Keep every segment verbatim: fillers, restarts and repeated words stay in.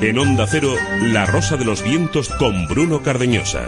En Onda Cero, La Rosa de los Vientos con Bruno Cardeñosa.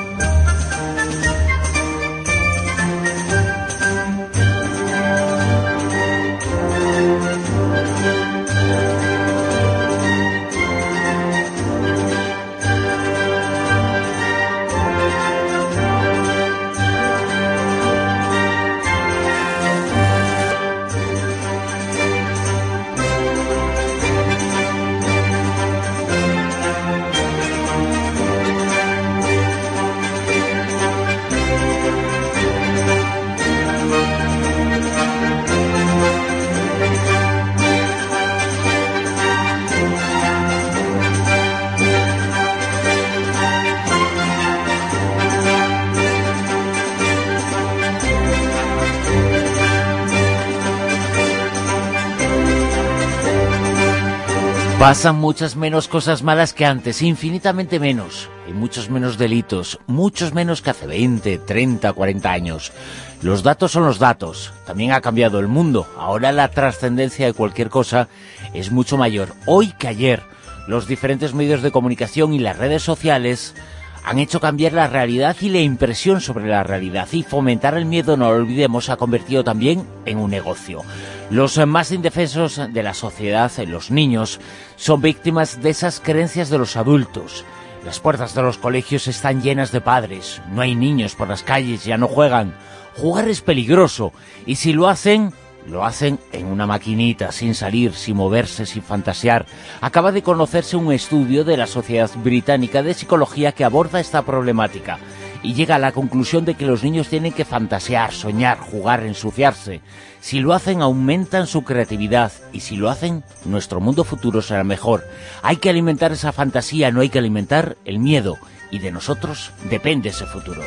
Pasan muchas menos cosas malas que antes, infinitamente menos. Hay muchos menos delitos, muchos menos que hace veinte, treinta, cuarenta años. Los datos son los datos. También ha cambiado el mundo. Ahora la trascendencia de cualquier cosa es mucho mayor. Hoy que ayer, los diferentes medios de comunicación y las redes sociales han hecho cambiar la realidad y la impresión sobre la realidad, y fomentar el miedo, no lo olvidemos, se ha convertido también en un negocio. Los más indefensos de la sociedad, los niños, son víctimas de esas creencias de los adultos. Las puertas de los colegios están llenas de padres, no hay niños por las calles, ya no juegan. Jugar es peligroso, y si lo hacen, lo hacen en una maquinita, sin salir, sin moverse, sin fantasear. Acaba de conocerse un estudio de la Sociedad Británica de Psicología que aborda esta problemática y llega a la conclusión de que los niños tienen que fantasear, soñar, jugar, ensuciarse. Si lo hacen, aumentan su creatividad, y si lo hacen, nuestro mundo futuro será mejor. Hay que alimentar esa fantasía, no hay que alimentar el miedo, y de nosotros depende ese futuro.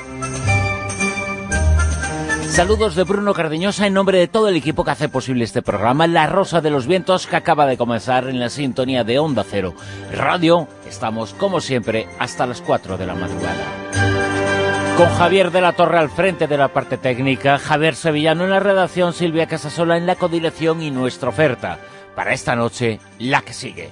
Saludos de Bruno Cardeñosa en nombre de todo el equipo que hace posible este programa, La Rosa de los Vientos, que acaba de comenzar en la sintonía de Onda Cero Radio. Estamos, como siempre, hasta las cuatro de la madrugada. Con Javier de la Torre al frente de la parte técnica, Javier Sevillano en la redacción, Silvia Casasola en la codirección y nuestra oferta para esta noche, la que sigue.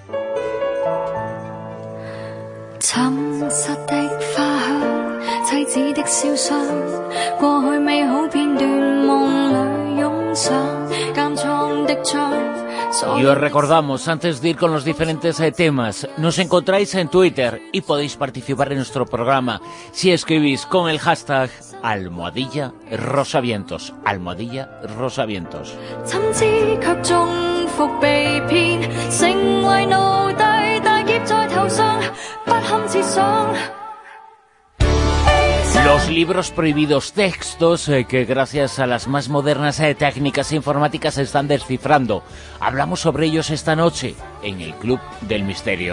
Y os recordamos, antes de ir con los diferentes eh, temas, nos encontráis en Twitter y podéis participar en nuestro programa si escribís con el hashtag almohadilla rosavientos, almohadilla rosavientos. Los libros prohibidos, textos eh, que gracias a las más modernas eh, técnicas informáticas se están descifrando. Hablamos sobre ellos esta noche en el Club del Misterio.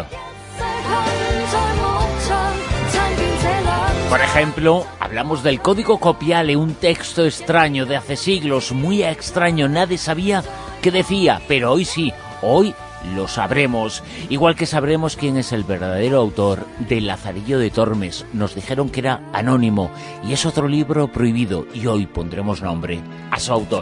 Por ejemplo, hablamos del Código Copiale, un texto extraño de hace siglos, muy extraño, nadie sabía qué decía, pero hoy sí, hoy lo sabremos, igual que sabremos quién es el verdadero autor de Lazarillo de Tormes. Nos dijeron que era anónimo y es otro libro prohibido, y hoy pondremos nombre a su autor.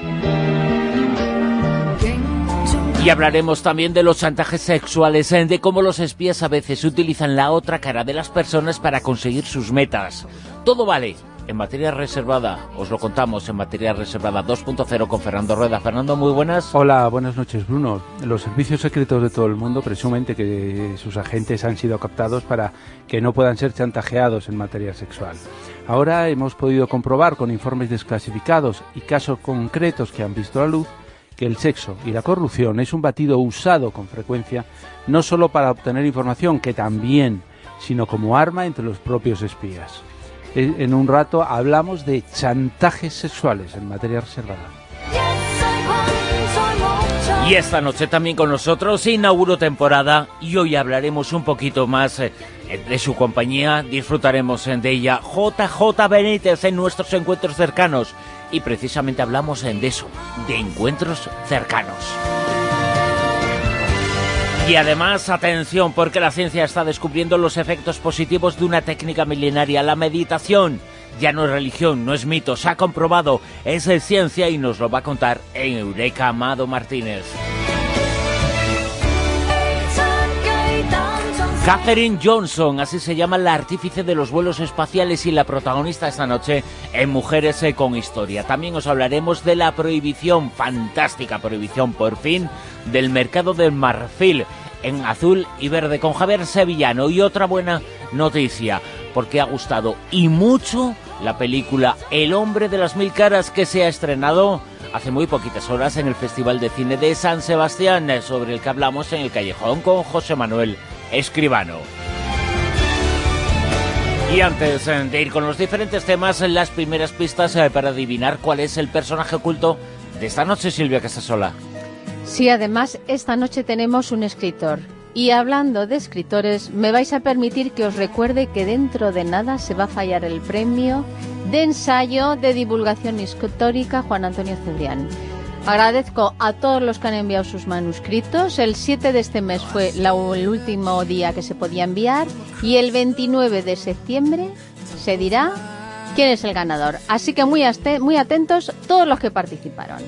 Y hablaremos también de los chantajes sexuales, de cómo los espías a veces utilizan la otra cara de las personas para conseguir sus metas. Todo vale. En materia reservada, os lo contamos en materia reservada dos punto cero con Fernando Rueda. Fernando, muy buenas. Hola, buenas noches, Bruno. Los servicios secretos de todo el mundo presumen que sus agentes han sido captados para que no puedan ser chantajeados en materia sexual. Ahora hemos podido comprobar con informes desclasificados y casos concretos que han visto la luz que el sexo y la corrupción es un batido usado con frecuencia no solo para obtener información, que también, sino como arma entre los propios espías. En un rato hablamos de chantajes sexuales en materia reservada. Y esta noche también con nosotros inauguró temporada y hoy hablaremos un poquito más eh, de su compañía, disfrutaremos de ella. J J Benítez en nuestros encuentros cercanos, y precisamente hablamos de eso, de encuentros cercanos. Y además, atención, porque la ciencia está descubriendo los efectos positivos de una técnica milenaria, la meditación. Ya no es religión, no es mito, se ha comprobado, es ciencia, y nos lo va a contar en Eureka Amado Martínez. Katherine Johnson, así se llama la artífice de los vuelos espaciales y la protagonista esta noche en Mujeres con Historia. También os hablaremos de la prohibición, fantástica prohibición por fin, del mercado del marfil en azul y verde con Javier Sevillano. Y otra buena noticia, porque ha gustado y mucho la película El hombre de las mil caras, que se ha estrenado hace muy poquitas horas en el Festival de Cine de San Sebastián, sobre el que hablamos en el Callejón con José Manuel Escribano. Y antes de ir con los diferentes temas, las primeras pistas para adivinar cuál es el personaje oculto de esta noche, Silvia Casasola. Sí, además, esta noche tenemos un escritor. Y hablando de escritores, me vais a permitir que os recuerde que dentro de nada se va a fallar el premio de ensayo de divulgación histórica Juan Antonio Cebrián. Agradezco a todos los que han enviado sus manuscritos. El siete de este mes fue la, el último día que se podía enviar y el veintinueve de septiembre se dirá quién es el ganador. Así que muy, aste, muy atentos todos los que participaron.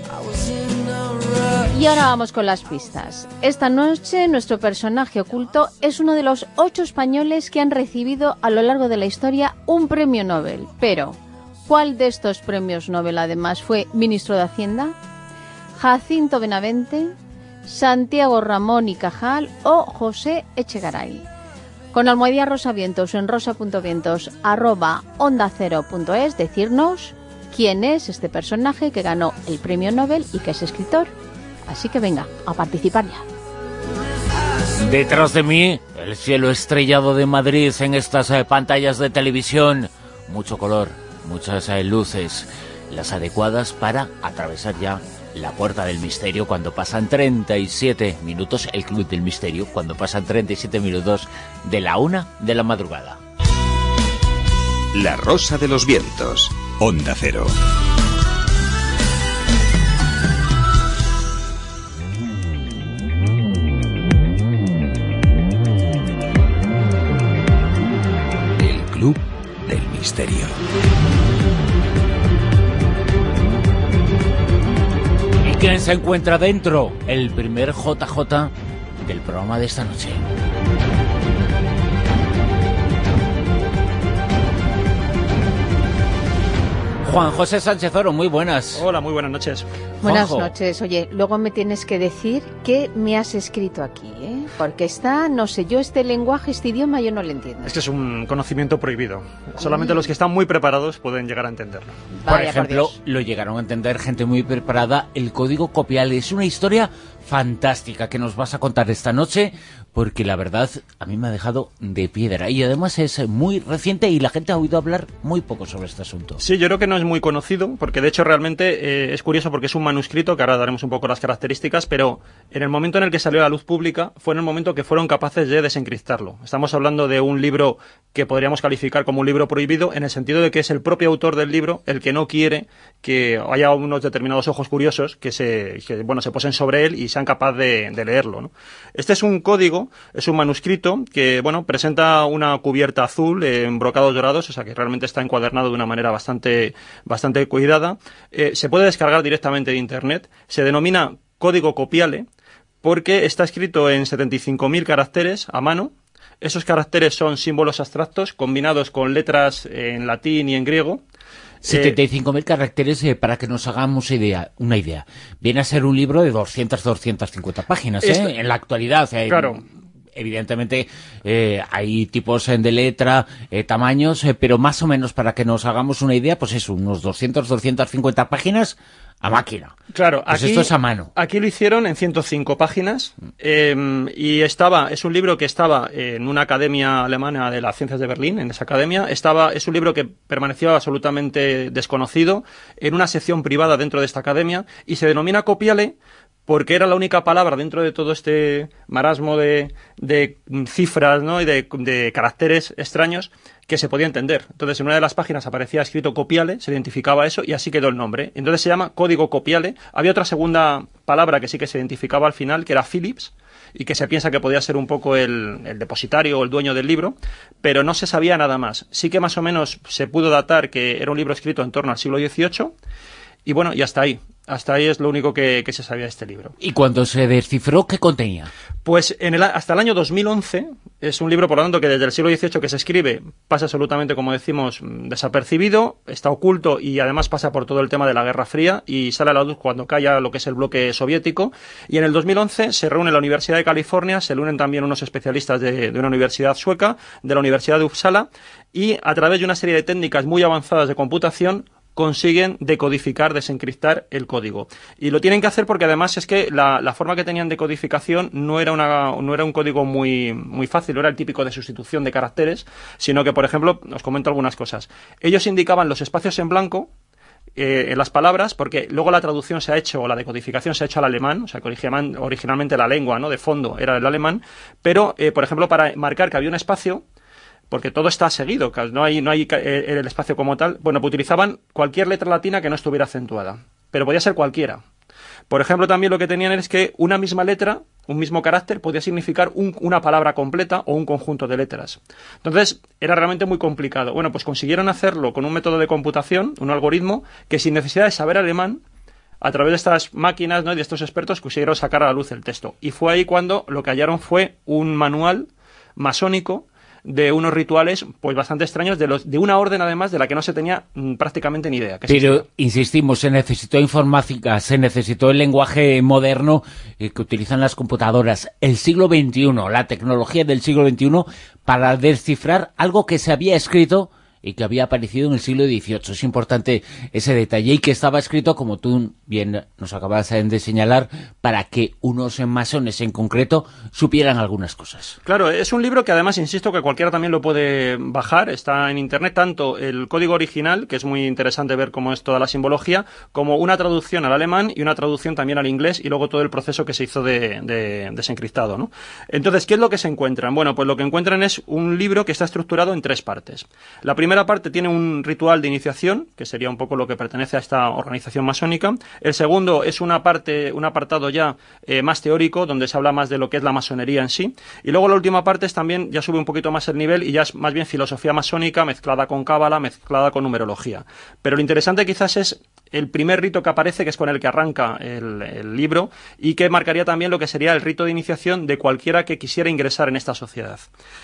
Y ahora vamos con las pistas. Esta noche nuestro personaje oculto es uno de los ocho españoles que han recibido a lo largo de la historia un premio Nobel. Pero, ¿cuál de estos premios Nobel además fue ministro de Hacienda? Jacinto Benavente, Santiago Ramón y Cajal o José Echegaray. Con almohadilla Rosa Vientos en rosa.vientos arroba onda cero punto es decirnos quién es este personaje que ganó el premio Nobel y que es escritor. Así que venga, a participar ya. Detrás de mí, el cielo estrellado de Madrid en estas eh, pantallas de televisión. Mucho color, muchas eh, luces, las adecuadas para atravesar ya la puerta del misterio cuando pasan treinta y siete minutos, el Club del Misterio, cuando pasan treinta y siete minutos de la una de la madrugada. La Rosa de los Vientos, Onda Cero. El Club del Misterio. ¿Quién se encuentra dentro? El primer J J del programa de esta noche. Juan José Sánchez Oro, muy buenas. Hola, muy buenas noches. Buenas Juanjo. noches. Oye, luego me tienes que decir qué me has escrito aquí, ¿eh? Porque está, no sé, yo este lenguaje, este idioma, yo no lo entiendo. Es que es un conocimiento prohibido. Solamente los que están muy preparados pueden llegar a entenderlo. Por Vaya, ejemplo, por Dios. lo llegaron a entender gente muy preparada. El código copial es una historia fantástica que nos vas a contar esta noche, porque la verdad a mí me ha dejado de piedra y además es muy reciente y la gente ha oído hablar muy poco sobre este asunto. Sí, yo creo que no es muy conocido, porque de hecho realmente eh, es curioso porque es un manuscrito, que ahora daremos un poco las características, pero en el momento en el que salió a la luz pública fue en el momento que fueron capaces de desencriptarlo. Estamos hablando de un libro que podríamos calificar como un libro prohibido, en el sentido de que es el propio autor del libro el que no quiere que haya unos determinados ojos curiosos que se, que, bueno, se posen sobre él y sean capaces de, de leerlo, ¿no? Este es un código, es un manuscrito que, bueno, presenta una cubierta azul en brocados dorados, o sea que realmente está encuadernado de una manera bastante, bastante cuidada. Eh, se puede descargar directamente de internet. Se denomina código copiale porque está escrito en setenta y cinco mil caracteres a mano. Esos caracteres son símbolos abstractos combinados con letras en latín y en griego. setenta y cinco mil caracteres, eh, para que nos hagamos idea, una idea. Viene a ser un libro de doscientas, doscientas cincuenta páginas, ¿eh? Este, en la actualidad. Eh, claro. Evidentemente eh, hay tipos eh, de letra, eh, tamaños, eh, pero más o menos para que nos hagamos una idea, pues eso, unos doscientas, doscientas cincuenta páginas a máquina. Claro, pues aquí, esto es a mano. Aquí lo hicieron en ciento cinco páginas eh, y estaba, es un libro que estaba en una academia alemana de las ciencias de Berlín, en esa academia. Estaba, es un libro que permaneció absolutamente desconocido en una sección privada dentro de esta academia y se denomina copiale porque era la única palabra dentro de todo este marasmo de, de cifras, ¿no? y de, de caracteres extraños que se podía entender. Entonces, en una de las páginas aparecía escrito copiale, se identificaba eso y así quedó el nombre. Entonces se llama código copiale. Había otra segunda palabra que sí que se identificaba al final, que era Phillips, y que se piensa que podía ser un poco el, el depositario o el dueño del libro, pero no se sabía nada más. Sí que más o menos se pudo datar que era un libro escrito en torno al siglo dieciocho, y bueno, y hasta ahí. Hasta ahí es lo único que, que se sabía de este libro. ¿Y cuando se descifró, qué contenía? Pues en el, hasta el año dos mil once, es un libro, por lo tanto, que desde el siglo dieciocho que se escribe, pasa absolutamente, como decimos, desapercibido, está oculto y además pasa por todo el tema de la Guerra Fría y sale a la luz cuando calla lo que es el bloque soviético. Y en el dos mil once se reúne la Universidad de California, se le unen también unos especialistas de, de una universidad sueca, de la Universidad de Uppsala, y a través de una serie de técnicas muy avanzadas de computación consiguen decodificar, desencriptar el código. Y lo tienen que hacer porque además es que la, la forma que tenían de codificación no era, una, no era un código muy, muy fácil, no era el típico de sustitución de caracteres, sino que, por ejemplo, os comento algunas cosas. Ellos indicaban los espacios en blanco eh, en las palabras, porque luego la traducción se ha hecho, o la decodificación se ha hecho al alemán, o sea, que originalmente, originalmente la lengua, ¿no?, de fondo era el alemán, pero, eh, por ejemplo, para marcar que había un espacio, porque todo está seguido, no hay, no hay el espacio como tal, bueno, pues utilizaban cualquier letra latina que no estuviera acentuada, pero podía ser cualquiera. Por ejemplo, también lo que tenían es que una misma letra, un mismo carácter, podía significar un, una palabra completa o un conjunto de letras. Entonces, era realmente muy complicado. Bueno, pues consiguieron hacerlo con un método de computación, un algoritmo, que sin necesidad de saber alemán, a través de estas máquinas, ¿no?, y de estos expertos, consiguieron sacar a la luz el texto. Y fue ahí cuando lo que hallaron fue un manual masónico de unos rituales pues bastante extraños, de los de una orden además de la que no se tenía mm, prácticamente ni idea. Que Pero, existía. insistimos, se necesitó informática, se necesitó el lenguaje moderno eh, que utilizan las computadoras, el siglo veintiuno, la tecnología del siglo veintiuno, para descifrar algo que se había escrito y que había aparecido en el siglo dieciocho. Es importante ese detalle, y que estaba escrito, como tú bien nos acabas de señalar, para que unos masones en concreto supieran algunas cosas. Claro, es un libro que además, insisto, que cualquiera también lo puede bajar, está en internet, tanto el código original, que es muy interesante ver cómo es toda la simbología, como una traducción al alemán y una traducción también al inglés, y luego todo el proceso que se hizo de, de desencriptado, ¿no? Entonces, ¿qué es lo que se encuentran? Bueno, pues lo que encuentran es un libro que está estructurado en tres partes. La primera primera parte tiene un ritual de iniciación, que sería un poco lo que pertenece a esta organización masónica. El segundo es una parte, un apartado ya eh, más teórico, donde se habla más de lo que es la masonería en sí. Y luego la última parte es también, ya sube un poquito más el nivel y ya es más bien filosofía masónica mezclada con cábala, mezclada con numerología. Pero lo interesante quizás es el primer rito que aparece, que es con el que arranca el, el libro, y que marcaría también lo que sería el rito de iniciación de cualquiera que quisiera ingresar en esta sociedad.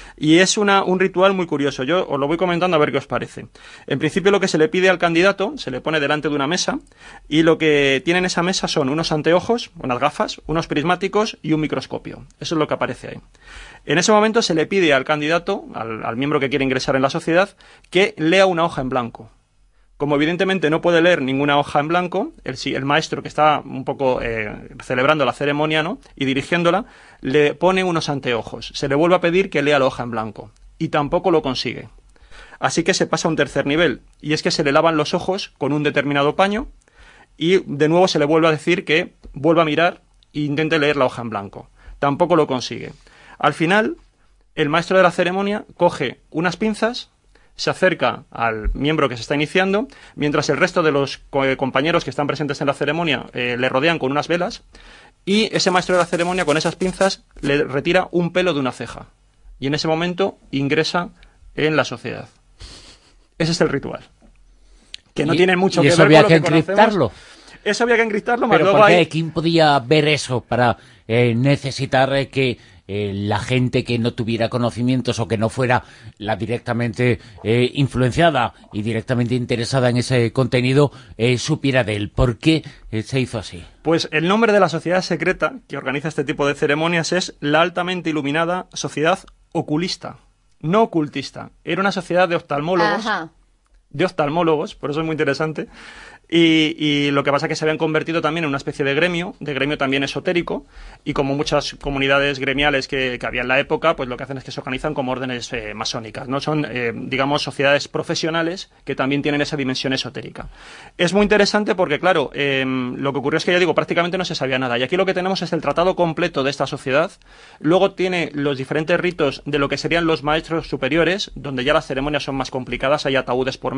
Y es una, un ritual muy curioso. Yo os lo voy comentando a ver qué os parece. En principio, lo que se le pide al candidato, se le pone delante de una mesa, y lo que tiene en esa mesa son unos anteojos, unas gafas, unos prismáticos y un microscopio. Eso es lo que aparece ahí. En ese momento se le pide al candidato, al, al miembro que quiere ingresar en la sociedad, que lea una hoja en blanco. Como evidentemente no puede leer ninguna hoja en blanco, el, el maestro que está un poco eh, celebrando la ceremonia, ¿no?, y dirigiéndola, le pone unos anteojos. Se le vuelve a pedir que lea la hoja en blanco, y tampoco lo consigue. Así que se pasa a un tercer nivel, y es que se le lavan los ojos con un determinado paño, y de nuevo se le vuelve a decir que vuelva a mirar e intente leer la hoja en blanco. Tampoco lo consigue. Al final, el maestro de la ceremonia coge unas pinzas, se acerca al miembro que se está iniciando, mientras el resto de los compañeros que están presentes en la ceremonia eh, le rodean con unas velas, y ese maestro de la ceremonia con esas pinzas le retira un pelo de una ceja, y en ese momento ingresa en la sociedad. Ese es el ritual, que no y, tiene mucho y que eso ver había con que lo que encriptarlo. Eso había que encriptarlo, más ¿Pero luego por qué? hay... ¿Quién podía ver eso para eh, necesitar eh, que eh, la gente que no tuviera conocimientos o que no fuera la directamente eh, influenciada y directamente interesada en ese contenido eh, supiera de él? ¿Por qué eh, se hizo así? Pues el nombre de la sociedad secreta que organiza este tipo de ceremonias es la altamente iluminada Sociedad Oculista, no ocultista. Era una sociedad de oftalmólogos, Ajá. de oftalmólogos, por eso es muy interesante. Y, y lo que pasa es que se habían convertido también en una especie de gremio, de gremio también esotérico, y como muchas comunidades gremiales que, que había en la época, pues lo que hacen es que se organizan como órdenes eh, masónicas, ¿no? Son, eh, digamos, sociedades profesionales que también tienen esa dimensión esotérica. Es muy interesante porque, claro, eh, lo que ocurrió es que, ya digo, prácticamente no se sabía nada, y aquí lo que tenemos es el tratado completo de esta sociedad. Luego tiene los diferentes ritos de lo que serían los maestros superiores, donde ya las ceremonias son más complicadas, hay ataúdes por medio,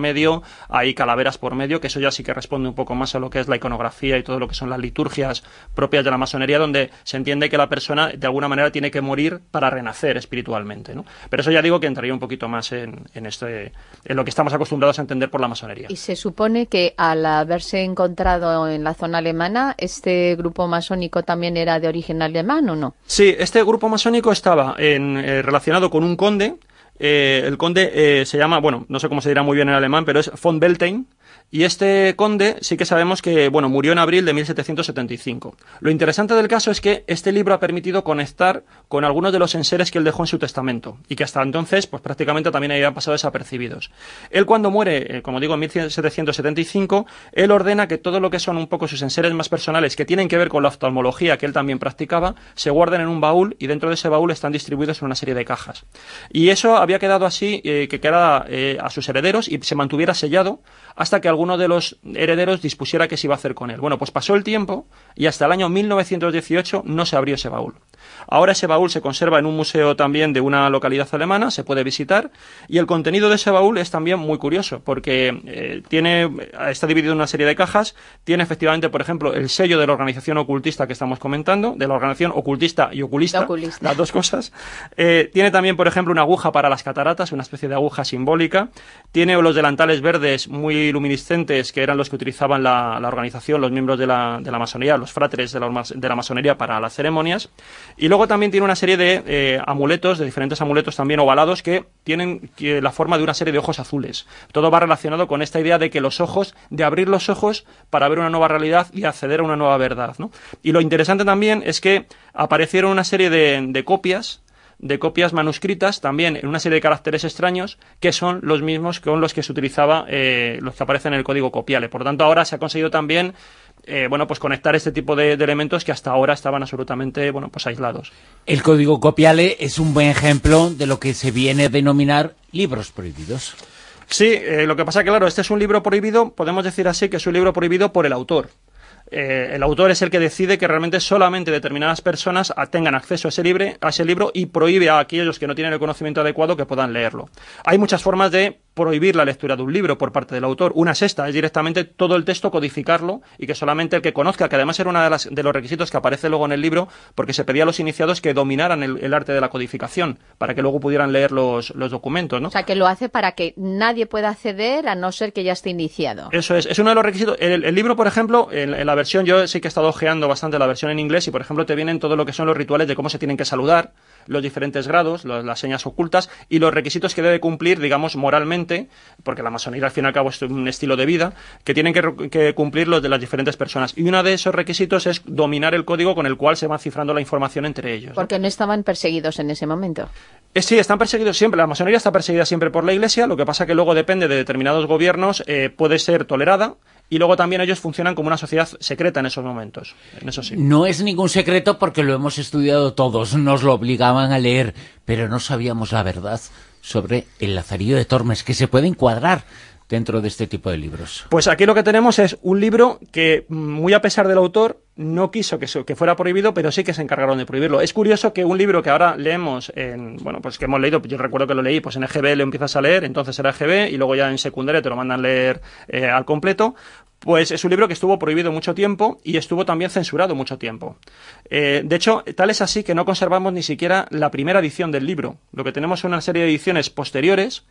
medio, hay calaveras por medio, que eso ya sí que responde un poco más a lo que es la iconografía y todo lo que son las liturgias propias de la masonería, donde se entiende que la persona de alguna manera tiene que morir para renacer espiritualmente, ¿no? Pero eso ya digo que entraría un poquito más en, en, este, en lo que estamos acostumbrados a entender por la masonería. Y se supone que al haberse encontrado en la zona alemana, ¿este grupo masónico también era de origen alemán o no? Sí, este grupo masónico estaba en, eh, relacionado con un conde. Eh, el conde eh, se llama, bueno, no sé cómo se dirá muy bien en alemán, pero es von Beltane. Y este conde sí que sabemos que, bueno, murió en abril de mil setecientos setenta y cinco. Lo interesante del caso es que este libro ha permitido conectar con algunos de los enseres que él dejó en su testamento y que hasta entonces, pues prácticamente también habían pasado desapercibidos. Él cuando muere, eh, como digo, en mil setecientos setenta y cinco, él ordena que todo lo que son un poco sus enseres más personales, que tienen que ver con la oftalmología que él también practicaba, se guarden en un baúl y dentro de ese baúl están distribuidos en una serie de cajas. Y eso había quedado así, eh, que quedara eh, a sus herederos y se mantuviera sellado hasta que alguno de los herederos dispusiera qué se iba a hacer con él. Bueno, pues pasó el tiempo y hasta el año mil novecientos dieciocho no se abrió ese baúl. Ahora ese baúl se conserva en un museo también de una localidad alemana, se puede visitar, y el contenido de ese baúl es también muy curioso, porque eh, tiene, está dividido en una serie de cajas, tiene efectivamente, por ejemplo, el sello de la organización ocultista que estamos comentando, de la organización ocultista y oculista, oculista. Las dos cosas. Eh, tiene también, por ejemplo, una aguja para las cataratas, una especie de aguja simbólica, tiene los delantales verdes muy luminiscentes, que eran los que utilizaban la, la organización, los miembros de la, de la masonería, los fratres de la, de la masonería para las ceremonias, y luego también tiene una serie de eh, amuletos, de diferentes amuletos también ovalados, que tienen que, la forma de una serie de ojos azules. Todo va relacionado con esta idea de que los ojos, de abrir los ojos para ver una nueva realidad y acceder a una nueva verdad, ¿no? Y lo interesante también es que aparecieron una serie de, de copias, de copias manuscritas, también en una serie de caracteres extraños, que son los mismos con los que se utilizaba, eh, los que aparecen en el código copiale. Por lo tanto, ahora se ha conseguido también Eh, bueno, pues conectar este tipo de, de elementos que hasta ahora estaban absolutamente, bueno, pues aislados. El código copiale es un buen ejemplo de lo que se viene a denominar libros prohibidos. Sí, eh, lo que pasa que, claro, este es un libro prohibido, podemos decir así, que es un libro prohibido por el autor. Eh, el autor es el que decide que realmente solamente determinadas personas tengan acceso a ese, libre, a ese libro y prohíbe a aquellos que no tienen el conocimiento adecuado que puedan leerlo. Hay muchas formas de prohibir la lectura de un libro por parte del autor. Una es esta, es directamente todo el texto codificarlo y que solamente el que conozca, que además era uno de, las, de los requisitos que aparece luego en el libro, porque se pedía a los iniciados que dominaran el, el arte de la codificación para que luego pudieran leer los, los documentos, ¿no? O sea, que lo hace para que nadie pueda acceder a no ser que ya esté iniciado. Eso es, es uno de los requisitos. El, el libro, por ejemplo, en, en la versión, yo sí que he estado ojeando bastante la versión en inglés y, por ejemplo, te vienen todo lo que son los rituales de cómo se tienen que saludar, los diferentes grados, los, las señas ocultas y los requisitos que debe cumplir, digamos, moralmente, porque la masonería al fin y al cabo es un estilo de vida, que tienen que, que cumplir los de las diferentes personas. Y uno de esos requisitos es dominar el código con el cual se va cifrando la información entre ellos, ¿no? Porque no estaban perseguidos en ese momento. Eh, sí, están perseguidos siempre. La masonería está perseguida siempre por la Iglesia, lo que pasa que luego depende de determinados gobiernos, eh, puede ser tolerada. Y luego también ellos funcionan como una sociedad secreta en esos momentos. En eso sí. No es ningún secreto porque lo hemos estudiado todos, nos lo obligaban a leer, pero no sabíamos la verdad sobre el Lazarillo de Tormes, que se puede encuadrar dentro de este tipo de libros. Pues aquí lo que tenemos es un libro que, muy a pesar del autor, no quiso que, que fuera prohibido, pero sí que se encargaron de prohibirlo. Es curioso que un libro que ahora leemos, en, bueno, pues que hemos leído, yo recuerdo que lo leí, pues en E G B lo empiezas a leer, entonces era E G B, y luego ya en secundaria te lo mandan leer eh, al completo. Pues es un libro que estuvo prohibido mucho tiempo y estuvo también censurado mucho tiempo. Eh, de hecho, tal es así que no conservamos ni siquiera la primera edición del libro. Lo que tenemos son una serie de ediciones posteriores,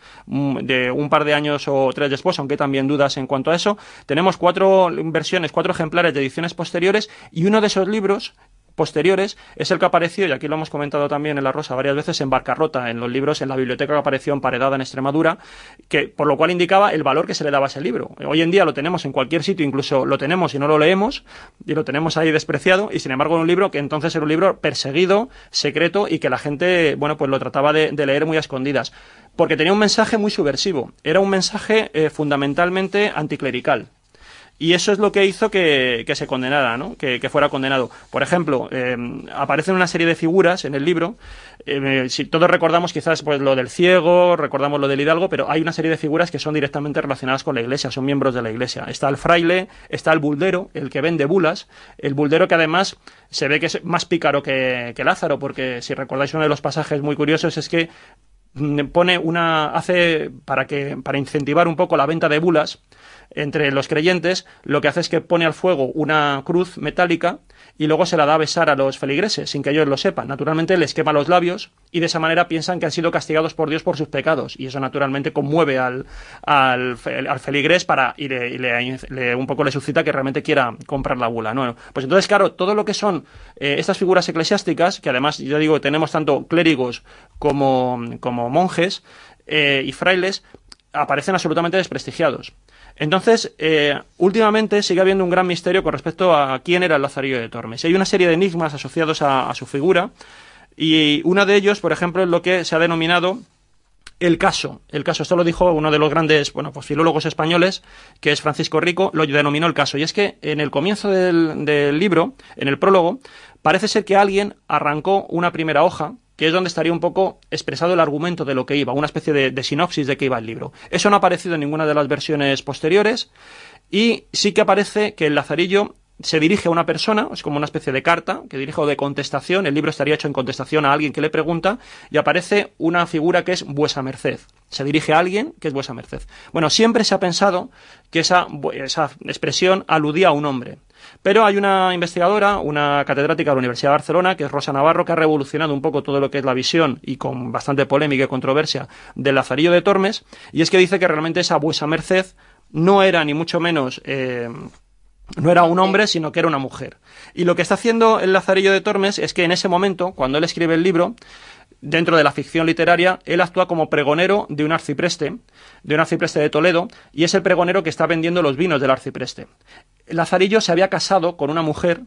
de un par de años o tres después, aunque hay también dudas en cuanto a eso. Tenemos cuatro versiones, cuatro ejemplares de ediciones posteriores, y uno de esos libros posteriores es el que apareció, y aquí lo hemos comentado también en La Rosa varias veces, en Barcarrota, en los libros, en la biblioteca que apareció emparedada en Extremadura, que por lo cual indicaba el valor que se le daba a ese libro. Hoy en día lo tenemos en cualquier sitio, incluso lo tenemos y no lo leemos, y lo tenemos ahí despreciado, y sin embargo era un libro que entonces era un libro perseguido, secreto, y que la gente, bueno, pues lo trataba de, de leer muy a escondidas, porque tenía un mensaje muy subversivo, era un mensaje eh, fundamentalmente anticlerical. Y eso es lo que hizo que, que se condenara, ¿no? Que, que fuera condenado. Por ejemplo, eh, aparecen una serie de figuras en el libro. Eh, si todos recordamos quizás pues lo del ciego, recordamos lo del hidalgo, pero hay una serie de figuras que son directamente relacionadas con la Iglesia, son miembros de la Iglesia. Está el fraile, está el buldero, el que vende bulas, el buldero que además se ve que es más pícaro que, que Lázaro, porque si recordáis uno de los pasajes muy curiosos es que pone una hace para que para incentivar un poco la venta de bulas entre los creyentes, lo que hace es que pone al fuego una cruz metálica y luego se la da a besar a los feligreses sin que ellos lo sepan. Naturalmente les quema los labios y de esa manera piensan que han sido castigados por Dios por sus pecados, y eso naturalmente conmueve al, al, al feligrés para, y, le, y le, le, un poco le suscita que realmente quiera comprar la bula, ¿no? Pues entonces, claro, todo lo que son eh, estas figuras eclesiásticas, que además, yo digo, tenemos tanto clérigos como, como monjes eh, y frailes, aparecen absolutamente desprestigiados. Entonces, eh, últimamente sigue habiendo un gran misterio con respecto a quién era el Lazarillo de Tormes. Hay una serie de enigmas asociados a, a su figura, y uno de ellos, por ejemplo, es lo que se ha denominado el caso. El caso, esto lo dijo uno de los grandes, bueno, pues filólogos españoles, que es Francisco Rico, lo denominó el caso. Y es que en el comienzo del, del libro, en el prólogo, parece ser que alguien arrancó una primera hoja, que es donde estaría un poco expresado el argumento de lo que iba, una especie de, de sinopsis de qué iba el libro. Eso no ha aparecido en ninguna de las versiones posteriores, y sí que aparece que el Lazarillo se dirige a una persona, es como una especie de carta que dirige o de contestación. El libro estaría hecho en contestación a alguien que le pregunta, y aparece una figura que es vuesa merced. Se dirige a alguien que es vuesa merced. Bueno, siempre se ha pensado que esa, esa expresión aludía a un hombre. Pero hay una investigadora, una catedrática de la Universidad de Barcelona, que es Rosa Navarro, que ha revolucionado un poco todo lo que es la visión, y con bastante polémica y controversia, del Lazarillo de Tormes, y es que dice que realmente esa vuesa merced no era ni mucho menos... Eh, no era un hombre, sino que era una mujer. Y lo que está haciendo el Lazarillo de Tormes es que en ese momento, cuando él escribe el libro, dentro de la ficción literaria, él actúa como pregonero de un arcipreste, de un arcipreste de Toledo, y es el pregonero que está vendiendo los vinos del arcipreste. Lazarillo se había casado con una mujer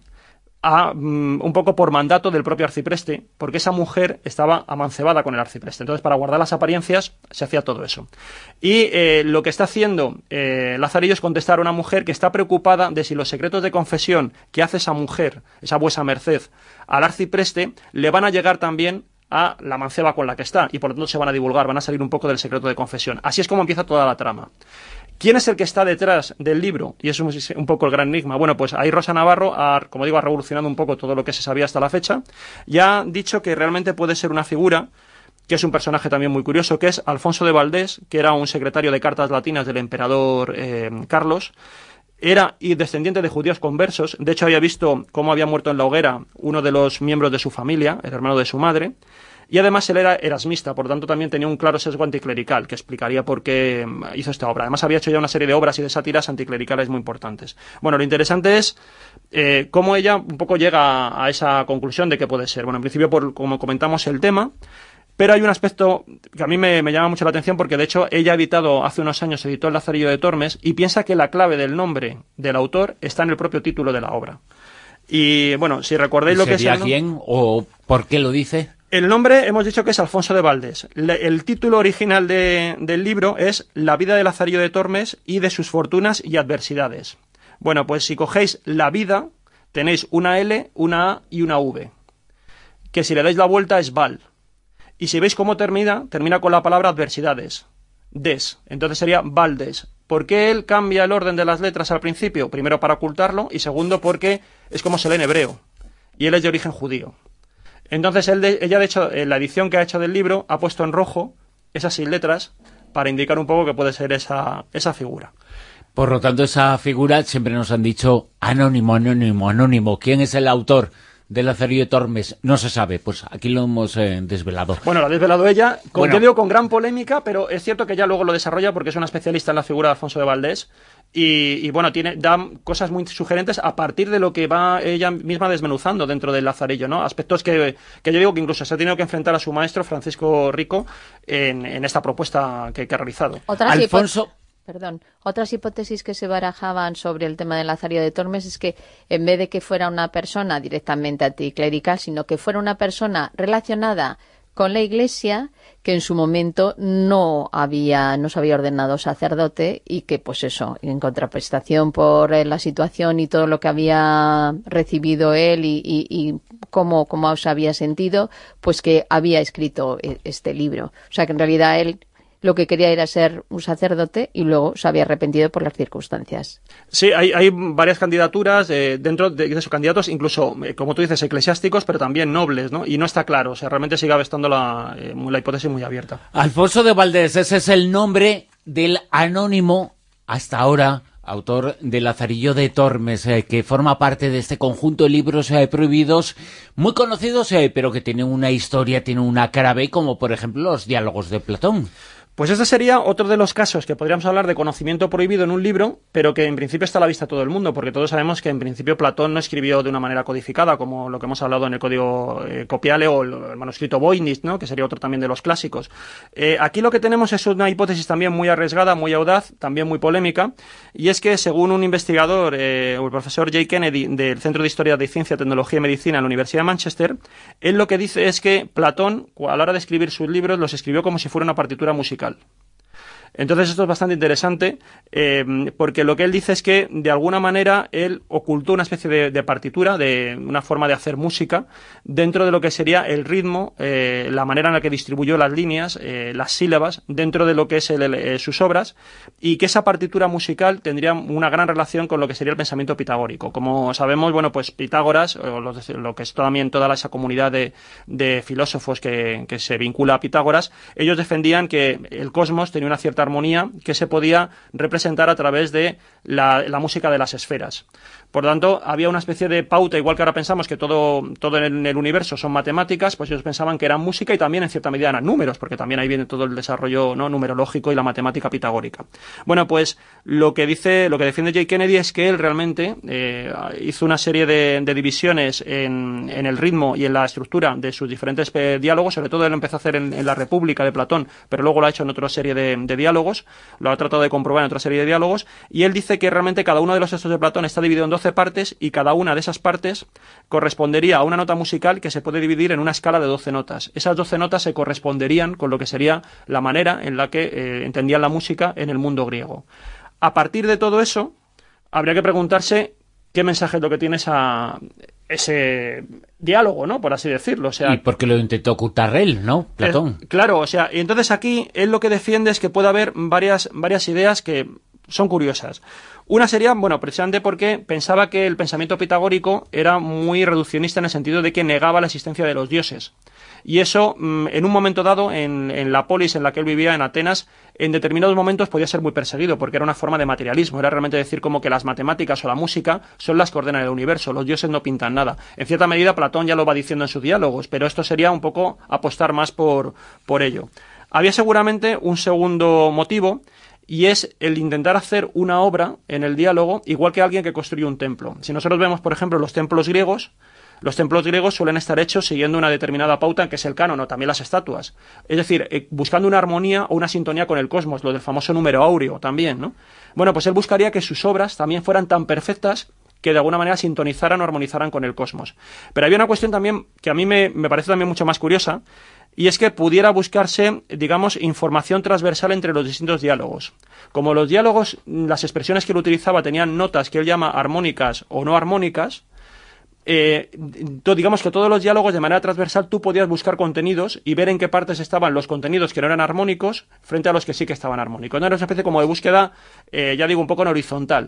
a, um, un poco por mandato del propio arcipreste, porque esa mujer estaba amancebada con el arcipreste. Entonces, para guardar las apariencias, se hacía todo eso. Y eh, lo que está haciendo eh, Lazarillo es contestar a una mujer que está preocupada de si los secretos de confesión que hace esa mujer, esa vuesa merced, al arcipreste, le van a llegar también a la manceba con la que está, y por lo tanto se van a divulgar, van a salir un poco del secreto de confesión. Así es como empieza toda la trama. ¿Quién es el que está detrás del libro? Y eso es un poco el gran enigma. Bueno, pues ahí Rosa Navarro, ha, como digo, ha revolucionado un poco todo lo que se sabía hasta la fecha, y ha dicho que realmente puede ser una figura, que es un personaje también muy curioso, que es Alfonso de Valdés, que era un secretario de cartas latinas del emperador eh, Carlos. Era y descendiente de judíos conversos. De hecho, había visto cómo había muerto en la hoguera uno de los miembros de su familia, el hermano de su madre. Y además él era erasmista, por lo tanto también tenía un claro sesgo anticlerical, que explicaría por qué hizo esta obra. Además había hecho ya una serie de obras y de sátiras anticlericales muy importantes. Bueno, lo interesante es eh, cómo ella un poco llega a esa conclusión de que puede ser. Bueno, en principio, por como comentamos el tema, pero hay un aspecto que a mí me, me llama mucho la atención, porque de hecho ella ha editado, hace unos años editó El Lazarillo de Tormes, y piensa que la clave del nombre del autor está en el propio título de la obra. Y bueno, si recordáis lo que es... ¿Sería quién o por qué lo dice? El nombre hemos dicho que es Alfonso de Valdés. Le, el título original de, del libro es La vida de Lazarillo de Tormes y de sus fortunas y adversidades. Bueno, pues si cogéis la vida, tenéis una L, una A y una V, que si le dais la vuelta es Val. Y si veis cómo termina, termina con la palabra adversidades, des, entonces sería Valdés. ¿Por qué él cambia el orden de las letras al principio? Primero para ocultarlo, y segundo porque es como se lee en hebreo, y él es de origen judío. Entonces él de, ella, de hecho, en la edición que ha hecho del libro, ha puesto en rojo esas seis letras para indicar un poco que puede ser esa, esa figura. Por lo tanto, esa figura siempre nos han dicho anónimo, anónimo, anónimo. ¿Quién es el autor del Lazarillo de Tormes? No se sabe. Pues aquí lo hemos eh, desvelado. Bueno, lo ha desvelado ella, con, bueno. yo digo con gran polémica, pero es cierto que ella luego lo desarrolla porque es una especialista en la figura de Alfonso de Valdés. Y, y bueno, tiene da cosas muy sugerentes a partir de lo que va ella misma desmenuzando dentro del Lazarillo, ¿no? Aspectos que, que yo digo que incluso se ha tenido que enfrentar a su maestro, Francisco Rico, en, en esta propuesta que, que ha realizado. Otras Alfonso... Perdón. Otras hipótesis que se barajaban sobre el tema del Lazarillo de Tormes es que en vez de que fuera una persona directamente anticlerical, sino que fuera una persona relacionada con la Iglesia, que en su momento no había no se había ordenado sacerdote, y que pues eso, en contraprestación por la situación y todo lo que había recibido él y, y, y cómo, cómo se había sentido, pues que había escrito este libro. O sea que en realidad él lo que quería era ser un sacerdote y luego se había arrepentido por las circunstancias. Sí, hay, hay varias candidaturas eh, dentro de, de esos candidatos, incluso, eh, como tú dices, eclesiásticos, pero también nobles, ¿no? Y no está claro, o sea, realmente sigue estando la, eh, la hipótesis muy abierta. Alfonso de Valdés, ese es el nombre del anónimo, hasta ahora, autor de Lazarillo de Tormes, eh, que forma parte de este conjunto de libros eh, prohibidos, muy conocidos, eh, pero que tienen una historia, tienen una cara B, como por ejemplo los diálogos de Platón. Pues este sería otro de los casos que podríamos hablar de conocimiento prohibido en un libro, pero que en principio está a la vista de todo el mundo, porque todos sabemos que en principio Platón no escribió de una manera codificada, como lo que hemos hablado en el código eh, Copiale o el, el manuscrito Voynich, ¿no? Que sería otro también de los clásicos. Eh, aquí lo que tenemos es una hipótesis también muy arriesgada, muy audaz, también muy polémica, y es que según un investigador, eh, el profesor Jay Kennedy, del Centro de Historia de Ciencia, Tecnología y Medicina en la Universidad de Manchester, él lo que dice es que Platón, a la hora de escribir sus libros, los escribió como si fuera una partitura musical. Entonces esto es bastante interesante eh, porque lo que él dice es que de alguna manera él ocultó una especie de, de partitura, de una forma de hacer música dentro de lo que sería el ritmo, eh, la manera en la que distribuyó las líneas, eh, las sílabas dentro de lo que es el, el, eh, sus obras, y que esa partitura musical tendría una gran relación con lo que sería el pensamiento pitagórico. Como sabemos, bueno, pues Pitágoras, o lo, lo que es también toda esa comunidad de, de filósofos que, que se vincula a Pitágoras, ellos defendían que el cosmos tenía una cierta armonía que se podía representar a través de la, la música de las esferas. Por tanto, había una especie de pauta, igual que ahora pensamos que todo, todo en el universo son matemáticas, pues ellos pensaban que eran música y también en cierta medida eran números, porque también ahí viene todo el desarrollo, ¿no?, numerológico y la matemática pitagórica. Bueno, pues lo que dice, lo que defiende Jay Kennedy es que él realmente eh, hizo una serie de, de divisiones en, en el ritmo y en la estructura de sus diferentes eh, diálogos, sobre todo él lo empezó a hacer en, en la República de Platón, pero luego lo ha hecho en otra serie de, de diálogos, lo ha tratado de comprobar en otra serie de diálogos, y él dice que realmente cada uno de los textos de Platón está dividido en doce partes, y cada una de esas partes correspondería a una nota musical que se puede dividir en una escala de doce notas. Esas doce notas se corresponderían con lo que sería la manera en la que eh, entendían la música en el mundo griego. A partir de todo eso, habría que preguntarse qué mensaje es lo que tiene esa, ese diálogo, ¿no?, por así decirlo. O sea, y porque lo intentó ocultar él, ¿no?, Platón. Eh, claro, o sea, y entonces aquí él lo que defiende es que puede haber varias, varias ideas que son curiosas. Una sería, bueno, precisamente porque pensaba que el pensamiento pitagórico era muy reduccionista en el sentido de que negaba la existencia de los dioses. Y eso, en un momento dado, en, en la polis en la que él vivía, en Atenas, en determinados momentos podía ser muy perseguido, porque era una forma de materialismo. Era realmente decir como que las matemáticas o la música son las que ordenan el universo, los dioses no pintan nada. En cierta medida, Platón ya lo va diciendo en sus diálogos, pero esto sería un poco apostar más por, por ello. Había seguramente un segundo motivo, y es el intentar hacer una obra en el diálogo igual que alguien que construye un templo. Si nosotros vemos, por ejemplo, los templos griegos, los templos griegos suelen estar hechos siguiendo una determinada pauta, que es el canon, o también las estatuas. Es decir, eh, buscando una armonía o una sintonía con el cosmos, lo del famoso número áureo también, ¿no? Bueno, pues él buscaría que sus obras también fueran tan perfectas que de alguna manera sintonizaran o armonizaran con el cosmos. Pero había una cuestión también que a mí me, me parece también mucho más curiosa, y es que pudiera buscarse, digamos, información transversal entre los distintos diálogos. Como los diálogos, las expresiones que él utilizaba tenían notas que él llama armónicas o no armónicas, eh, digamos que todos los diálogos de manera transversal tú podías buscar contenidos y ver en qué partes estaban los contenidos que no eran armónicos frente a los que sí que estaban armónicos. No era una especie como de búsqueda, eh, ya digo, un poco en horizontal.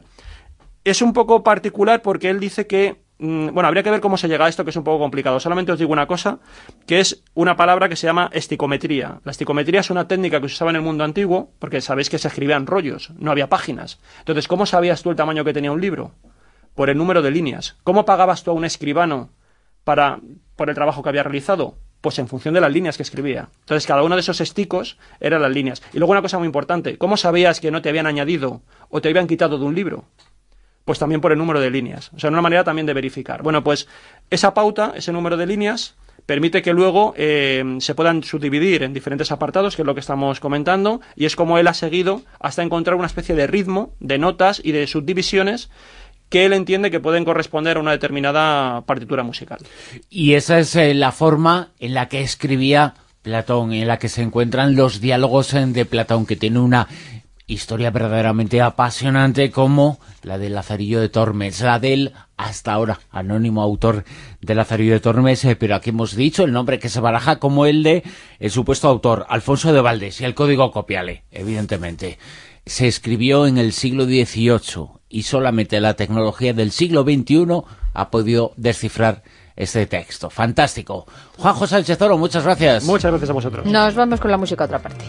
Es un poco particular porque él dice que, bueno, habría que ver cómo se llega a esto, que es un poco complicado. Solamente os digo una cosa, que es una palabra que se llama esticometría. La esticometría es una técnica que se usaba en el mundo antiguo, porque sabéis que se escribían rollos, no había páginas. Entonces, ¿cómo sabías tú el tamaño que tenía un libro? Por el número de líneas. ¿Cómo pagabas tú a un escribano para, por el trabajo que había realizado? Pues en función de las líneas que escribía. Entonces, cada uno de esos esticos eran las líneas. Y luego una cosa muy importante, ¿cómo sabías que no te habían añadido o te habían quitado de un libro? Pues también por el número de líneas. O sea, una manera también de verificar. Bueno, pues esa pauta, ese número de líneas, permite que luego eh, se puedan subdividir en diferentes apartados, que es lo que estamos comentando, y es como él ha seguido hasta encontrar una especie de ritmo, de notas y de subdivisiones que él entiende que pueden corresponder a una determinada partitura musical. Y esa es eh, la forma en la que escribía Platón, en la que se encuentran los diálogos de Platón, que tiene una historia verdaderamente apasionante como la del Lazarillo de Tormes, la del, hasta ahora, anónimo autor del Lazarillo de Tormes, eh, pero aquí hemos dicho el nombre que se baraja como el de el supuesto autor, Alfonso de Valdés, y el código Copiale, evidentemente. Se escribió en el siglo dieciocho y solamente la tecnología del siglo veintiuno ha podido descifrar este texto. Fantástico. Juanjo Sánchez Oro, muchas gracias. Muchas gracias a vosotros. Nos vamos con la música a otra parte.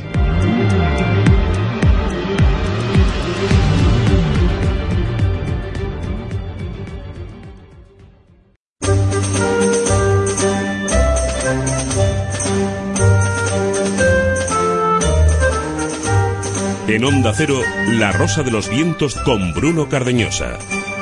En Onda Cero, La Rosa de los Vientos con Bruno Cardeñosa.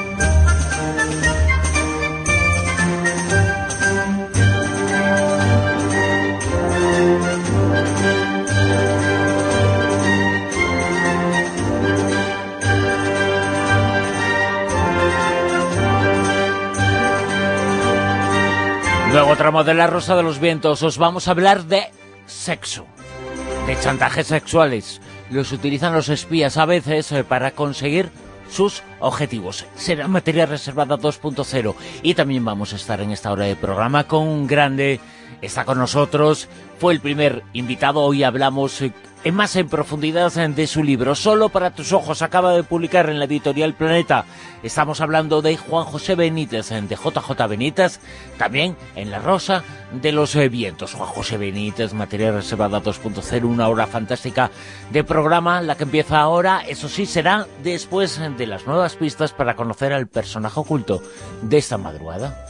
Nuevo tramo de La Rosa de los Vientos. Os vamos a hablar de sexo, de chantajes sexuales. Los utilizan los espías a veces eh, para conseguir sus objetivos. Será materia reservada dos punto cero. Y también vamos a estar en esta hora de programa con un grande. Está con nosotros. Fue el primer invitado. Hoy hablamos eh, en más en profundidad eh, de su libro Solo para tus ojos. Acaba de publicar en la editorial Planeta. Estamos hablando de Juan José Benítez, eh, de J J Benítez. También en La Rosa de los eh, Vientos. Juan José Benítez, materia reservada dos punto cero. Una hora fantástica de programa. La que empieza ahora, eso sí, será después de las nuevas pistas para conocer al personaje oculto de esta madrugada.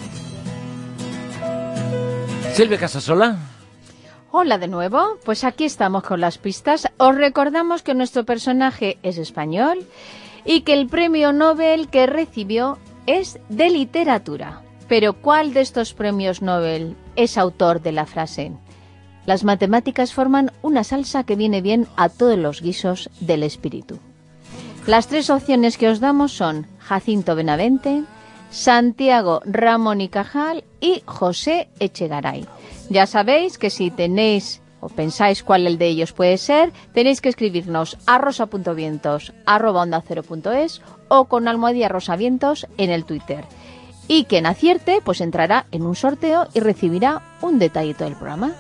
Silvia Casasola. Hola de nuevo, pues aquí estamos con las pistas. Os recordamos que nuestro personaje es español y que el premio Nobel que recibió es de literatura. Pero ¿cuál de estos premios Nobel es autor de la frase? Las matemáticas forman una salsa que viene bien a todos los guisos del espíritu. Las tres opciones que os damos son Jacinto Benavente, Santiago Ramón y Cajal y José Echegaray. Ya sabéis que si tenéis o pensáis cuál el de ellos puede ser, tenéis que escribirnos a rosa.vientos arroba onda cero punto es o con almohadilla rosavientos en el Twitter. Y quien acierte, pues entrará en un sorteo y recibirá un detallito del programa.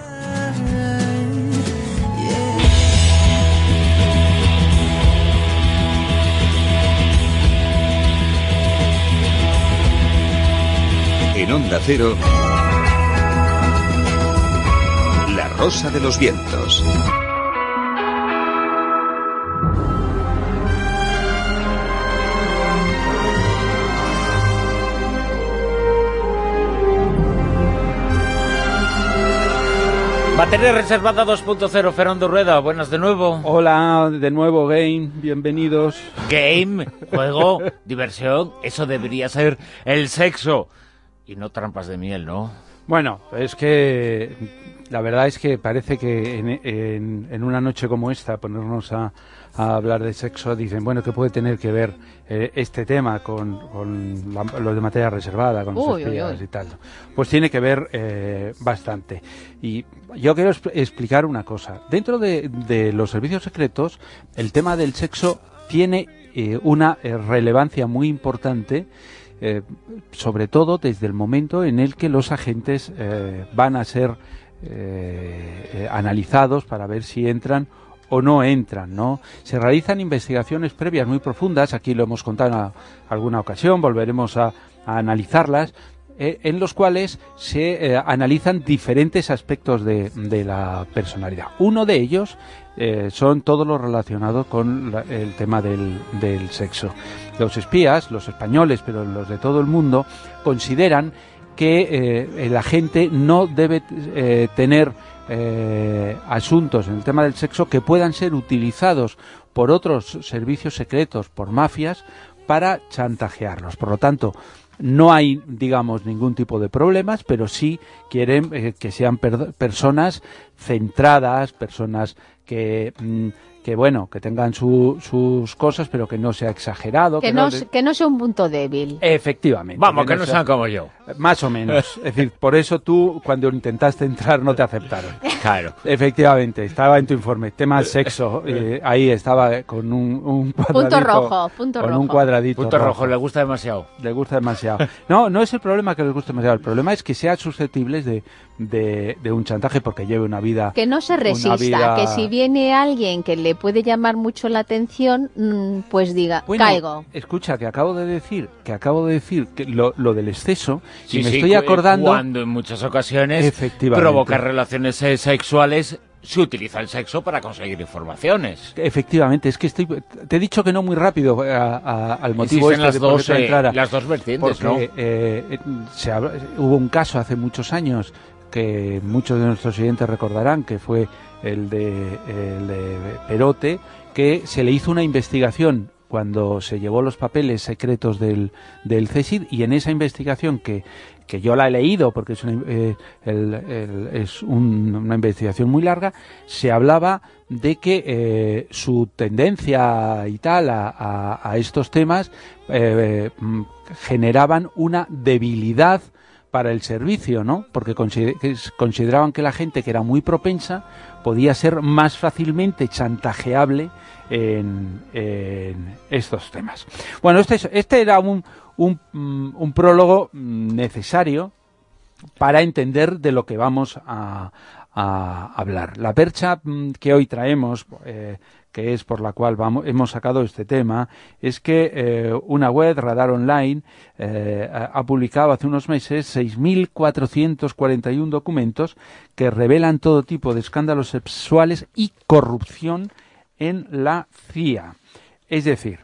En Onda Cero, La Rosa de los Vientos. Materia reservada dos punto cero, Fernando Rueda, buenas de nuevo. Hola, de nuevo, Game, bienvenidos. Game, juego, diversión, eso debería ser el sexo. Y no trampas de miel, ¿no? Bueno, es que la verdad es que parece que en, en, en una noche como esta, ponernos a, a hablar de sexo, dicen, bueno, ¿qué puede tener que ver eh, este tema con, con la, lo de materia reservada, con los uy, espías uy, uy. y tal? Pues tiene que ver eh, bastante. Y yo quiero exp- explicar una cosa. Dentro de, de los servicios secretos, el tema del sexo tiene eh, una eh, relevancia muy importante. Eh, sobre todo desde el momento en el que los agentes eh, van a ser eh, eh, analizados para ver si entran o no entran, ¿no? Se realizan investigaciones previas muy profundas, aquí lo hemos contado en a, alguna ocasión, volveremos a, a analizarlas, eh, en los cuales se eh, analizan diferentes aspectos de, de la personalidad. Uno de ellos eh, son todos los relacionados con la, el tema del, del sexo. Los espías, los españoles, pero los de todo el mundo, consideran que eh, el agente no debe eh, tener eh, asuntos en el tema del sexo que puedan ser utilizados por otros servicios secretos, por mafias, para chantajearlos. Por lo tanto, no hay, digamos, ningún tipo de problemas, pero sí quieren eh, que sean per- personas centradas, personas que... Mm, que bueno, que tengan su, sus cosas, pero que no sea exagerado. Que, que, no, no, que no sea un punto débil. Efectivamente. Vamos, que, que no, no sean sea, como yo. Más o menos. Es decir, por eso tú, cuando intentaste entrar, no te aceptaron. Claro. Efectivamente, estaba en tu informe. Tema sexo, eh, ahí estaba con un, un cuadradito. Punto rojo, punto con rojo. un cuadradito Punto rojo, rojo. le gusta demasiado. Le gusta demasiado. No, no es el problema que les guste demasiado. El problema es que sean susceptibles de, de, de un chantaje porque lleve una vida... Que no se resista, vida... que si viene alguien que le puede llamar mucho la atención, pues diga, bueno, caigo. Escucha, que acabo de decir, que acabo de decir que lo, lo del exceso, Sí, y me sí, estoy acordando... Cuando en muchas ocasiones Efectivamente. provocar relaciones eh, sexuales, se utiliza el sexo para conseguir informaciones. Efectivamente, es que estoy, te he dicho que no muy rápido a, a, al motivo Existen este las de por dos, qué te eh, entrara. las dos vertientes, Porque, ¿no? eh, se habla- hubo un caso hace muchos años que muchos de nuestros oyentes recordarán, que fue el de, el de Perote, que se le hizo una investigación cuando se llevó los papeles secretos del, del C S I D, y en esa investigación que, que yo la he leído porque es una, eh, el, el, es un, una investigación muy larga, se hablaba de que eh, su tendencia y tal a, a, a estos temas eh, eh, generaban una debilidad para el servicio, ¿no? Porque consider- que es- consideraban que la gente que era muy propensa podía ser más fácilmente chantajeable en, en estos temas. Bueno, este, es- este era un, un, mm, un prólogo mm, necesario para entender de lo que vamos a, a hablar. La percha mm, que hoy traemos, eh, que es por la cual vamos, hemos sacado este tema, es que eh, una web, Radar Online, eh, ha publicado hace unos meses seis mil cuatrocientos cuarenta y uno documentos que revelan todo tipo de escándalos sexuales y corrupción en la C I A. Es decir,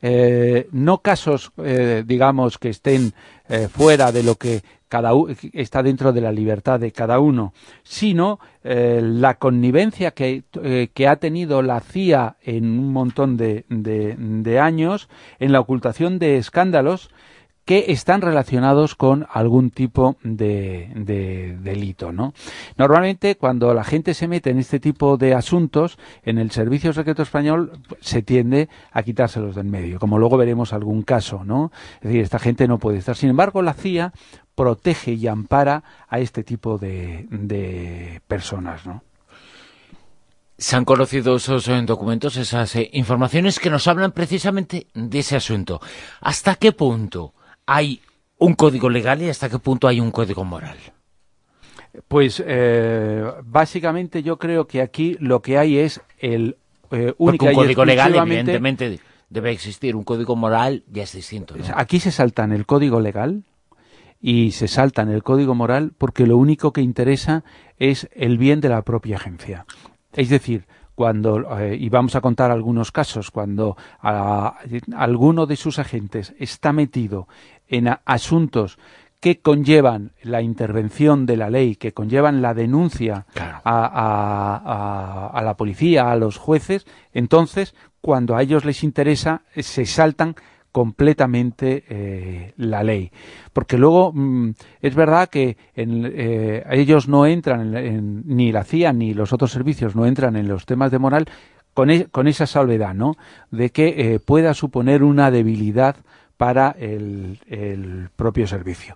eh, no casos, eh, digamos, que estén eh, fuera de lo que cada u- está dentro de la libertad de cada uno, sino eh, la connivencia que, eh, que ha tenido la C I A en un montón de, de, de años en la ocultación de escándalos que están relacionados con algún tipo de, de delito, ¿no? Normalmente, cuando la gente se mete en este tipo de asuntos, en el Servicio Secreto Español se tiende a quitárselos del medio, como luego veremos algún caso, ¿no? Es decir, esta gente no puede estar. Sin embargo, la C I A protege y ampara a este tipo de, de personas, ¿no? Se han conocido esos eh, documentos, esas eh, informaciones que nos hablan precisamente de ese asunto. ¿Hasta qué punto hay un código legal y hasta qué punto hay un código moral? Pues eh, básicamente yo creo que aquí lo que hay es el eh, única Porque un y código legal, exclusivamente- evidentemente, debe existir. Un código moral ya es distinto, ¿no? Aquí se saltan el código legal y se saltan el código moral porque lo único que interesa es el bien de la propia agencia. Es decir, cuando, eh, y vamos a contar algunos casos, cuando a, alguno de sus agentes está metido en a, asuntos que conllevan la intervención de la ley, que conllevan la denuncia Claro. a, a, a, a la policía, a los jueces, entonces, cuando a ellos les interesa, eh, se saltan completamente eh, la ley. Porque luego mm, es verdad que en, eh, ellos no entran, en, en, ni la C I A ni los otros servicios no entran en los temas de moral con, e, con esa salvedad, ¿no? De que eh, pueda suponer una debilidad para el, el propio servicio.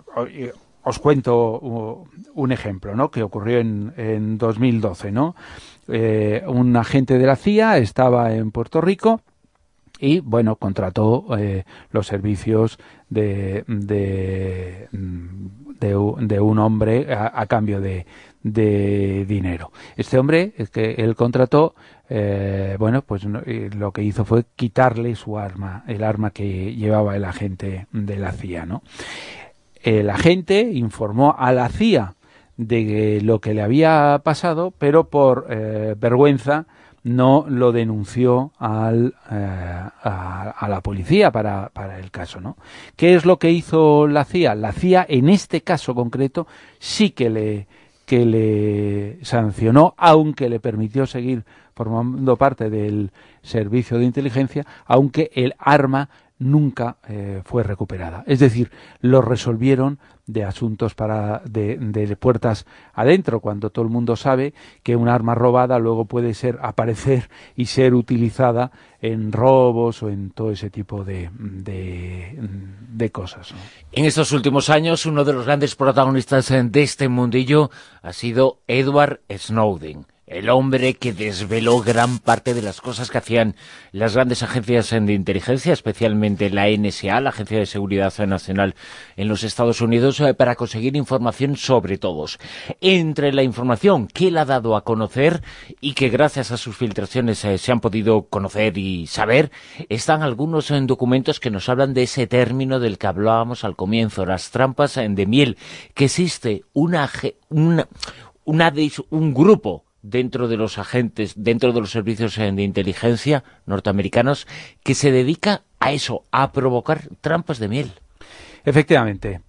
Os cuento un ejemplo, ¿no? Que ocurrió en, en dos mil doce, ¿no? Eh, un agente de la C I A estaba en Puerto Rico y, bueno, contrató eh, los servicios de, de, de, de un hombre a, a cambio de, de dinero. Este hombre, el que él contrató, eh, bueno, pues lo que hizo fue quitarle su arma, el arma que llevaba el agente de la C I A, ¿no? El agente informó a la C I A de lo que le había pasado, pero por eh, vergüenza no lo denunció al, eh, a, a la policía para, para el caso, ¿no? ¿Qué es lo que hizo la C I A? La C I A, en este caso concreto, sí que le, que le sancionó, aunque le permitió seguir formando parte del servicio de inteligencia, aunque el arma nunca eh, fue recuperada. Es decir, lo resolvieron de asuntos para de, de puertas adentro, cuando todo el mundo sabe que un arma robada luego puede ser aparecer y ser utilizada en robos o en todo ese tipo de, de, de cosas, ¿no? En estos últimos años, uno de los grandes protagonistas de este mundillo ha sido Edward Snowden, el hombre que desveló gran parte de las cosas que hacían las grandes agencias de inteligencia, especialmente la N S A, la Agencia de Seguridad Nacional en los Estados Unidos, para conseguir información sobre todos. Entre la información que él ha dado a conocer y que gracias a sus filtraciones eh, se han podido conocer y saber, están algunos en documentos que nos hablan de ese término del que hablábamos al comienzo, las trampas de miel, que existe una, una, una un grupo dentro de los agentes, dentro de los servicios de inteligencia norteamericanos, que se dedica a eso, a provocar trampas de miel. Efectivamente,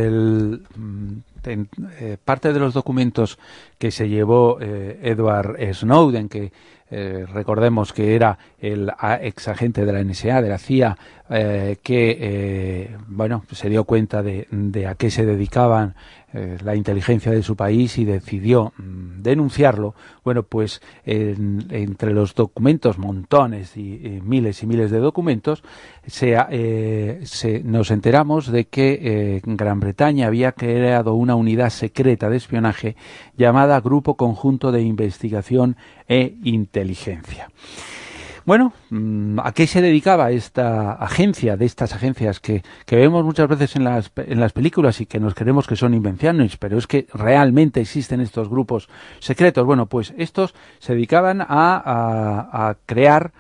el, en, eh, parte de los documentos que se llevó eh, Edward Snowden, que eh, recordemos que era el ex agente de la N S A, de la C I A, eh, que eh, bueno, se dio cuenta de, de a qué se dedicaban eh, la inteligencia de su país y decidió mm, denunciarlo. Bueno, pues en, entre los documentos, montones y, y miles y miles de documentos, se, eh, se, nos enteramos de que eh, Gran Bretaña había creado una unidad secreta de espionaje llamada Grupo Conjunto de Investigación e Inteligencia. Bueno, ¿a qué se dedicaba esta agencia, de estas agencias que, que vemos muchas veces en las, en las películas y que nos creemos que son invenciones, pero es que realmente existen estos grupos secretos? Bueno, pues estos se dedicaban a, a, a crear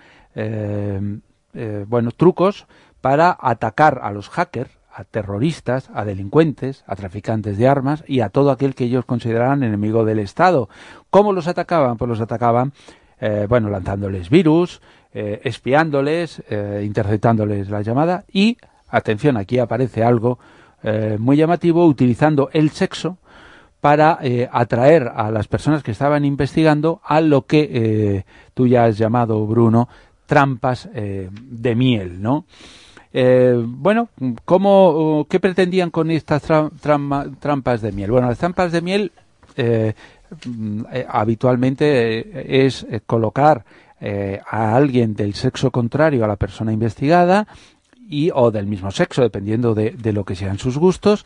eh, eh, bueno, trucos para atacar a los hackers, a terroristas, a delincuentes, a traficantes de armas y a todo aquel que ellos consideraban enemigo del Estado. ¿Cómo los atacaban? Pues los atacaban Eh, bueno, lanzándoles virus, eh, espiándoles, eh, interceptándoles la llamada y, atención, aquí aparece algo eh, muy llamativo, utilizando el sexo para eh, atraer a las personas que estaban investigando a lo que eh, tú ya has llamado, Bruno, trampas eh, de miel, ¿no? Eh, bueno, ¿cómo, ¿qué pretendían con estas tra tra trampas de miel? Bueno, las trampas de miel eh, Eh, habitualmente eh, es eh, colocar eh, a alguien del sexo contrario a la persona investigada y o del mismo sexo, dependiendo de, de lo que sean sus gustos,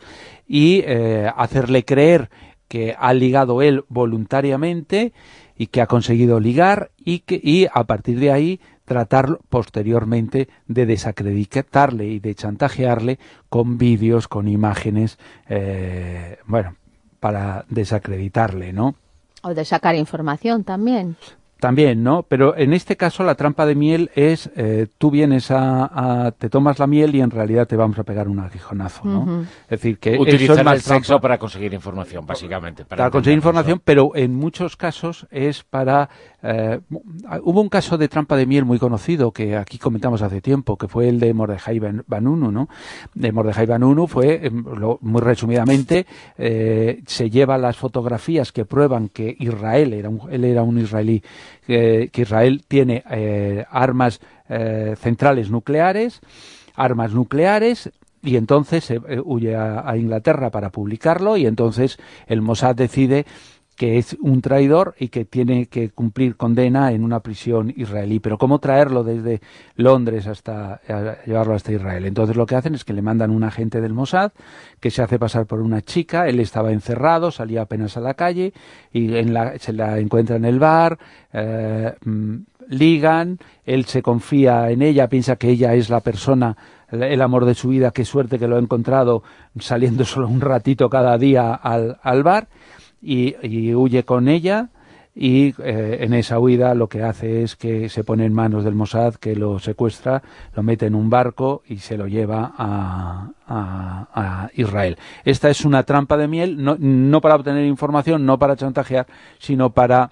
y eh, hacerle creer que ha ligado él voluntariamente y que ha conseguido ligar y que y a partir de ahí tratar posteriormente de desacreditarle y de chantajearle con vídeos, con imágenes, eh, bueno, para desacreditarle, ¿no? O de sacar información también. También, ¿no? Pero en este caso la trampa de miel es, eh, tú vienes a, a, te tomas la miel y en realidad te vamos a pegar un aguijonazo, ¿no? Uh-huh. Es decir, que utilizar eso es el sexo para conseguir información, básicamente. Para, para conseguir información, eso. Pero en muchos casos es para... Eh, hubo un caso de trampa de miel muy conocido que aquí comentamos hace tiempo, que fue el de Mordejai Vanunu, ¿no? De Mordejai Vanunu fue, eh, lo, muy resumidamente, eh, se lleva las fotografías que prueban que Israel, era un, él era un israelí, eh, que Israel tiene eh, armas eh, centrales nucleares, armas nucleares, y entonces se eh, huye a, a Inglaterra para publicarlo, y entonces el Mossad decide que es un traidor y que tiene que cumplir condena en una prisión israelí. Pero ¿cómo traerlo desde Londres hasta llevarlo hasta Israel? Entonces lo que hacen es que le mandan un agente del Mossad que se hace pasar por una chica. Él estaba encerrado, salía apenas a la calle y en la, se la encuentra en el bar, eh, ligan, él se confía en ella, piensa que ella es la persona, el amor de su vida, qué suerte que lo ha encontrado saliendo solo un ratito cada día al, al bar. Y, y huye con ella y eh, en esa huida lo que hace es que se pone en manos del Mossad, que lo secuestra, lo mete en un barco y se lo lleva a, a, a Israel. Esta es una trampa de miel, no, no para obtener información, no para chantajear, sino para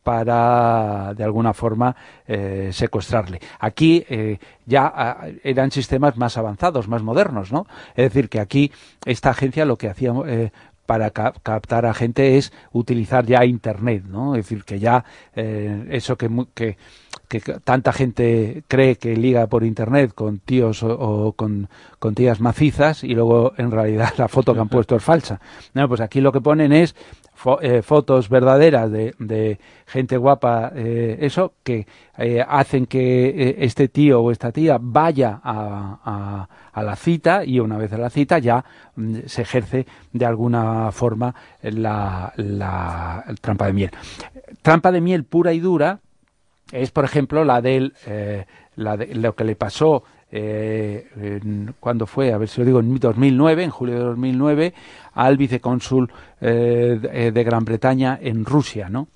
para de alguna forma eh, secuestrarle. Aquí eh, ya a, eran sistemas más avanzados, más modernos, ¿no? Es decir, que aquí esta agencia lo que hacía... Eh, para ca captar a gente es utilizar ya Internet, ¿no? Es decir, que ya eh, eso que, que, que tanta gente cree que liga por Internet con tíos o, o con, con tías macizas y luego en realidad la foto que han puesto es falsa. No, pues aquí lo que ponen es fo eh, fotos verdaderas de, de gente guapa, eh, eso, que eh, hacen que eh, este tío o esta tía vaya a, a, a la cita, y una vez a la cita ya mm, se ejerce de alguna forma la, la, la trampa de miel. Trampa de miel pura y dura es, por ejemplo, la del eh, la de, lo que le pasó eh, en, cuando fue, a ver si lo digo, en dos mil nueve, en julio de dos mil nueve, al vicecónsul eh, de, de Gran Bretaña en Rusia, ¿no?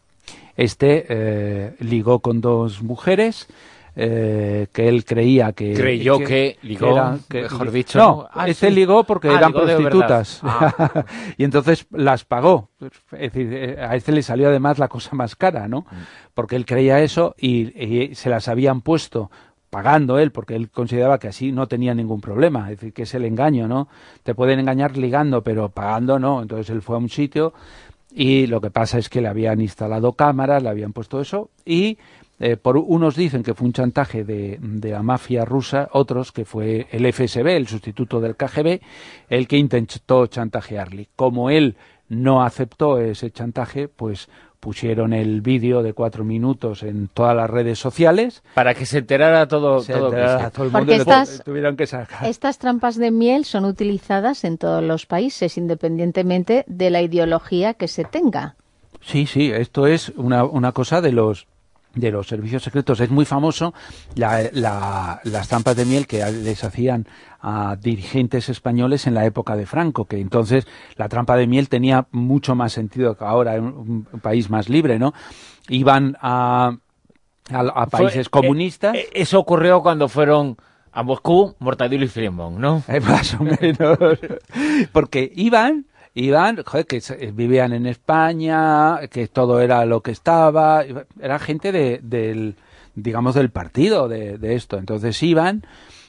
Este eh, ligó con dos mujeres eh, que él creía que... Creyó que, que ligó, que era, que, mejor dicho. No, ¿no? Ah, este sí. ligó porque ah, eran ligó prostitutas. Ah. Y entonces las pagó. Es decir, a este le salió además la cosa más cara, ¿no? Porque él creía eso y, y se las habían puesto pagando él, porque él consideraba que así no tenía ningún problema. Es decir, que es el engaño, ¿no? Te pueden engañar ligando, pero pagando no. Entonces él fue a un sitio y lo que pasa es que le habían instalado cámaras, le habían puesto eso, y eh, por unos dicen que fue un chantaje de, de la mafia rusa, otros que fue el F S B, el sustituto del K G B, el que intentó chantajearle. Como él no aceptó ese chantaje, pues pusieron el vídeo de cuatro minutos en todas las redes sociales. Para que se enterara todo, se todo, enterara que todo el Porque mundo. estas, lo tuvieron que sacar. Estas trampas de miel son utilizadas en todos los países, independientemente de la ideología que se tenga. Sí, sí, esto es una, una cosa de los de los servicios secretos. Es muy famoso la, la, las trampas de miel que les hacían a dirigentes españoles en la época de Franco, que entonces la trampa de miel tenía mucho más sentido que ahora en un, un país más libre, ¿no? Iban a, a, a países Fue, comunistas. Eh, eso ocurrió cuando fueron a Moscú, Mortadelo y Filemón, ¿no? Eh, más o menos. Porque iban... Iban, joder, que vivían en España, que todo era lo que estaba, era gente de, del, digamos, del partido de, de esto. Entonces iban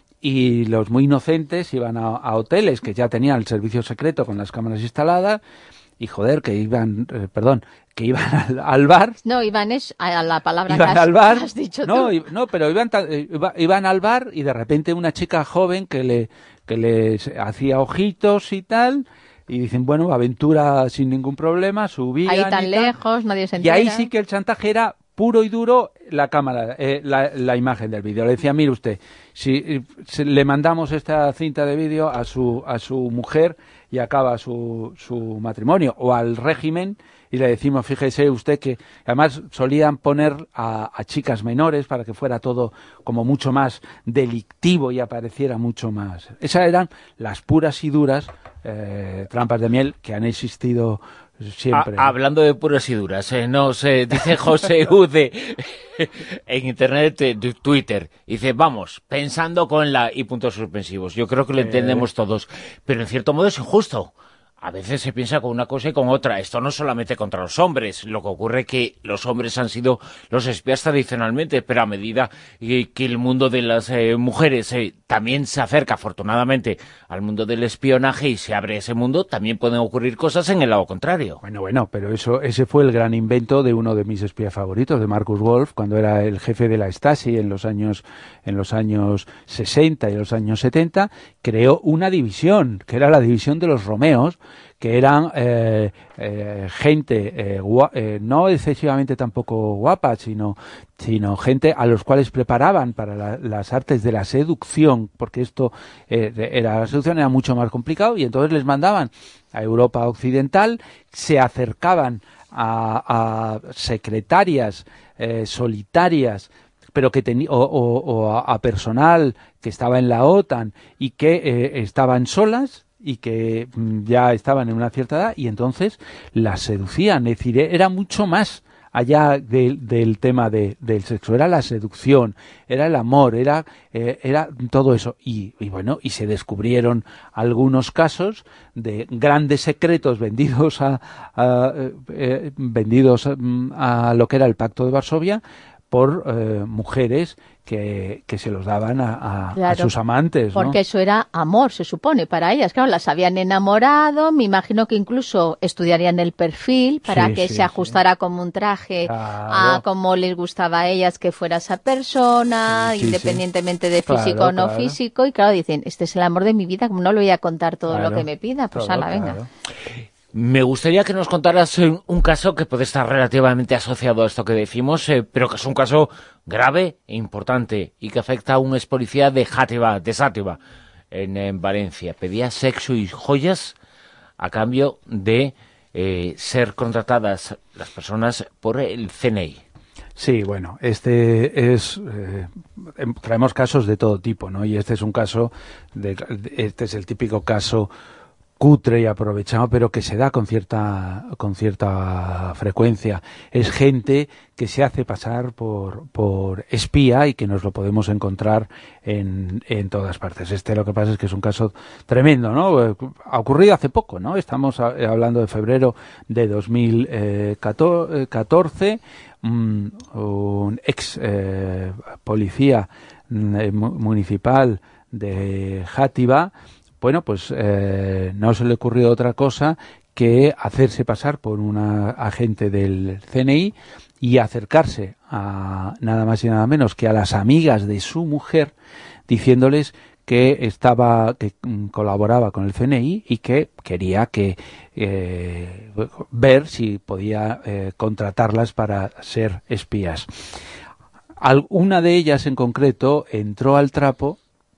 y los muy inocentes iban a, a hoteles que ya tenían el servicio secreto con las cámaras instaladas y, joder, que iban, eh, perdón, que iban al, al bar. No, iban es a la palabra iban que has, al bar, has dicho no, tú. I, no, pero iban, iba, iban al bar y de repente una chica joven que le que les hacía ojitos y tal. Y dicen, bueno, aventura sin ningún problema, subían ahí tan y lejos, nadie se y entera. ahí sí que el chantaje era puro y duro la cámara, eh, la, la imagen del vídeo. Le decía, mire usted, si, si le mandamos esta cinta de vídeo a su a su mujer y acaba su, su matrimonio, o al régimen, y le decimos, fíjese usted que además solían poner a, a chicas menores para que fuera todo como mucho más delictivo y apareciera mucho más. Esas eran las puras y duras eh, trampas de miel que han existido siempre. A, hablando de puras y duras, eh, no sé, dice José Ude en internet, de Twitter, dice, vamos, pensando con la y puntos suspensivos. Yo creo que lo eh... entendemos todos, pero en cierto modo es injusto. A veces se piensa con una cosa y con otra. Esto no solamente contra los hombres. Lo que ocurre es que los hombres han sido los espías tradicionalmente, pero a medida que el mundo de las eh, mujeres eh, también se acerca, afortunadamente, al mundo del espionaje y se abre ese mundo, también pueden ocurrir cosas en el lado contrario. Bueno, bueno, pero eso ese fue el gran invento de uno de mis espías favoritos, de Marcus Wolf, cuando era el jefe de la Stasi en los años en los años sesenta y los años setenta, creó una división, que era la división de los Romeos, que eran eh, eh, gente eh, gua eh, no excesivamente tampoco guapa, sino, sino gente a los cuales preparaban para la, las artes de la seducción, porque esto eh, era la seducción era mucho más complicado, y entonces les mandaban a Europa Occidental, se acercaban a, a secretarias eh, solitarias, pero que tenía o, o, o a, a personal que estaba en la OTAN y que eh, estaban solas y que ya estaban en una cierta edad, y entonces las seducían. Es decir, era mucho más allá de, del tema de, del sexo, era la seducción, era el amor, era eh, era todo eso. Y, y bueno, y se descubrieron algunos casos de grandes secretos vendidos a, a eh, vendidos a, a lo que era el Pacto de Varsovia, por eh, mujeres que, que se los daban a, a, claro, a sus amantes, ¿no? Porque eso era amor, se supone, para ellas. Claro, las habían enamorado, me imagino que incluso estudiarían el perfil para sí, que sí, se ajustara sí. como un traje claro. a como les gustaba a ellas que fuera esa persona, sí, independientemente sí. de físico claro, o no claro. físico. Y claro, dicen, este es el amor de mi vida, como no le voy a contar todo claro, lo que me pida, pues ala, venga. Claro. Me gustaría que nos contaras un caso que puede estar relativamente asociado a esto que decimos, eh, pero que es un caso grave e importante y que afecta a un ex policía de Játiva, de Sátiva, en, en Valencia. Pedía sexo y joyas a cambio de eh, ser contratadas las personas por el C N I. Sí, bueno, este es eh, traemos casos de todo tipo, ¿no? Y este es un caso, de, este es el típico caso cutre y aprovechado, pero que se da con cierta con cierta frecuencia. Es gente que se hace pasar por por espía y que nos lo podemos encontrar en, en todas partes. Este lo que pasa es que es un caso tremendo, ¿no? Ha ocurrido hace poco, ¿no? Estamos hablando de febrero de dos mil catorce. Un, un ex eh, policía eh, municipal de Játiva, bueno, pues eh, no se le ocurrió otra cosa que hacerse pasar por una agente del C N I y acercarse a nada más y nada menos que a las amigas de su mujer, diciéndoles que estaba, que colaboraba con el C N I y que quería que eh, ver si podía eh, contratarlas para ser espías. Una de ellas en concreto entró al trapo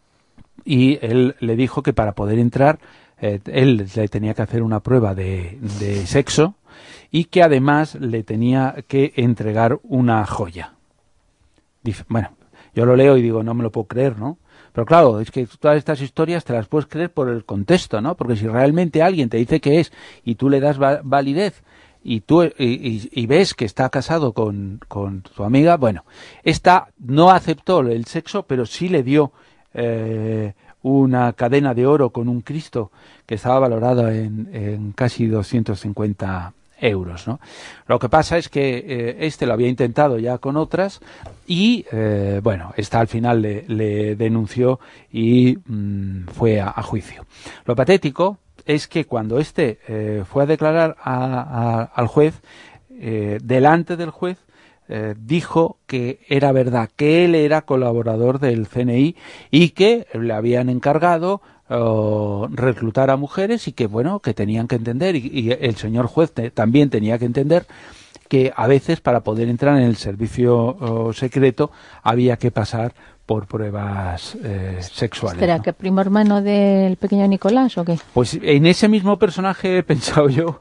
y él le dijo que para poder entrar eh, él le tenía que hacer una prueba de, de sexo y que además le tenía que entregar una joya. Dice, bueno, yo lo leo y digo, no me lo puedo creer, ¿no? Pero claro, es que todas estas historias te las puedes creer por el contexto, ¿no? Porque si realmente alguien te dice que es y tú le das va validez y tú y, y, y ves que está casado con, con tu amiga, bueno, esta no aceptó el sexo, pero sí le dio eh, una cadena de oro con un Cristo que estaba valorada en, en casi doscientos cincuenta euros, ¿no? Lo que pasa es que eh, este lo había intentado ya con otras y, eh, bueno, esta al final le, le denunció y mmm, fue a, a juicio. Lo patético es que cuando este eh, fue a declarar a, a, al juez, eh, delante del juez, eh, dijo que era verdad, que él era colaborador del C N I y que le habían encargado Uh, reclutar a mujeres y que bueno, que tenían que entender y, y el señor juez te, también tenía que entender que a veces para poder entrar en el servicio uh, secreto había que pasar por pruebas eh, sexuales. ¿Espera, ¿no? que primo hermano del pequeño Nicolás o qué? Pues en ese mismo personaje he pensado yo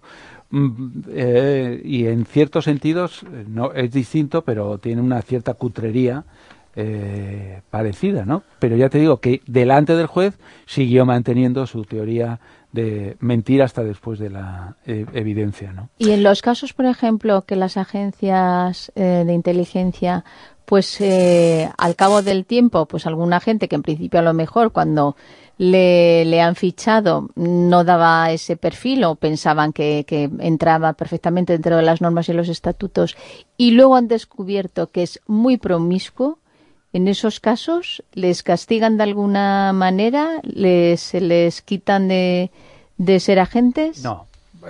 eh, y en ciertos sentidos no es distinto, pero tiene una cierta cutrería Eh, parecida, ¿no? Pero ya te digo que delante del juez siguió manteniendo su teoría de mentir hasta después de la eh, evidencia, ¿no? Y en los casos, por ejemplo, que las agencias eh, de inteligencia, pues eh, al cabo del tiempo, pues alguna gente que en principio a lo mejor cuando le, le han fichado no daba ese perfil o pensaban que, que entraba perfectamente dentro de las normas y los estatutos y luego han descubierto que es muy promiscuo. En esos casos, ¿les castigan de alguna manera? ¿Les, ¿Se les quitan de, de ser agentes? No.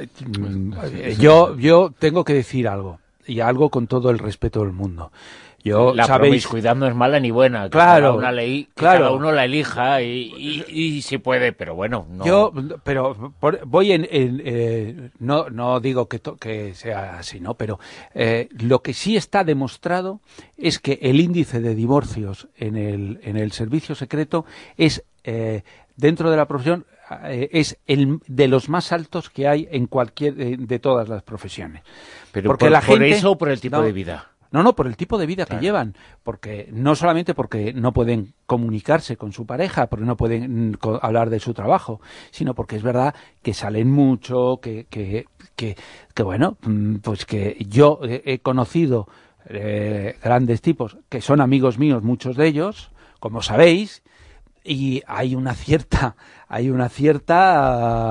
Yo, yo tengo que decir algo, y algo con todo el respeto del mundo. Yo, la ¿sabéis? promiscuidad no es mala ni buena. Que claro, cada, una ley, que claro. cada uno la elija y, y, y si puede, pero bueno. No. Yo, pero por, voy en, en eh, no, no digo que, to, que sea así, ¿no? Pero eh, lo que sí está demostrado es que el índice de divorcios en el, en el servicio secreto es eh, dentro de la profesión eh, es el de los más altos que hay en cualquier eh, de todas las profesiones. Pero porque por, la gente, por eso o por el tipo no, de vida. No, no, por el tipo de vida claro. que llevan, porque no solamente porque no pueden comunicarse con su pareja, porque no pueden co- hablar de su trabajo, sino porque es verdad que salen mucho, que, que, que, que bueno, pues que yo he, he conocido eh, grandes tipos que son amigos míos, muchos de ellos, como sabéis, y hay una cierta, hay una cierta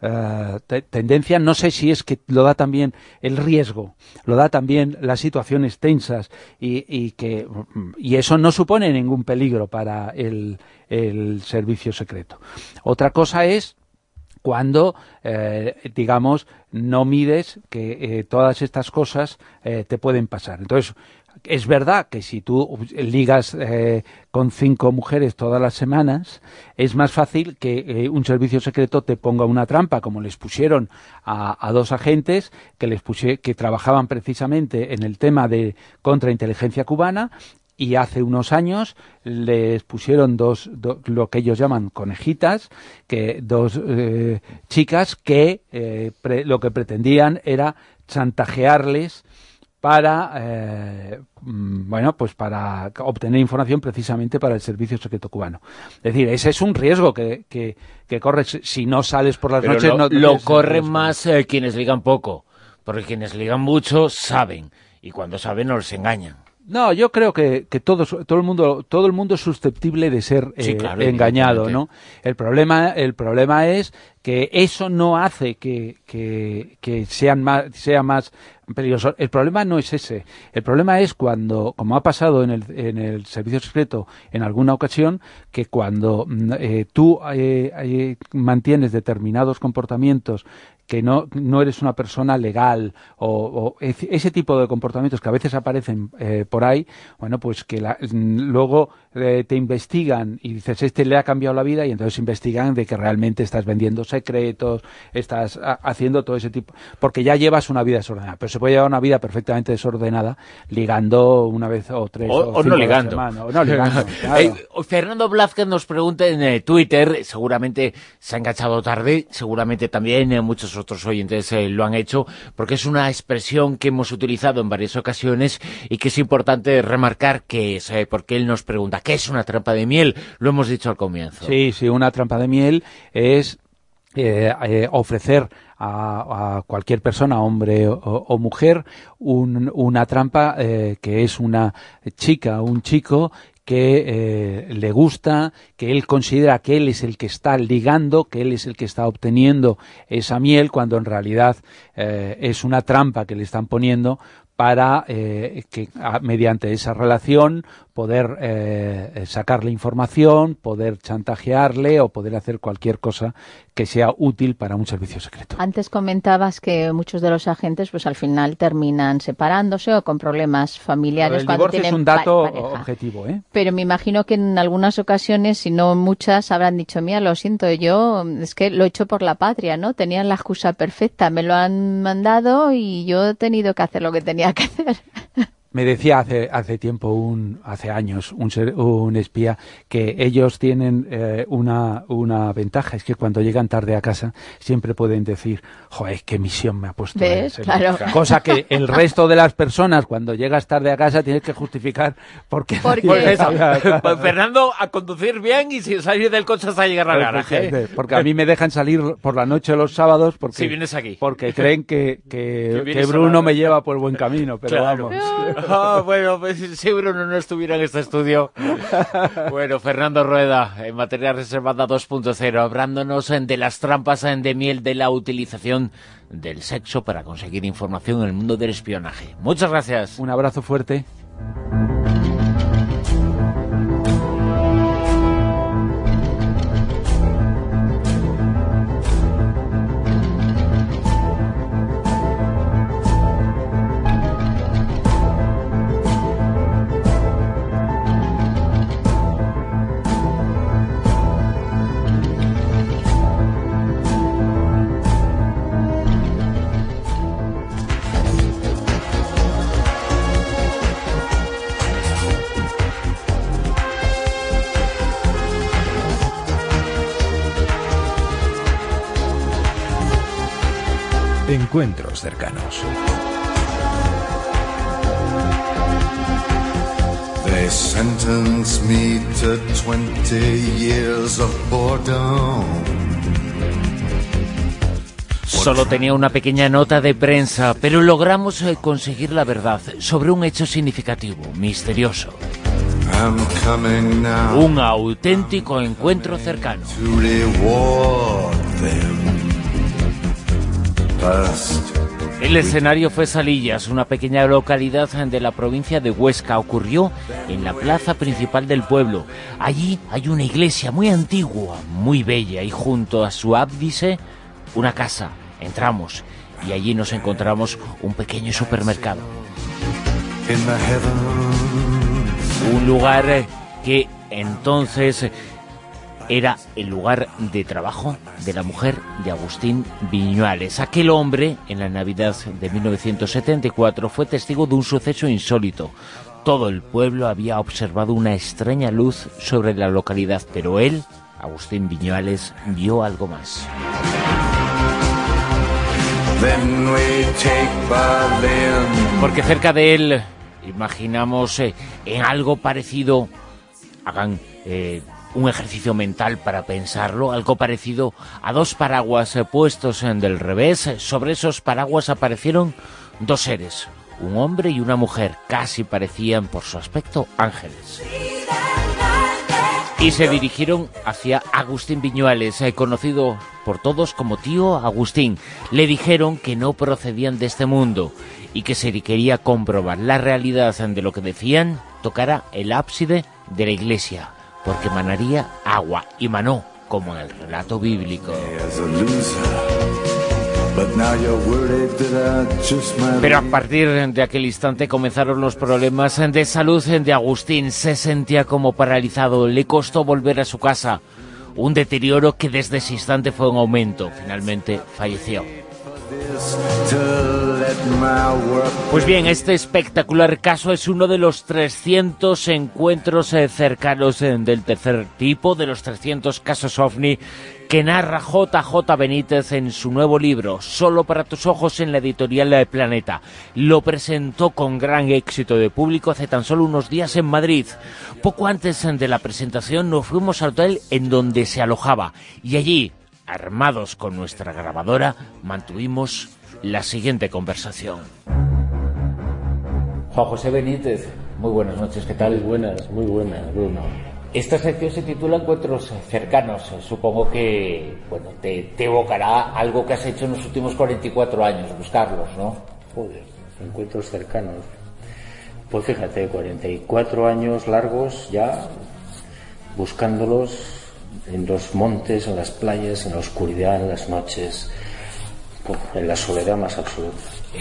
uh, te tendencia, no sé si es que lo da también el riesgo, lo da también las situaciones tensas y, y que y eso no supone ningún peligro para el, el servicio secreto. Otra cosa es cuando, eh, digamos, no mides que eh, todas estas cosas eh, te pueden pasar. Entonces, es verdad que si tú ligas eh, con cinco mujeres todas las semanas, es más fácil que eh, un servicio secreto te ponga una trampa, como les pusieron a, a dos agentes que les pusie, que trabajaban precisamente en el tema de contrainteligencia cubana. Y hace unos años les pusieron dos, do, lo que ellos llaman conejitas, que dos eh, chicas que eh, pre, lo que pretendían era chantajearles para, eh, bueno, pues para obtener información precisamente para el servicio secreto cubano. Es decir, ese es un riesgo que, que, que corres si no sales por las Pero noches. Lo, no, lo corren más eh, quienes ligan poco, porque quienes ligan mucho saben, y cuando saben no les engañan. No, yo creo que, que todos, todo el mundo, todo el mundo es susceptible de ser eh, sí, claro, engañado, ¿no? El problema, el problema es que eso no hace que, que, que sean más, sea más peligroso. El problema no es ese. El problema es cuando, como ha pasado en el, en el servicio secreto en alguna ocasión, que cuando eh, tú eh, eh, mantienes determinados comportamientos que no, no eres una persona legal o, o ese tipo de comportamientos que a veces aparecen eh, por ahí, bueno, pues que la, luego eh, te investigan y dices, este le ha cambiado la vida, y entonces investigan de que realmente estás vendiendo secretos, estás a, haciendo todo ese tipo, porque ya llevas una vida desordenada, pero se puede llevar una vida perfectamente desordenada ligando una vez o tres o, o, o no ligando. Semana, o no ligando. Claro. eh, Fernando Blázquez nos pregunta en eh, Twitter, seguramente se ha enganchado tarde, seguramente también eh, muchos otros oyentes eh, lo han hecho, porque es una expresión que hemos utilizado en varias ocasiones y que es importante remarcar que es, eh, porque él nos pregunta, ¿qué es una trampa de miel? Lo hemos dicho al comienzo. Sí, sí, una trampa de miel es eh, eh, ofrecer a, a cualquier persona, hombre o, o mujer, un, una trampa eh, que es una chica o un chico que eh, le gusta, que él considera que él es el que está ligando, que él es el que está obteniendo esa miel, cuando en realidad eh, es una trampa que le están poniendo para eh, que a, mediante esa relación poder eh, sacarle información, poder chantajearle o poder hacer cualquier cosa que sea útil para un servicio secreto. Antes comentabas que muchos de los agentes pues al final terminan separándose o con problemas familiares. El cuando divorcio tienen es un dato pa objetivo, ¿eh? Pero me imagino que en algunas ocasiones, si no muchas, habrán dicho, mira, lo siento, yo es que lo he hecho por la patria, ¿no? Tenían la excusa perfecta, me lo han mandado y yo he tenido que hacer lo que tenía que hacer. Me decía hace hace tiempo, un hace años, un, ser, un espía, que ellos tienen eh, una, una ventaja, es que cuando llegan tarde a casa siempre pueden decir, joder, qué misión me ha puesto. ¿Ves? Claro. Cosa que el resto de las personas, cuando llegas tarde a casa, tienes que justificar por qué. ¿Por qué? Pues Fernando, a conducir bien y sin salir del coche hasta llegar al garaje. Porque a mí me dejan salir por la noche los sábados porque, si vienes aquí. porque creen que, que, que Bruno me lleva por el buen camino, pero claro. vamos. Oh, bueno, pues si Bruno no estuviera en este estudio. Bueno, Fernando Rueda, en Materia Reservada dos punto cero, hablándonos de las trampas de miel, de la utilización del sexo para conseguir información en el mundo del espionaje. Muchas gracias. Un abrazo fuerte. Encuentros cercanos. They sentenced me to twenty years of boredom. Solo tenía una pequeña nota de prensa, pero logramos eh, conseguir la verdad sobre un hecho significativo, misterioso. I'm coming now. Un auténtico encuentro cercano. To reward them. First, el escenario fue Salillas, una pequeña localidad de la provincia de Huesca. Ocurrió en la plaza principal del pueblo. Allí hay una iglesia muy antigua, muy bella, y junto a su ábdice una casa. Entramos y allí nos encontramos un pequeño supermercado. in the heavens, Un lugar que entonces era el lugar de trabajo de la mujer de Agustín Viñuales. Aquel hombre, en la Navidad de mil novecientos setenta y cuatro, fue testigo de un suceso insólito. Todo el pueblo había observado una extraña luz sobre la localidad, pero él, Agustín Viñuales, vio algo más. then we take Berlin. Porque cerca de él, imaginamos eh, en algo parecido, hagan eh, un ejercicio mental para pensarlo, algo parecido a dos paraguas eh, puestos en del revés. Sobre esos paraguas aparecieron dos seres, un hombre y una mujer, casi parecían por su aspecto ángeles. Y se dirigieron hacia Agustín Viñuales, eh, conocido por todos como Tío Agustín. Le dijeron que no procedían de este mundo y que se quería comprobar la realidad de lo que decían, tocara el ábside de la iglesia, porque manaría agua, y manó, como en el relato bíblico. As a loser, but now you're worried that I just might. Pero a partir de aquel instante comenzaron los problemas de salud de Agustín. Se sentía como paralizado, le costó volver a su casa. Un deterioro que desde ese instante fue en aumento. Finalmente falleció. Pues bien, este espectacular caso es uno de los trescientos encuentros eh, cercanos eh, del tercer tipo, de los trescientos casos ovni que narra J J Benítez en su nuevo libro, Solo para tus ojos, en la editorial de Planeta. Lo presentó con gran éxito de público hace tan solo unos días en Madrid. Poco antes de la presentación nos fuimos al hotel en donde se alojaba, y allí, armados con nuestra grabadora, mantuvimos la siguiente conversación. Juan José Benítez, muy buenas noches, ¿qué tal? Muy buenas, muy buenas, Bruno. Esta sección se titula Encuentros cercanos. Supongo que, bueno, te, te evocará algo que has hecho en los últimos cuarenta y cuatro años, buscarlos, ¿no? Joder, encuentros cercanos. Pues fíjate, cuarenta y cuatro años largos ya buscándolos en los montes, en las playas, en la oscuridad, en las noches, en la soledad más absoluta.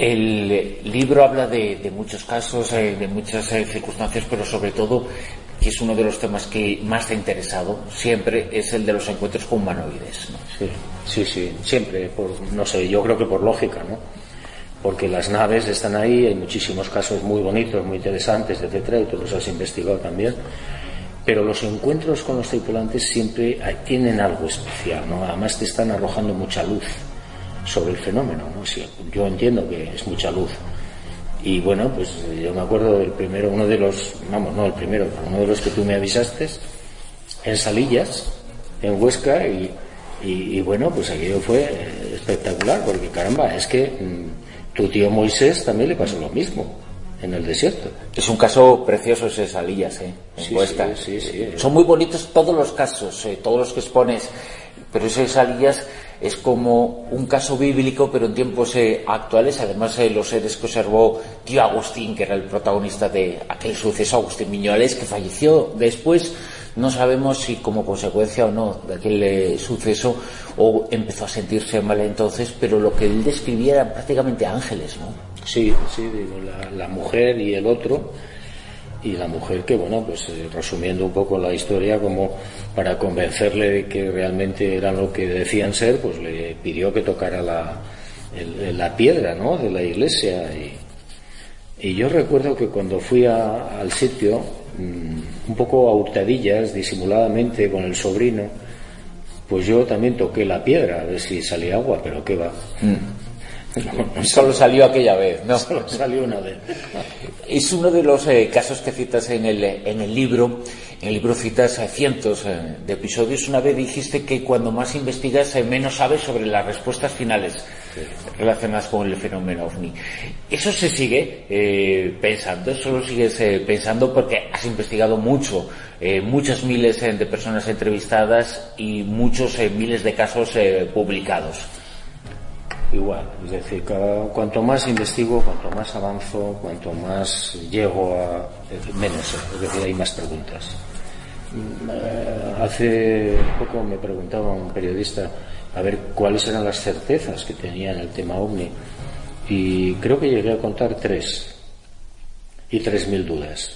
El libro habla de, de muchos casos, eh, de muchas eh, circunstancias, pero sobre todo, que es uno de los temas que más te ha interesado siempre, es el de los encuentros con humanoides, ¿no? Sí, sí, sí, siempre, por, no sé, yo creo que por lógica, ¿no? Porque las naves están ahí, hay muchísimos casos muy bonitos, muy interesantes, etcétera, y tú los has investigado también. Pero los encuentros con los tripulantes siempre tienen algo especial, ¿no? Además te están arrojando mucha luz sobre el fenómeno, ¿no? Sí, yo entiendo que es mucha luz. Y bueno, pues yo me acuerdo del primero, uno de los, vamos, no el primero, pero uno de los que tú me avisaste, en Salillas, en Huesca, y, y, y bueno, pues aquello fue espectacular, porque caramba, es que mmm, tu tío Moisés también le pasó lo mismo en el desierto. Es un caso precioso ese Salillas, ¿eh? En sí, Huesca. Sí, sí, sí. Son muy bonitos todos los casos, eh, todos los que expones, pero ese Salillas es como un caso bíblico, pero en tiempos eh, actuales. Además, eh, los seres que observó Tío Agustín, que era el protagonista de aquel suceso, Agustín Viñuales, que falleció después, no sabemos si como consecuencia o no de aquel eh, suceso, o empezó a sentirse mal entonces, pero lo que él describía eran prácticamente ángeles, ¿no? Sí, sí, digo, la, la mujer y el otro, y la mujer que, bueno, pues eh, resumiendo un poco la historia, como para convencerle de que realmente eran lo que decían ser, pues le pidió que tocara la, el, la piedra, ¿no?, de la iglesia. Y, y yo recuerdo que cuando fui a, al sitio, mmm, un poco a hurtadillas, disimuladamente con el sobrino, pues yo también toqué la piedra a ver si salía agua, pero qué va. Mm. No, no solo salió aquella vez, ¿no? Solo salió una vez. Es uno de los eh, casos que citas en el, en el libro. En el libro citas eh, cientos eh, de episodios. Una vez dijiste que cuando más investigas, eh, menos sabes sobre las respuestas finales, sí, relacionadas con el fenómeno ovni. Eso se sigue eh, pensando, eso lo sigues eh, pensando porque has investigado mucho, eh, muchas miles eh, de personas entrevistadas y muchos eh, miles de casos eh, publicados. igual, es decir, cada, cuanto más investigo, cuanto más avanzo, cuanto más llego a menos sé, es decir, hay más preguntas. Hace poco me preguntaba un periodista a ver cuáles eran las certezas que tenía en el tema OVNI, y creo que llegué a contar tres y tres mil dudas.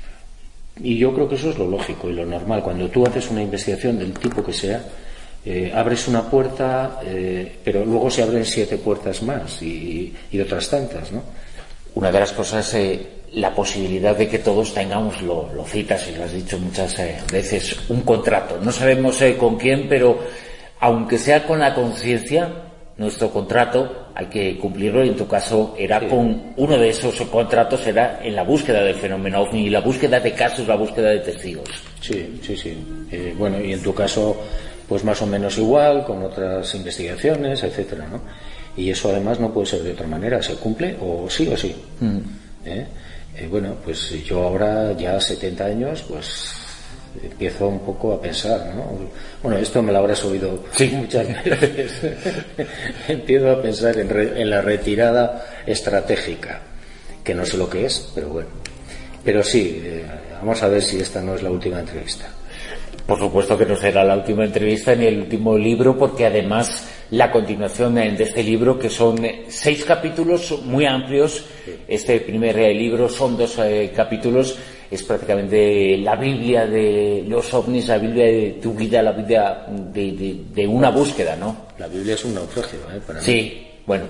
Y yo creo que eso es lo lógico y lo normal. Cuando tú haces una investigación del tipo que sea, eh, abres una puerta, eh, pero luego se abren siete puertas más y, y otras tantas, ¿no? Una de las cosas, eh, la posibilidad de que todos tengamos, lo, lo citas y lo has dicho muchas eh, veces, un contrato. No sabemos eh, con quién, pero aunque sea con la conciencia, nuestro contrato hay que cumplirlo, y en tu caso era sí. Con uno de esos contratos era en la búsqueda del fenómeno OVNI y la búsqueda de casos, la búsqueda de testigos. Sí, sí, sí. Eh, bueno, y en tu caso, pues más o menos igual, con otras investigaciones, etcétera, ¿no? Y eso además no puede ser de otra manera, se cumple o sí o sí. Mm. ¿Eh? Eh, bueno, pues yo ahora ya setenta años, pues empiezo un poco a pensar, ¿no? Bueno, esto me lo habrás oído sí. muchas veces. Empiezo a pensar en, re, en la retirada estratégica, que no sé lo que es, pero bueno. Pero sí, eh, vamos a ver si esta no es la última entrevista. Por supuesto que no será la última entrevista ni el último libro, porque además la continuación de este libro, que son seis capítulos muy amplios, sí. Este primer libro son dos eh, capítulos, es prácticamente la Biblia de los ovnis, la Biblia de tu vida, la Biblia de, de, de una búsqueda, ¿no? La Biblia es un naufragio, ¿eh? Para mí. Sí, bueno.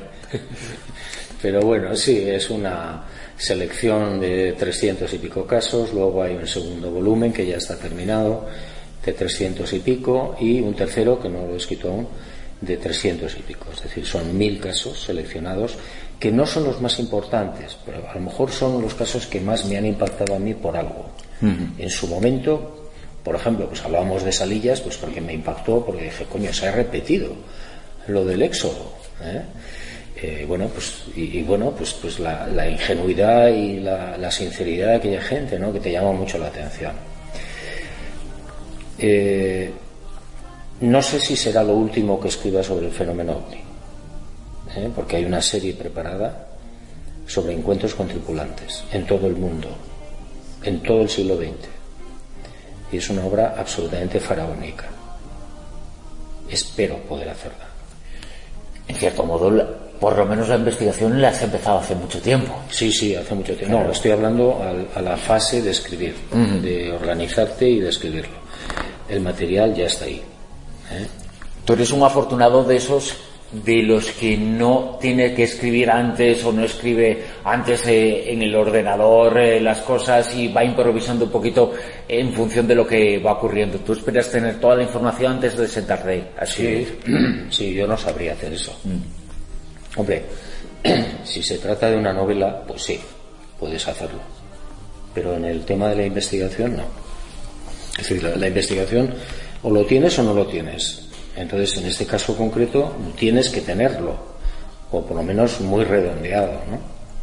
Pero bueno, sí, es una selección de trescientos y pico casos, luego hay un segundo volumen que ya está terminado, de trescientos y pico, y un tercero que no lo he escrito aún, de trescientos y pico. Es decir, son mil casos seleccionados que no son los más importantes, pero a lo mejor son los casos que más me han impactado a mí por algo. Uh-huh. En su momento, por ejemplo, pues hablábamos de Salillas, pues porque me impactó, porque dije, coño, se ha repetido lo del éxodo, ¿eh? Eh, bueno, pues y, y bueno, pues pues la, la ingenuidad y la, la sinceridad de aquella gente, ¿no? Que te llama mucho la atención. Eh, no sé si será lo último que escriba sobre el fenómeno OVNI, ¿eh? Porque hay una serie preparada sobre encuentros con tripulantes en todo el mundo, en todo el siglo veinte, y es una obra absolutamente faraónica. Espero poder hacerla. En cierto modo, por lo menos la investigación la has empezado hace mucho tiempo. Sí, sí, hace mucho tiempo. Claro. No, estoy hablando a, a la fase de escribir, uh-huh. de organizarte y de escribirlo. El material ya está ahí, ¿eh? Tú eres un afortunado de esos de los que no tiene que escribir antes o no escribe antes eh, en el ordenador eh, las cosas y va improvisando un poquito en función de lo que va ocurriendo. Tú esperas tener toda la información antes de sentarte así. Sí, sí, yo no sabría hacer eso. Mm. Hombre, si se trata de una novela, pues sí, puedes hacerlo. Pero en el tema de la investigación, no. Es decir, la, la investigación o lo tienes o no lo tienes. Entonces, en este caso concreto, tienes que tenerlo, o por lo menos muy redondeado, ¿no?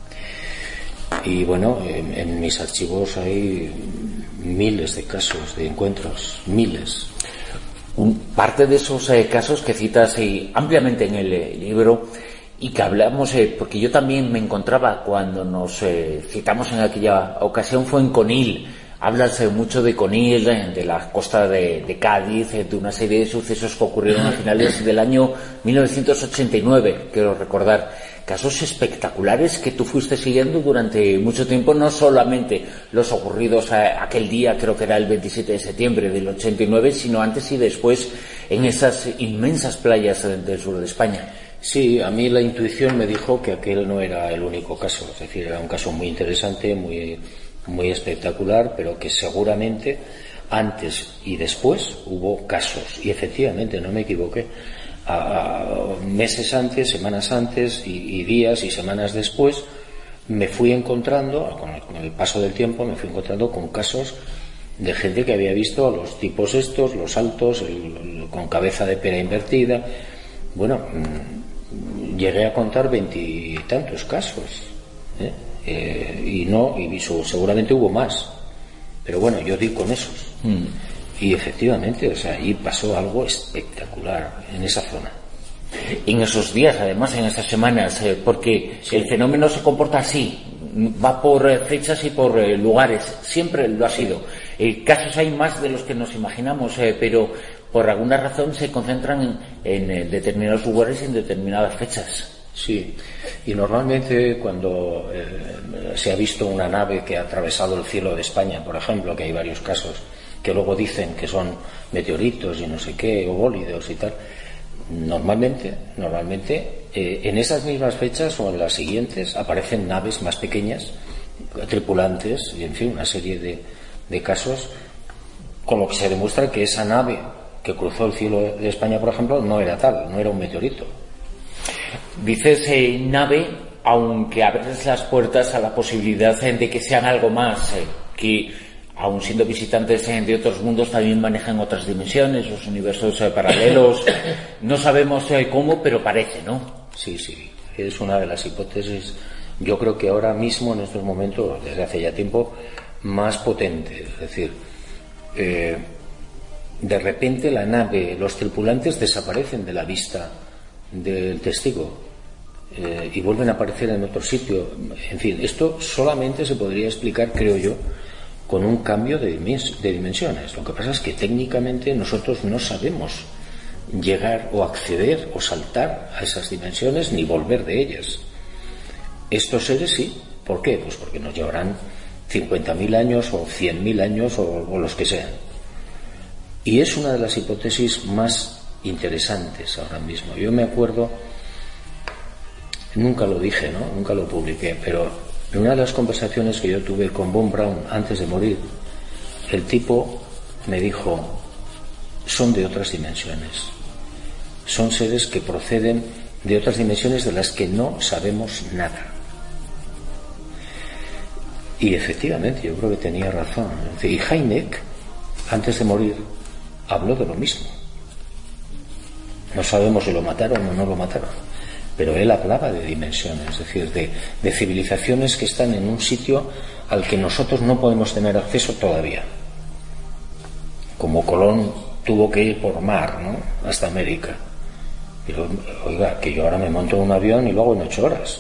Y bueno, en, en mis archivos hay miles de casos de encuentros, miles. Un, parte de esos eh, casos que citas eh, ampliamente en el eh, libro y que hablamos, eh, porque yo también me encontraba cuando nos eh, citamos en aquella ocasión, fue en Conil. Hablas eh, mucho de Conil, eh, de la costa de, de Cádiz, eh, de una serie de sucesos que ocurrieron a finales del año mil novecientos ochenta y nueve, quiero recordar. Casos espectaculares que tú fuiste siguiendo durante mucho tiempo, no solamente los ocurridos a, aquel día, creo que era el veintisiete de septiembre del ochenta y nueve, sino antes y después en esas inmensas playas del sur de España. Sí, a mí la intuición me dijo que aquel no era el único caso, es decir, era un caso muy interesante, muy... muy espectacular, pero que seguramente antes y después hubo casos, y efectivamente, no me equivoqué, a, a meses antes, semanas antes y, y días y semanas después me fui encontrando, con el, con el paso del tiempo, me fui encontrando con casos de gente que había visto a los tipos estos, los altos, el, el, con cabeza de pera invertida. Bueno, mmm, llegué a contar veintitantos casos, ¿eh? Eh, y no, y seguramente hubo más, pero bueno, yo di con esos. Mm. Y efectivamente, o sea, ahí pasó algo espectacular en esa zona. en esos días, además en esas semanas, eh, porque sí. El fenómeno se comporta así, va por eh, fechas y por eh, lugares, siempre lo ha sido. Eh, casos hay más de los que nos imaginamos, eh, pero por alguna razón se concentran en, en, en determinados lugares y en determinadas fechas. Sí, y normalmente cuando eh, se ha visto una nave que ha atravesado el cielo de España, por ejemplo, que hay varios casos, que luego dicen que son meteoritos y no sé qué, o bólidos y tal, normalmente, normalmente eh, en esas mismas fechas o en las siguientes aparecen naves más pequeñas, tripulantes, y en fin, una serie de, de casos, con lo que se demuestra que esa nave que cruzó el cielo de España, por ejemplo, no era tal, no era un meteorito. Dices eh, nave, aunque abres las puertas a la posibilidad eh, de que sean algo más, eh, que aun siendo visitantes eh, de otros mundos también manejan otras dimensiones, los universos eh, paralelos. No sabemos eh, cómo, pero parece, ¿no? Sí, sí, es una de las hipótesis, yo creo que ahora mismo, en estos momentos, desde hace ya tiempo, más potente. Es decir, eh, de repente la nave, los tripulantes desaparecen de la vista del testigo eh, y vuelven a aparecer en otro sitio. En fin, esto solamente se podría explicar, creo yo, con un cambio de, dimens- de dimensiones. Lo que pasa es que técnicamente nosotros no sabemos llegar o acceder o saltar a esas dimensiones ni volver de ellas. Estos seres sí. ¿Por qué? Pues porque nos llevarán cincuenta mil años o cien mil años o, o los que sean. Y es una de las hipótesis más interesantes ahora mismo. Yo me acuerdo, nunca lo dije, ¿no? Nunca lo publiqué, pero en una de las conversaciones que yo tuve con Von Braun antes de morir, el tipo me dijo: son de otras dimensiones, son seres que proceden de otras dimensiones de las que no sabemos nada. Y efectivamente yo creo que tenía razón. Y Hynek, antes de morir, habló de lo mismo. No sabemos si lo mataron o no lo mataron, pero él hablaba de dimensiones, es decir, de, de civilizaciones que están en un sitio al que nosotros no podemos tener acceso todavía. Como Colón tuvo que ir por mar, ¿no?, hasta América. Pero, oiga, que yo ahora me monto en un avión y lo hago en ocho horas.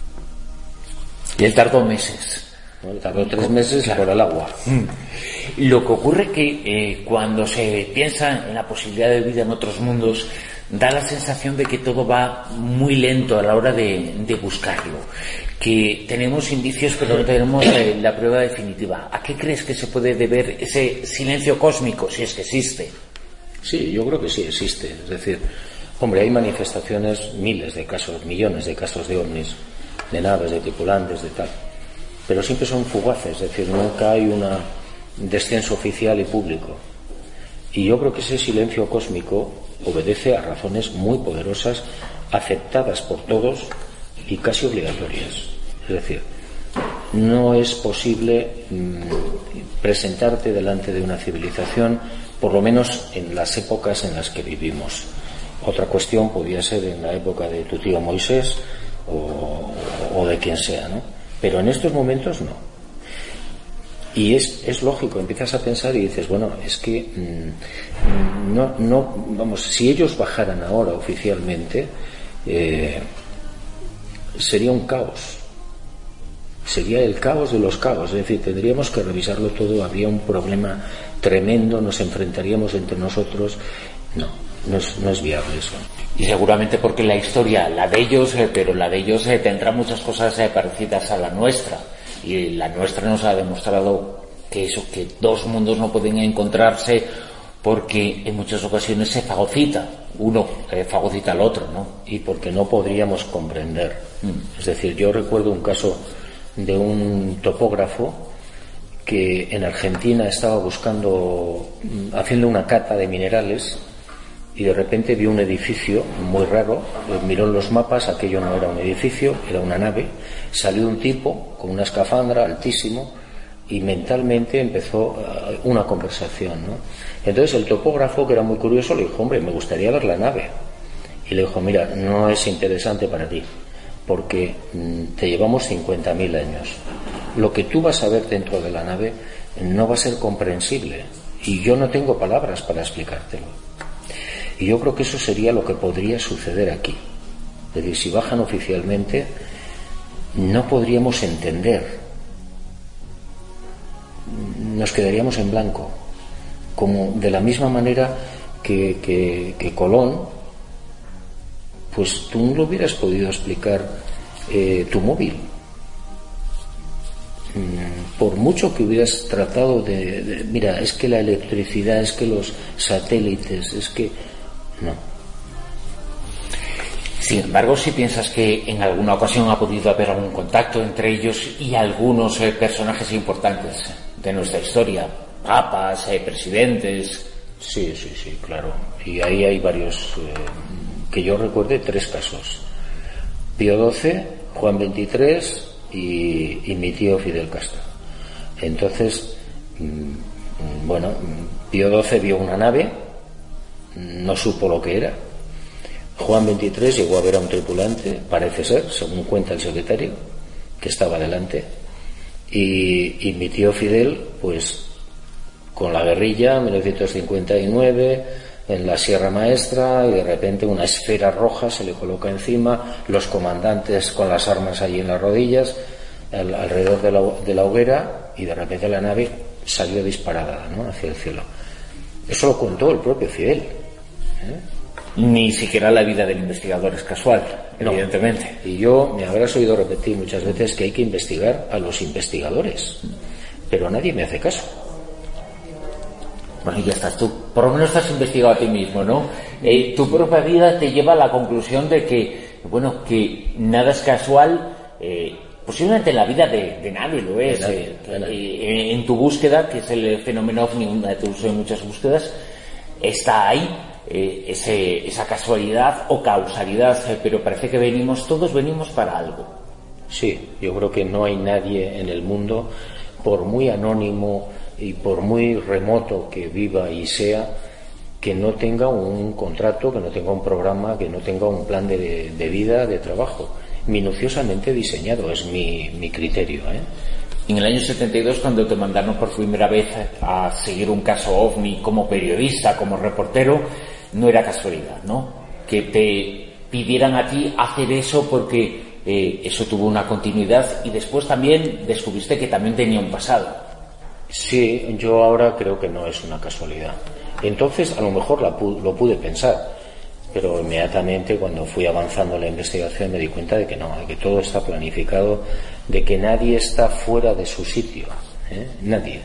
Y él tardó meses. ¿No? Tardó tres meses claro. Por el agua. Lo que ocurre que eh, cuando se piensa en la posibilidad de vida en otros mundos, da la sensación de que todo va muy lento a la hora de, de buscarlo, que tenemos indicios pero no tenemos eh, la prueba definitiva. ¿A qué crees que se puede deber ese silencio cósmico, si es que existe? Sí, yo creo que sí existe. Es decir, hombre, hay manifestaciones, miles de casos, millones de casos de ovnis, de naves, de tripulantes, de tal, pero siempre son fugaces, es decir, nunca hay un descenso oficial y público. Y yo creo que ese silencio cósmico obedece a razones muy poderosas, aceptadas por todos y casi obligatorias. Es decir, no es posible mmm, presentarte delante de una civilización, por lo menos en las épocas en las que vivimos. Otra cuestión podría ser en la época de tu tío Moisés o, o de quien sea, ¿no? Pero en estos momentos no. Y es, es lógico, empiezas a pensar y dices, bueno, es que mmm, no, no, vamos, si ellos bajaran ahora oficialmente, eh, sería un caos. Sería el caos de los caos, es decir, tendríamos que revisarlo todo, habría un problema tremendo, nos enfrentaríamos entre nosotros. No, no es, no es viable eso. Y seguramente porque la historia, la de ellos, eh, pero la de ellos eh, tendrá muchas cosas eh, parecidas a la nuestra. Y la nuestra nos ha demostrado que eso, que dos mundos no pueden encontrarse porque en muchas ocasiones se fagocita, uno eh, fagocita al otro, ¿no? Y porque no podríamos comprender. Mm. Es decir, yo recuerdo un caso de un topógrafo que en Argentina estaba buscando, haciendo una cata de minerales, y de repente vio un edificio muy raro, miró en los mapas, aquello no era un edificio, era una nave, salió un tipo con una escafandra altísimo y mentalmente empezó una conversación, ¿no? Entonces el topógrafo, que era muy curioso, le dijo, hombre, me gustaría ver la nave. Y le dijo, mira, no es interesante para ti, porque te llevamos cincuenta mil años. Lo que tú vas a ver dentro de la nave no va a ser comprensible y yo no tengo palabras para explicártelo. Y yo creo que eso sería lo que podría suceder aquí. Es decir, si bajan oficialmente, no podríamos entender, nos quedaríamos en blanco, como de la misma manera que, que, que Colón, pues tú no lo hubieras podido explicar eh, tu móvil, mm, por mucho que hubieras tratado de, de mira, es que la electricidad, es que los satélites, es que no. Sin embargo, si piensas que en alguna ocasión ha podido haber algún contacto entre ellos y algunos eh, personajes importantes de nuestra historia, papas, eh, presidentes. Sí, sí, sí, claro. Y ahí hay varios, eh, que yo recuerde, tres casos. Pío doce, Juan veintitrés y, y mi tío Fidel Castro. Entonces, mmm, bueno, Pío doce vio una nave, no supo lo que era. Juan veintitrés llegó a ver a un tripulante, parece ser, según cuenta el secretario, que estaba delante. Y, y mi tío Fidel, pues, con la guerrilla, en mil novecientos cincuenta y nueve, en la Sierra Maestra, y de repente una esfera roja se le coloca encima, los comandantes con las armas allí en las rodillas, al, alrededor de la, de la hoguera, y de repente la nave salió disparada, ¿no?, hacia el cielo. Eso lo contó el propio Fidel, ¿eh? Ni siquiera la vida del investigador es casual, no, evidentemente. Y yo me habrás oído repetir muchas veces que hay que investigar a los investigadores, pero nadie me hace caso. Bueno, y ya estás tú. Por lo menos estás investigado a ti mismo, ¿no? Eh, tu propia vida te lleva a la conclusión de que, bueno, que nada es casual. Eh, posiblemente en la vida de, de nadie lo es. De nadie, eh, de nadie. Eh, en tu búsqueda, que es el fenómeno ovni, una de tus muchas búsquedas, está ahí. Eh, ese, esa casualidad o causalidad, eh, pero parece que venimos, todos venimos para algo. Sí, yo creo que no hay nadie en el mundo, por muy anónimo y por muy remoto que viva y sea, que no tenga un contrato, que no tenga un programa, que no tenga un plan de, de vida, de trabajo, minuciosamente diseñado, es mi, mi criterio, ¿eh? En el año setenta y dos, cuando te mandaron por primera vez a seguir un caso ovni como periodista, como reportero, no era casualidad, ¿no? Que te pidieran a ti hacer eso porque eh, eso tuvo una continuidad y después también descubriste que también tenía un pasado. Sí, yo ahora creo que no es una casualidad. Entonces a lo mejor la pu- lo pude pensar, pero inmediatamente cuando fui avanzando en la investigación me di cuenta de que no, de que todo está planificado, de que nadie está fuera de su sitio, ¿eh? Nadie.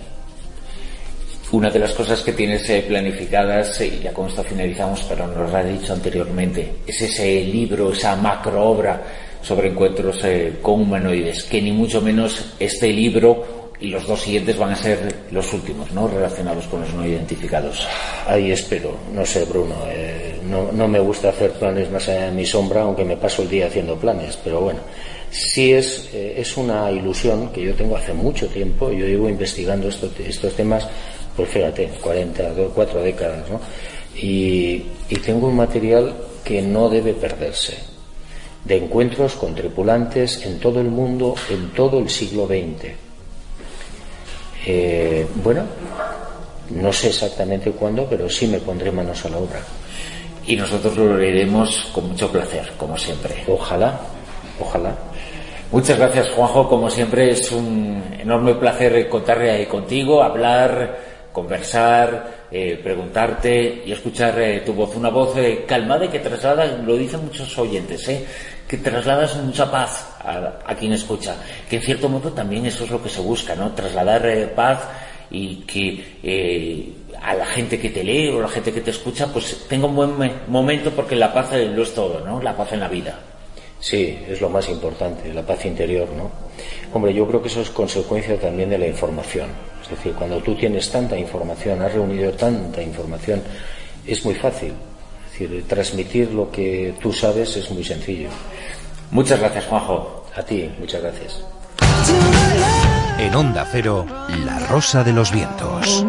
Una de las cosas que tienes eh, planificadas, y eh, ya con esto finalizamos, pero nos lo has dicho anteriormente, es ese libro, esa macroobra sobre encuentros eh, con humanoides, que ni mucho menos este libro y los dos siguientes van a ser los últimos, ¿no?, relacionados con los no identificados. Ahí espero, no sé, Bruno, eh, no, no me gusta hacer planes más allá de mi sombra, aunque me paso el día haciendo planes, pero bueno, sí es, eh, es una ilusión que yo tengo hace mucho tiempo. Yo llevo investigando esto, estos temas, pues fíjate, cuarenta, cuatro décadas, ¿no? Y, y tengo un material que no debe perderse, de encuentros con tripulantes en todo el mundo, en todo el siglo veinte. Eh, bueno, no sé exactamente cuándo, pero sí me pondré manos a la obra. Y nosotros lo leeremos con mucho placer, como siempre. Ojalá, ojalá. Muchas gracias, Juanjo. Como siempre, es un enorme placer contar contigo, hablar, conversar, eh, preguntarte y escuchar eh, tu voz. Una voz eh, calmada y que traslada, lo dicen muchos oyentes, eh, que trasladas mucha paz a, a quien escucha. Que en cierto modo también eso es lo que se busca, ¿no? Trasladar eh, paz y que eh, a la gente que te lee o a la gente que te escucha pues tenga un buen me- momento, porque la paz eh, lo es todo, ¿no? La paz en la vida. Sí, es lo más importante, la paz interior, ¿no? Hombre, yo creo que eso es consecuencia también de la información. Es decir, cuando tú tienes tanta información, has reunido tanta información, es muy fácil. Es decir, transmitir lo que tú sabes es muy sencillo. Muchas gracias, Juanjo. A ti, muchas gracias. En Onda Cero, La Rosa de los Vientos.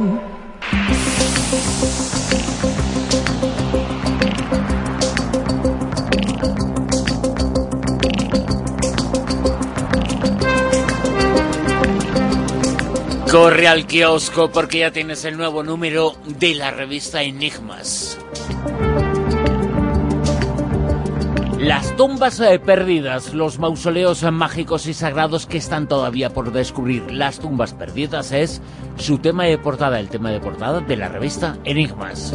Corre al kiosco porque ya tienes el nuevo número de la revista Enigmas. Las tumbas eh, perdidas, los mausoleos eh, mágicos y sagrados que están todavía por descubrir. Las tumbas perdidas es su tema de portada, el tema de portada de la revista Enigmas.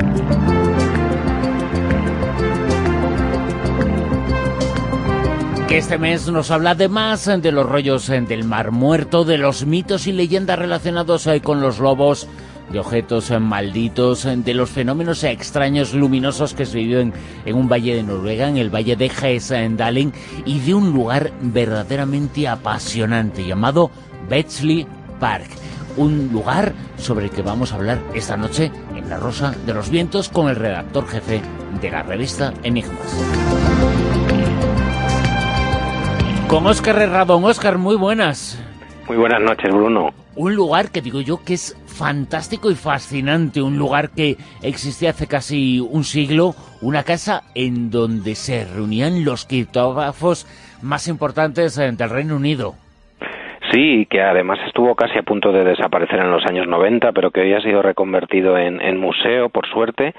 Que este mes nos habla además de los rollos eh, del Mar Muerto, de los mitos y leyendas relacionados eh, con los lobos, de objetos eh, malditos, eh, de los fenómenos extraños luminosos que se viven en un valle de Noruega, en el valle de Hesendalen, y de un lugar verdaderamente apasionante llamado Bletchley Park. Un lugar sobre el que vamos a hablar esta noche en La Rosa de los Vientos con el redactor jefe de la revista Enigmas. Con Óscar Herradón. Óscar, muy buenas. Muy buenas noches, Bruno. Un lugar que digo yo que es fantástico y fascinante, un lugar que existía hace casi un siglo, una casa en donde se reunían los criptógrafos más importantes del Reino Unido. Sí, que además estuvo casi a punto de desaparecer en los años noventa, pero que hoy ha sido reconvertido en, en museo, por suerte.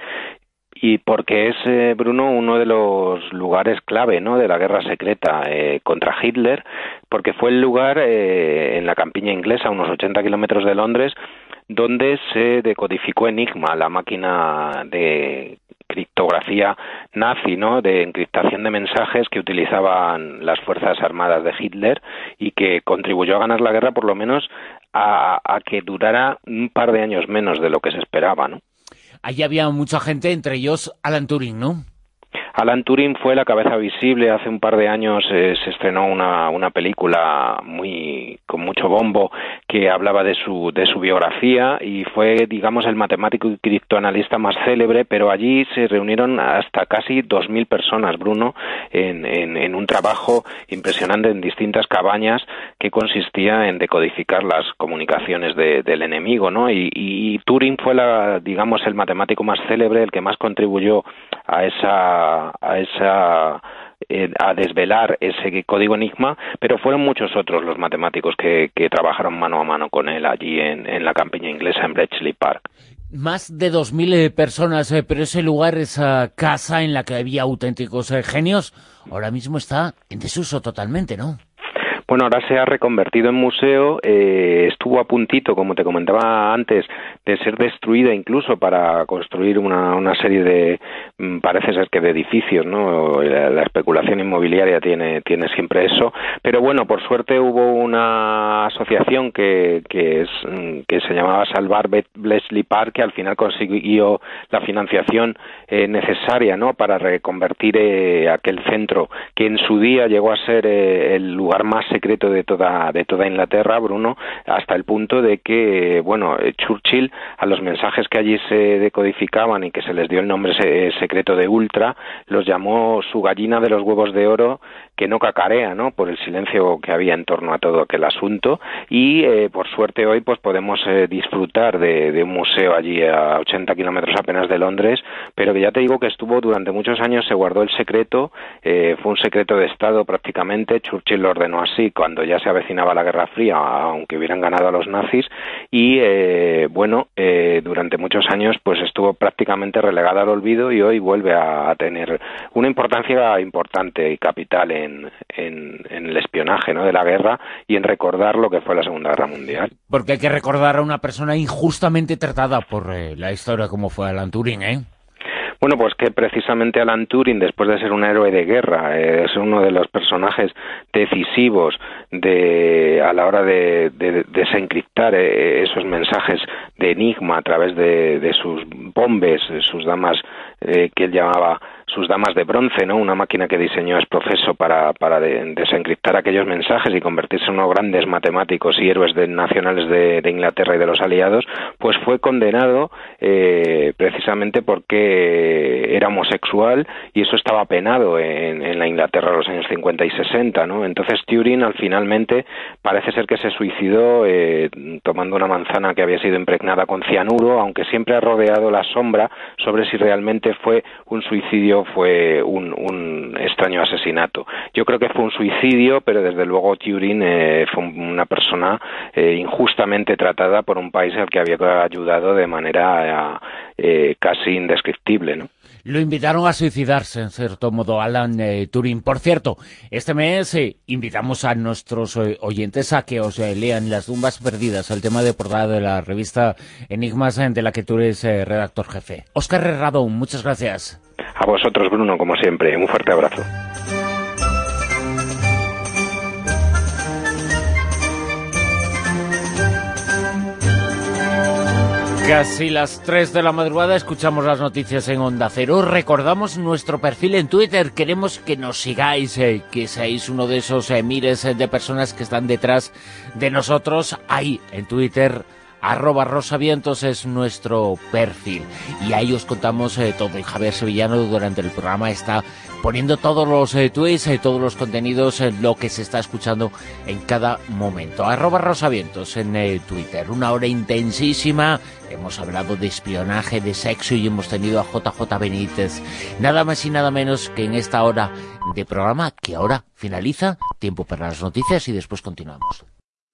Y porque es, eh, Bruno, uno de los lugares clave, ¿no?, de la guerra secreta eh, contra Hitler, porque fue el lugar eh, en la campiña inglesa, a unos ochenta kilómetros de Londres, donde se decodificó Enigma, la máquina de criptografía nazi, ¿no?, de encriptación de mensajes que utilizaban las fuerzas armadas de Hitler y que contribuyó a ganar la guerra, por lo menos a, a que durara un par de años menos de lo que se esperaba, ¿no? Allí había mucha gente, entre ellos Alan Turing, ¿no? Alan Turing fue la cabeza visible. Hace un par de años eh, se estrenó una, una película muy con mucho bombo que hablaba de su de su biografía y fue, digamos, el matemático y criptoanalista más célebre, pero allí se reunieron hasta casi dos mil personas, Bruno, en, en, en un trabajo impresionante en distintas cabañas que consistía en decodificar las comunicaciones de, del enemigo, ¿no? Y, y Turing fue, la, digamos, el matemático más célebre, el que más contribuyó a esa a esa eh, a desvelar ese código Enigma, pero fueron muchos otros los matemáticos que, que trabajaron mano a mano con él allí en, en la campiña inglesa, en Bletchley Park. Más de dos mil eh, personas, eh, pero ese lugar, esa casa en la que había auténticos eh, genios, ahora mismo está en desuso totalmente, ¿no? Bueno, ahora se ha reconvertido en museo, eh, estuvo a puntito, como te comentaba antes, de ser destruida incluso para construir una, una serie de, parece ser que de edificios, ¿no? La, la especulación inmobiliaria tiene, tiene siempre eso, pero bueno, por suerte hubo una asociación que, que, es, que se llamaba Salvar Bletchley Park, que al final consiguió la financiación eh, necesaria, ¿no?, para reconvertir eh, aquel centro, que en su día llegó a ser eh, el lugar más secreto de toda de toda Inglaterra, Bruno, hasta el punto de que, bueno, Churchill, a los mensajes que allí se decodificaban y que se les dio el nombre secreto de Ultra, los llamó su gallina de los huevos de oro que no cacarea, ¿no?, por el silencio que había en torno a todo aquel asunto. Y eh, por suerte hoy pues podemos eh, disfrutar de, de un museo allí a ochenta kilómetros apenas de Londres, pero que ya te digo que estuvo durante muchos años, se guardó el secreto, eh, fue un secreto de Estado prácticamente. Churchill lo ordenó así cuando ya se avecinaba la Guerra Fría, aunque hubieran ganado a los nazis, y eh, bueno, eh, durante muchos años pues estuvo prácticamente relegada al olvido y hoy vuelve a, a tener una importancia importante y capital en, en, en el espionaje, ¿no?, de la guerra y en recordar lo que fue la Segunda Guerra Mundial. Porque hay que recordar a una persona injustamente tratada por eh, la historia como fue Alan Turing, ¿eh? Bueno, pues que precisamente Alan Turing, después de ser un héroe de guerra, eh, es uno de los personajes decisivos de a la hora de, de desencriptar eh, esos mensajes de Enigma a través de, de sus bombes, sus damas eh, que él llamaba sus damas de bronce, ¿no?, una máquina que diseñó Esprofeso para, para de, desencriptar aquellos mensajes y convertirse en unos grandes matemáticos y héroes de, nacionales de, de Inglaterra y de los aliados, pues fue condenado eh, precisamente porque era homosexual y eso estaba penado en, en la Inglaterra de los años cincuenta y sesenta, ¿no? Entonces Turing al finalmente parece ser que se suicidó eh, tomando una manzana que había sido impregnada con cianuro, aunque siempre ha rodeado la sombra sobre si realmente fue un suicidio, fue un, un extraño asesinato. Yo creo que fue un suicidio, pero desde luego Turing eh, fue una persona eh, injustamente tratada por un país al que había ayudado de manera eh, casi indescriptible, ¿no? Lo invitaron a suicidarse, en cierto modo, Alan eh, Turing. Por cierto, este mes eh, invitamos a nuestros eh, oyentes a que os eh, lean Las tumbas perdidas, el tema de portada de la revista Enigmas, eh, de la que tú eres eh, redactor jefe. Óscar Herradón, muchas gracias. A vosotros, Bruno, como siempre. Un fuerte abrazo. Casi las tres de la madrugada escuchamos las noticias en Onda Cero. Recordamos nuestro perfil en Twitter. Queremos que nos sigáis, eh, que seáis uno de esos eh, miles eh, de personas que están detrás de nosotros. Ahí, en Twitter, arroba rosavientos es nuestro perfil. Y ahí os contamos eh, todo. Y Javier Sevillano durante el programa está poniendo todos los eh, tweets, eh, todos los contenidos, eh, lo que se está escuchando en cada momento. Arroba rosavientos en eh, Twitter. Una hora intensísima. Hemos hablado de espionaje, de sexo y hemos tenido a J J Benítez. Nada más y nada menos que en esta hora de programa, que ahora finaliza. Tiempo para las noticias y después continuamos.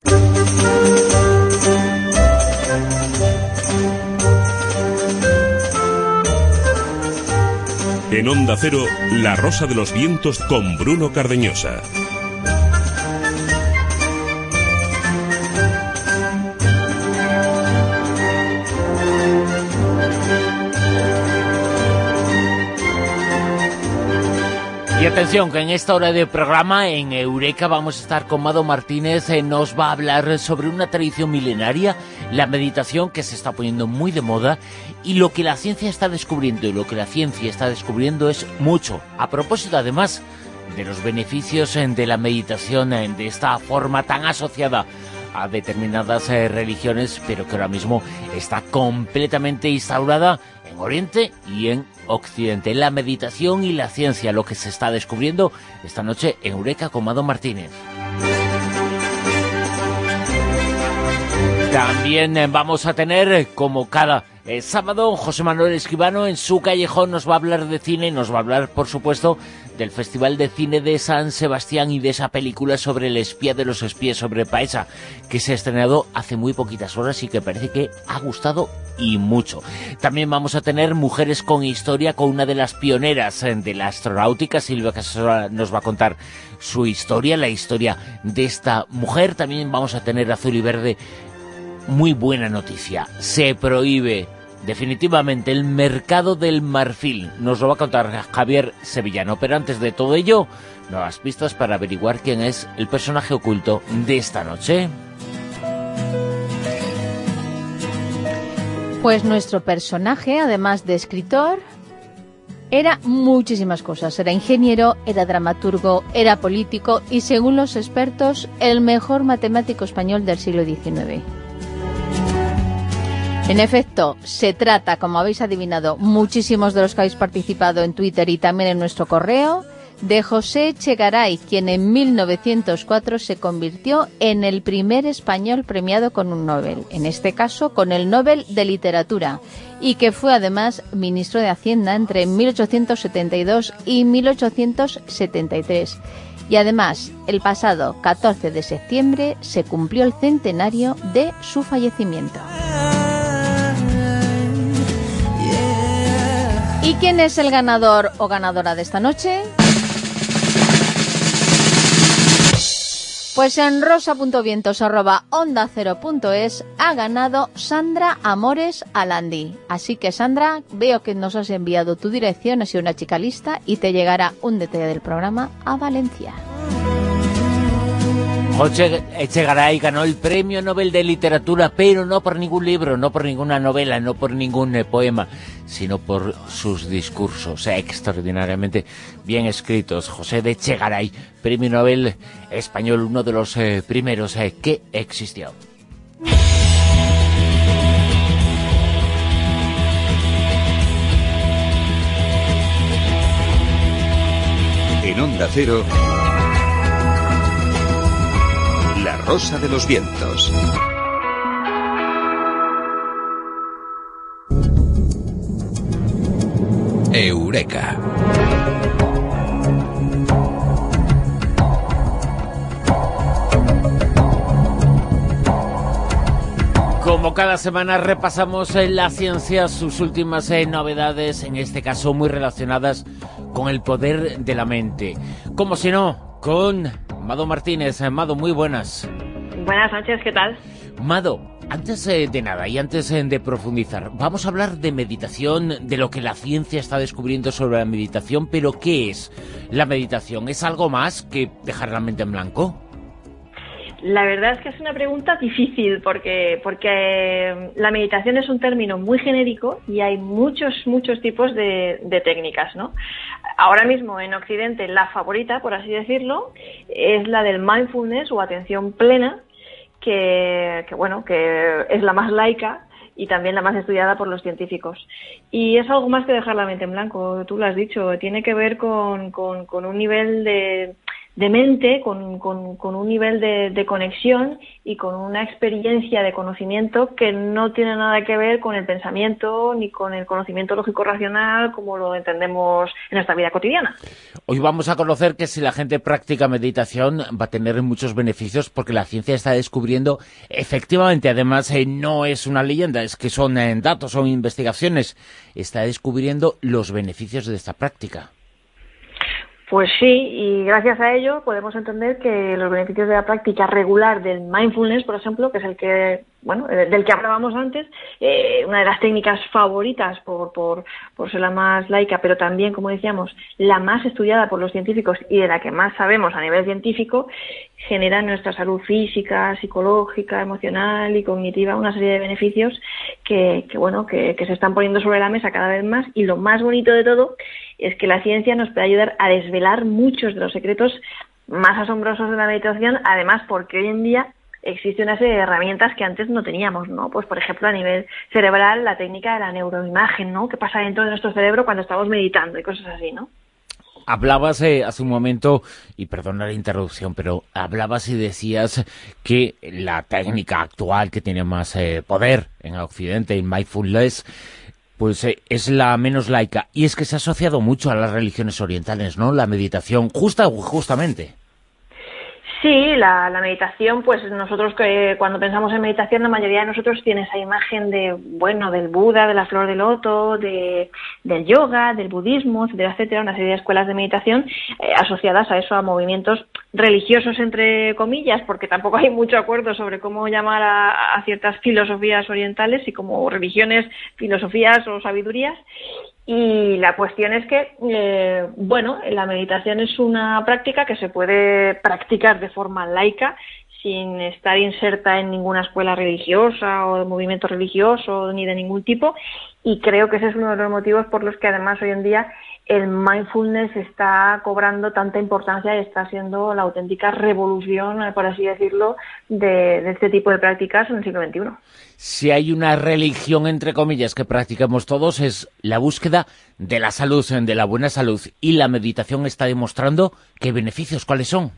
En Onda Cero, La Rosa de los Vientos con Bruno Cardeñosa. Y atención, que en esta hora de programa, en Eureka, vamos a estar con Mado Martínez. Eh, nos va a hablar sobre una tradición milenaria, la meditación, que se está poniendo muy de moda, y lo que la ciencia está descubriendo. Y lo que la ciencia está descubriendo es mucho. A propósito, además, de los beneficios eh, de la meditación, eh, de esta forma tan asociada a determinadas eh, religiones, pero que ahora mismo está completamente instaurada en Oriente y en Occidente. La meditación y la ciencia, lo que se está descubriendo esta noche en Eureka con Mado Martínez. También eh, vamos a tener, eh, como cada eh, sábado, José Manuel Escribano en su callejón nos va a hablar de cine y nos va a hablar, por supuesto, del Festival de Cine de San Sebastián y de esa película sobre el espía de los espías, sobre Paesa, que se ha estrenado hace muy poquitas horas y que parece que ha gustado y mucho. También vamos a tener Mujeres con Historia con una de las pioneras de la astronáutica, Silvia Casasola nos va a contar su historia, la historia de esta mujer. También vamos a tener Azul y Verde. Muy buena noticia, se prohíbe definitivamente el mercado del marfil. Nos lo va a contar Javier Sevillano, pero antes de todo ello, nuevas pistas para averiguar quién es el personaje oculto de esta noche. Pues nuestro personaje, además de escritor, era muchísimas cosas. Era ingeniero, era dramaturgo, era político y, según los expertos, el mejor matemático español del siglo diecinueve. En efecto, se trata, como habéis adivinado muchísimos de los que habéis participado en Twitter y también en nuestro correo, de José Echegaray, quien en mil novecientos cuatro se convirtió en el primer español premiado con un Nobel, en este caso con el Nobel de Literatura, y que fue además ministro de Hacienda entre mil ochocientos setenta y dos y mil ochocientos setenta y tres. Y además, el pasado catorce de septiembre se cumplió el centenario de su fallecimiento. ¿Y quién es el ganador o ganadora de esta noche? Pues en rosa.vientos arroba onda cero punto es ha ganado Sandra Amores Alandi. Así que, Sandra, veo que nos has enviado tu dirección, has sido una chica lista y te llegará un detalle del programa a Valencia. José Echegaray ganó el Premio Nobel de Literatura, pero no por ningún libro, no por ninguna novela, no por ningún eh, poema, sino por sus discursos eh, extraordinariamente bien escritos. José de Echegaray, Premio Nobel español, uno de los eh, primeros eh, que existió. En Onda Cero, La Rosa de los Vientos. Eureka. Como Como cada semana repasamos en la ciencia sus últimas eh, novedades, en este caso muy relacionadas con el poder de la mente. Como si no, con Mado Martínez. Mado, muy buenas. Buenas noches, ¿qué tal? Mado, antes eh, de nada y antes eh, de profundizar, vamos a hablar de meditación, de lo que la ciencia está descubriendo sobre la meditación, pero ¿qué es la meditación? ¿Es algo más que dejar la mente en blanco? La verdad es que es una pregunta difícil porque, porque la meditación es un término muy genérico y hay muchos, muchos tipos de, de técnicas, ¿no? Ahora mismo en Occidente la favorita, por así decirlo, es la del mindfulness o atención plena, que, que bueno, que es la más laica y también la más estudiada por los científicos. Y es algo más que dejar la mente en blanco, tú lo has dicho, tiene que ver con, con, con un nivel de... de mente, con, con, con un nivel de, de conexión y con una experiencia de conocimiento que no tiene nada que ver con el pensamiento ni con el conocimiento lógico-racional como lo entendemos en nuestra vida cotidiana. Hoy vamos a conocer que si la gente practica meditación va a tener muchos beneficios porque la ciencia está descubriendo, efectivamente, además eh, no es una leyenda, es que son eh, datos, son investigaciones, está descubriendo los beneficios de esta práctica. Pues sí, y gracias a ello podemos entender que los beneficios de la práctica regular del mindfulness, por ejemplo, que es el que, bueno, del que hablábamos antes, eh, una de las técnicas favoritas por, por, por ser la más laica, pero también, como decíamos, la más estudiada por los científicos y de la que más sabemos a nivel científico, genera en nuestra salud física, psicológica, emocional y cognitiva una serie de beneficios que, que bueno, que, que se están poniendo sobre la mesa cada vez más. Y lo más bonito de todo es que la ciencia nos puede ayudar a desvelar muchos de los secretos más asombrosos de la meditación, además porque hoy en día existe una serie de herramientas que antes no teníamos, ¿no? Pues, por ejemplo, a nivel cerebral, la técnica de la neuroimagen, ¿no? ¿Qué pasa dentro de nuestro cerebro cuando estamos meditando y cosas así, ¿no? Hablabas eh, hace un momento, y perdona la interrupción, pero hablabas y decías que la técnica actual que tiene más eh, poder en Occidente, en mindfulness, pues eh, es la menos laica. Y es que se ha asociado mucho a las religiones orientales, ¿no? La meditación, justa justamente. Sí, la, la meditación, pues nosotros que cuando pensamos en meditación, la mayoría de nosotros tiene esa imagen de, bueno, del Buda, de la flor de loto, de, del yoga, del budismo, etcétera, etcétera, una serie de escuelas de meditación eh, asociadas a eso, a movimientos religiosos, entre comillas, porque tampoco hay mucho acuerdo sobre cómo llamar a, a ciertas filosofías orientales y como religiones, filosofías o sabidurías. Y la cuestión es que, eh, bueno, la meditación es una práctica que se puede practicar de forma laica, sin estar inserta en ninguna escuela religiosa o de movimiento religioso ni de ningún tipo, y creo que ese es uno de los motivos por los que además hoy en día el mindfulness está cobrando tanta importancia y está siendo la auténtica revolución, por así decirlo, de, de este tipo de prácticas en el siglo veintiuno. Si hay una religión, entre comillas, que practicamos todos, es la búsqueda de la salud, de la buena salud, y la meditación está demostrando qué beneficios, ¿cuáles son?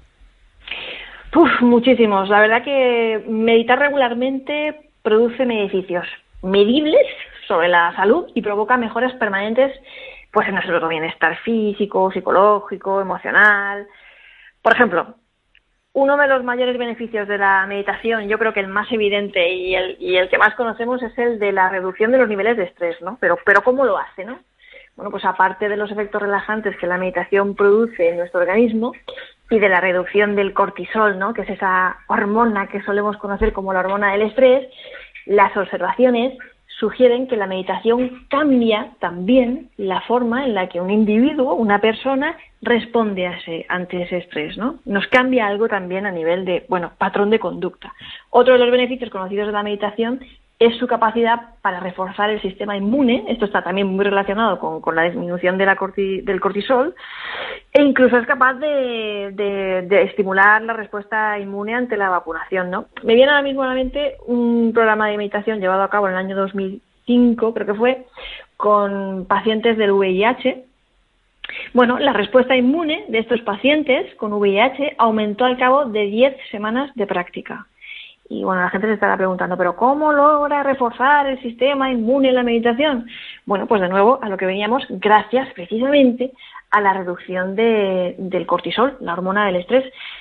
Uf, muchísimos. La verdad que meditar regularmente produce beneficios medibles sobre la salud y provoca mejoras permanentes pues en nuestro bienestar físico, psicológico, emocional. Por ejemplo, uno de los mayores beneficios de la meditación, yo creo que el más evidente y el, y el que más conocemos es el de la reducción de los niveles de estrés, ¿no? Pero, pero ¿cómo lo hace, no? Bueno, pues aparte de los efectos relajantes que la meditación produce en nuestro organismo y de la reducción del cortisol, ¿no? Que es esa hormona que solemos conocer como la hormona del estrés, las observaciones sugieren que la meditación cambia también la forma en la que un individuo, una persona, responde a ese, ante ese estrés, ¿no? Nos cambia algo también a nivel de, bueno, patrón de conducta. Otro de los beneficios conocidos de la meditación es su capacidad para reforzar el sistema inmune. Esto está también muy relacionado con, con la disminución de la corti, del cortisol, e incluso es capaz de, de, de estimular la respuesta inmune ante la vacunación, ¿no? Me viene ahora mismo a la mente un programa de meditación llevado a cabo en el año dos mil cinco, creo que fue, con pacientes del V I H. Bueno, la respuesta inmune de estos pacientes con V I H aumentó al cabo de diez semanas de práctica. Y bueno, la gente se estará preguntando, ¿pero cómo logra reforzar el sistema inmune en la meditación? Bueno, pues de nuevo a lo que veníamos, gracias precisamente a la reducción de, del cortisol, la hormona del estrés.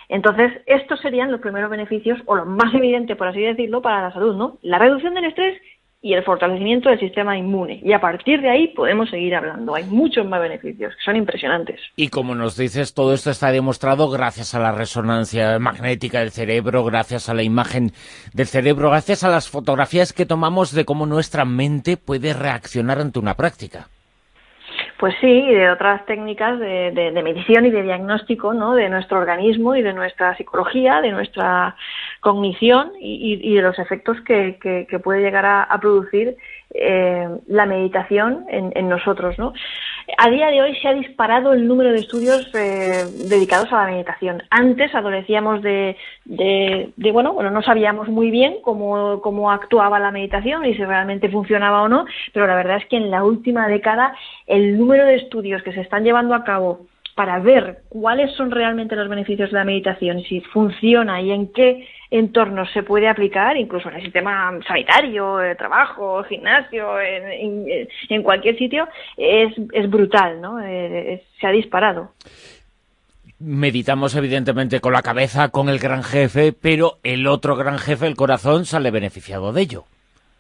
Entonces, estos serían los primeros beneficios, o lo más evidente, por así decirlo, para la salud, ¿no? La reducción del estrés y el fortalecimiento del sistema inmune. Y a partir de ahí podemos seguir hablando. Hay muchos más beneficios, que son impresionantes. Y como nos dices, todo esto está demostrado gracias a la resonancia magnética del cerebro, gracias a la imagen del cerebro, gracias a las fotografías que tomamos de cómo nuestra mente puede reaccionar ante una práctica. Pues sí, y de otras técnicas de, de, de medición y de diagnóstico, ¿no? De nuestro organismo y de nuestra psicología, de nuestra cognición y, y de los efectos que, que, que puede llegar a, a producir eh, la meditación en, en nosotros, ¿no? A día de hoy se ha disparado el número de estudios eh, dedicados a la meditación. Antes adolecíamos de, de, de bueno, bueno, no sabíamos muy bien cómo, cómo actuaba la meditación y si realmente funcionaba o no, pero la verdad es que en la última década el número de estudios que se están llevando a cabo para ver cuáles son realmente los beneficios de la meditación, si funciona y en qué entornos se puede aplicar, incluso en el sistema sanitario, de trabajo, gimnasio, en, en, en cualquier sitio, es, es brutal, ¿no? Eh, es, se ha disparado. Meditamos evidentemente con la cabeza, con el gran jefe, pero el otro gran jefe, el corazón, sale beneficiado de ello.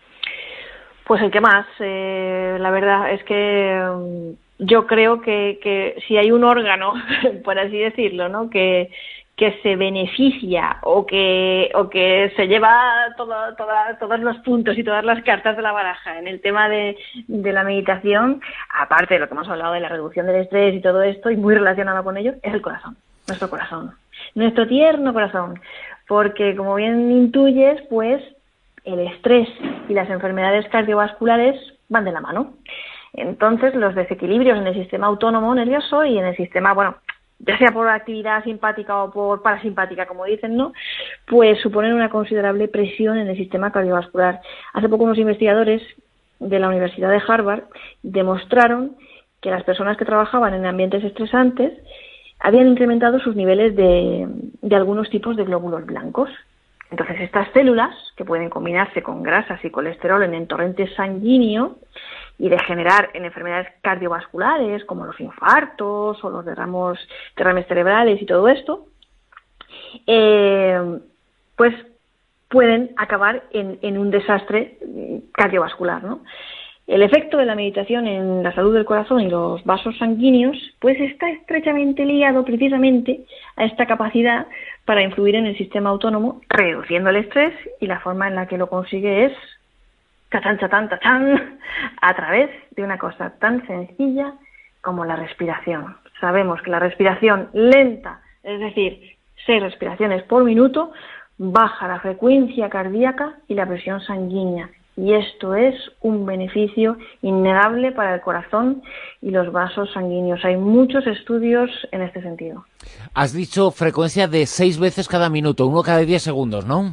Pues el que más, eh, la verdad es que um, yo creo que, que si hay un órgano, por así decirlo, ¿no? que que se beneficia o que o que se lleva todo, toda, todos los puntos y todas las cartas de la baraja en el tema de, de la meditación, aparte de lo que hemos hablado de la reducción del estrés y todo esto, y muy relacionado con ello, es el corazón, nuestro corazón, nuestro tierno corazón, porque como bien intuyes, pues el estrés y las enfermedades cardiovasculares van de la mano. Entonces, los desequilibrios en el sistema autónomo nervioso y en el sistema, bueno, ya sea por actividad simpática o por parasimpática, como dicen, ¿no? Pues suponen una considerable presión en el sistema cardiovascular. Hace poco unos investigadores de la Universidad de Harvard demostraron que las personas que trabajaban en ambientes estresantes habían incrementado sus niveles de, de algunos tipos de glóbulos blancos. Entonces, estas células, que pueden combinarse con grasas y colesterol en el torrente sanguíneo y degenerar en enfermedades cardiovasculares como los infartos o los derramos, derrames cerebrales y todo esto, eh, pues pueden acabar en, en un desastre cardiovascular, ¿no? El efecto de la meditación en la salud del corazón y los vasos sanguíneos pues está estrechamente ligado precisamente a esta capacidad para influir en el sistema autónomo, reduciendo el estrés, y la forma en la que lo consigue es tachán, tachán, tachán, a través de una cosa tan sencilla como la respiración. Sabemos que la respiración lenta, es decir, seis respiraciones por minuto, baja la frecuencia cardíaca y la presión sanguínea. Y esto es un beneficio innegable para el corazón y los vasos sanguíneos. Hay muchos estudios en este sentido. Has dicho frecuencia de seis veces cada minuto, uno cada diez segundos, ¿no?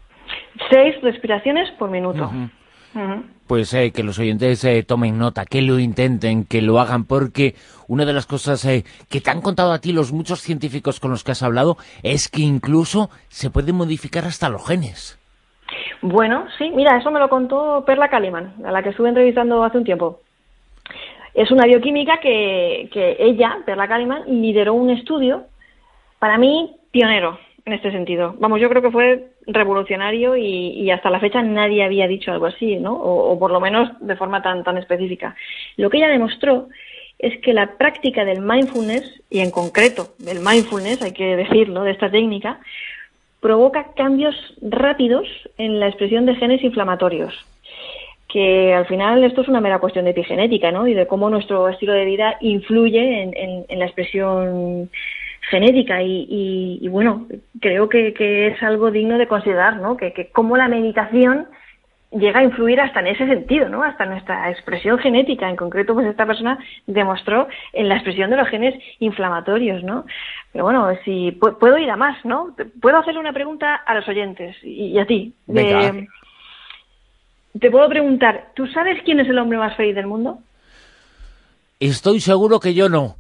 Seis respiraciones por minuto. Uh-huh. Uh-huh. Pues eh, que los oyentes eh, tomen nota, que lo intenten, que lo hagan, porque una de las cosas eh, que te han contado a ti los muchos científicos con los que has hablado es que incluso se pueden modificar hasta los genes. Bueno, sí, mira, eso me lo contó Perla Kaliman, a la que estuve entrevistando hace un tiempo. Es una bioquímica que, que ella, Perla Kaliman, lideró un estudio, para mí, pionero en este sentido. Vamos, yo creo que fue revolucionario y, y hasta la fecha nadie había dicho algo así, ¿no? O, o por lo menos de forma tan, tan específica. Lo que ella demostró es que la práctica del mindfulness, y en concreto del mindfulness, hay que decirlo, de esta técnica, provoca cambios rápidos en la expresión de genes inflamatorios, que al final esto es una mera cuestión de epigenética, ¿no? Y de cómo nuestro estilo de vida influye en, en, en la expresión genética y, y, y bueno, creo que, que es algo digno de considerar, ¿no? Que, que cómo la meditación llega a influir hasta en ese sentido, ¿no? Hasta nuestra expresión genética. En concreto, pues esta persona demostró en la expresión de los genes inflamatorios, ¿no? Pero bueno, si puedo ir a más, ¿no? Puedo hacerle una pregunta a los oyentes y, y a ti. De, te puedo preguntar, ¿tú sabes quién es el hombre más feliz del mundo? Estoy seguro que yo no.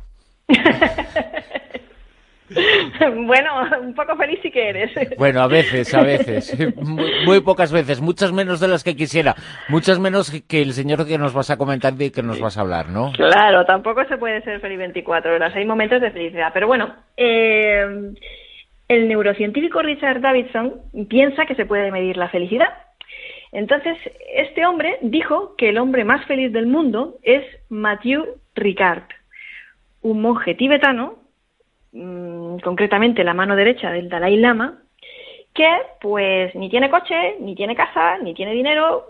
Bueno, un poco feliz sí que eres. Bueno, a veces, a veces. Muy, muy pocas veces, muchas menos de las que quisiera. Muchas menos que el señor que nos vas a comentar y que nos vas a hablar, ¿no? Claro, tampoco se puede ser feliz veinticuatro horas. Hay momentos de felicidad. Pero bueno, eh, el neurocientífico Richard Davidson piensa que se puede medir la felicidad. Entonces, este hombre dijo que el hombre más feliz del mundo es Matthieu Ricard, un monje tibetano, mmm, concretamente la mano derecha del Dalai Lama, que pues ni tiene coche, ni tiene casa, ni tiene dinero,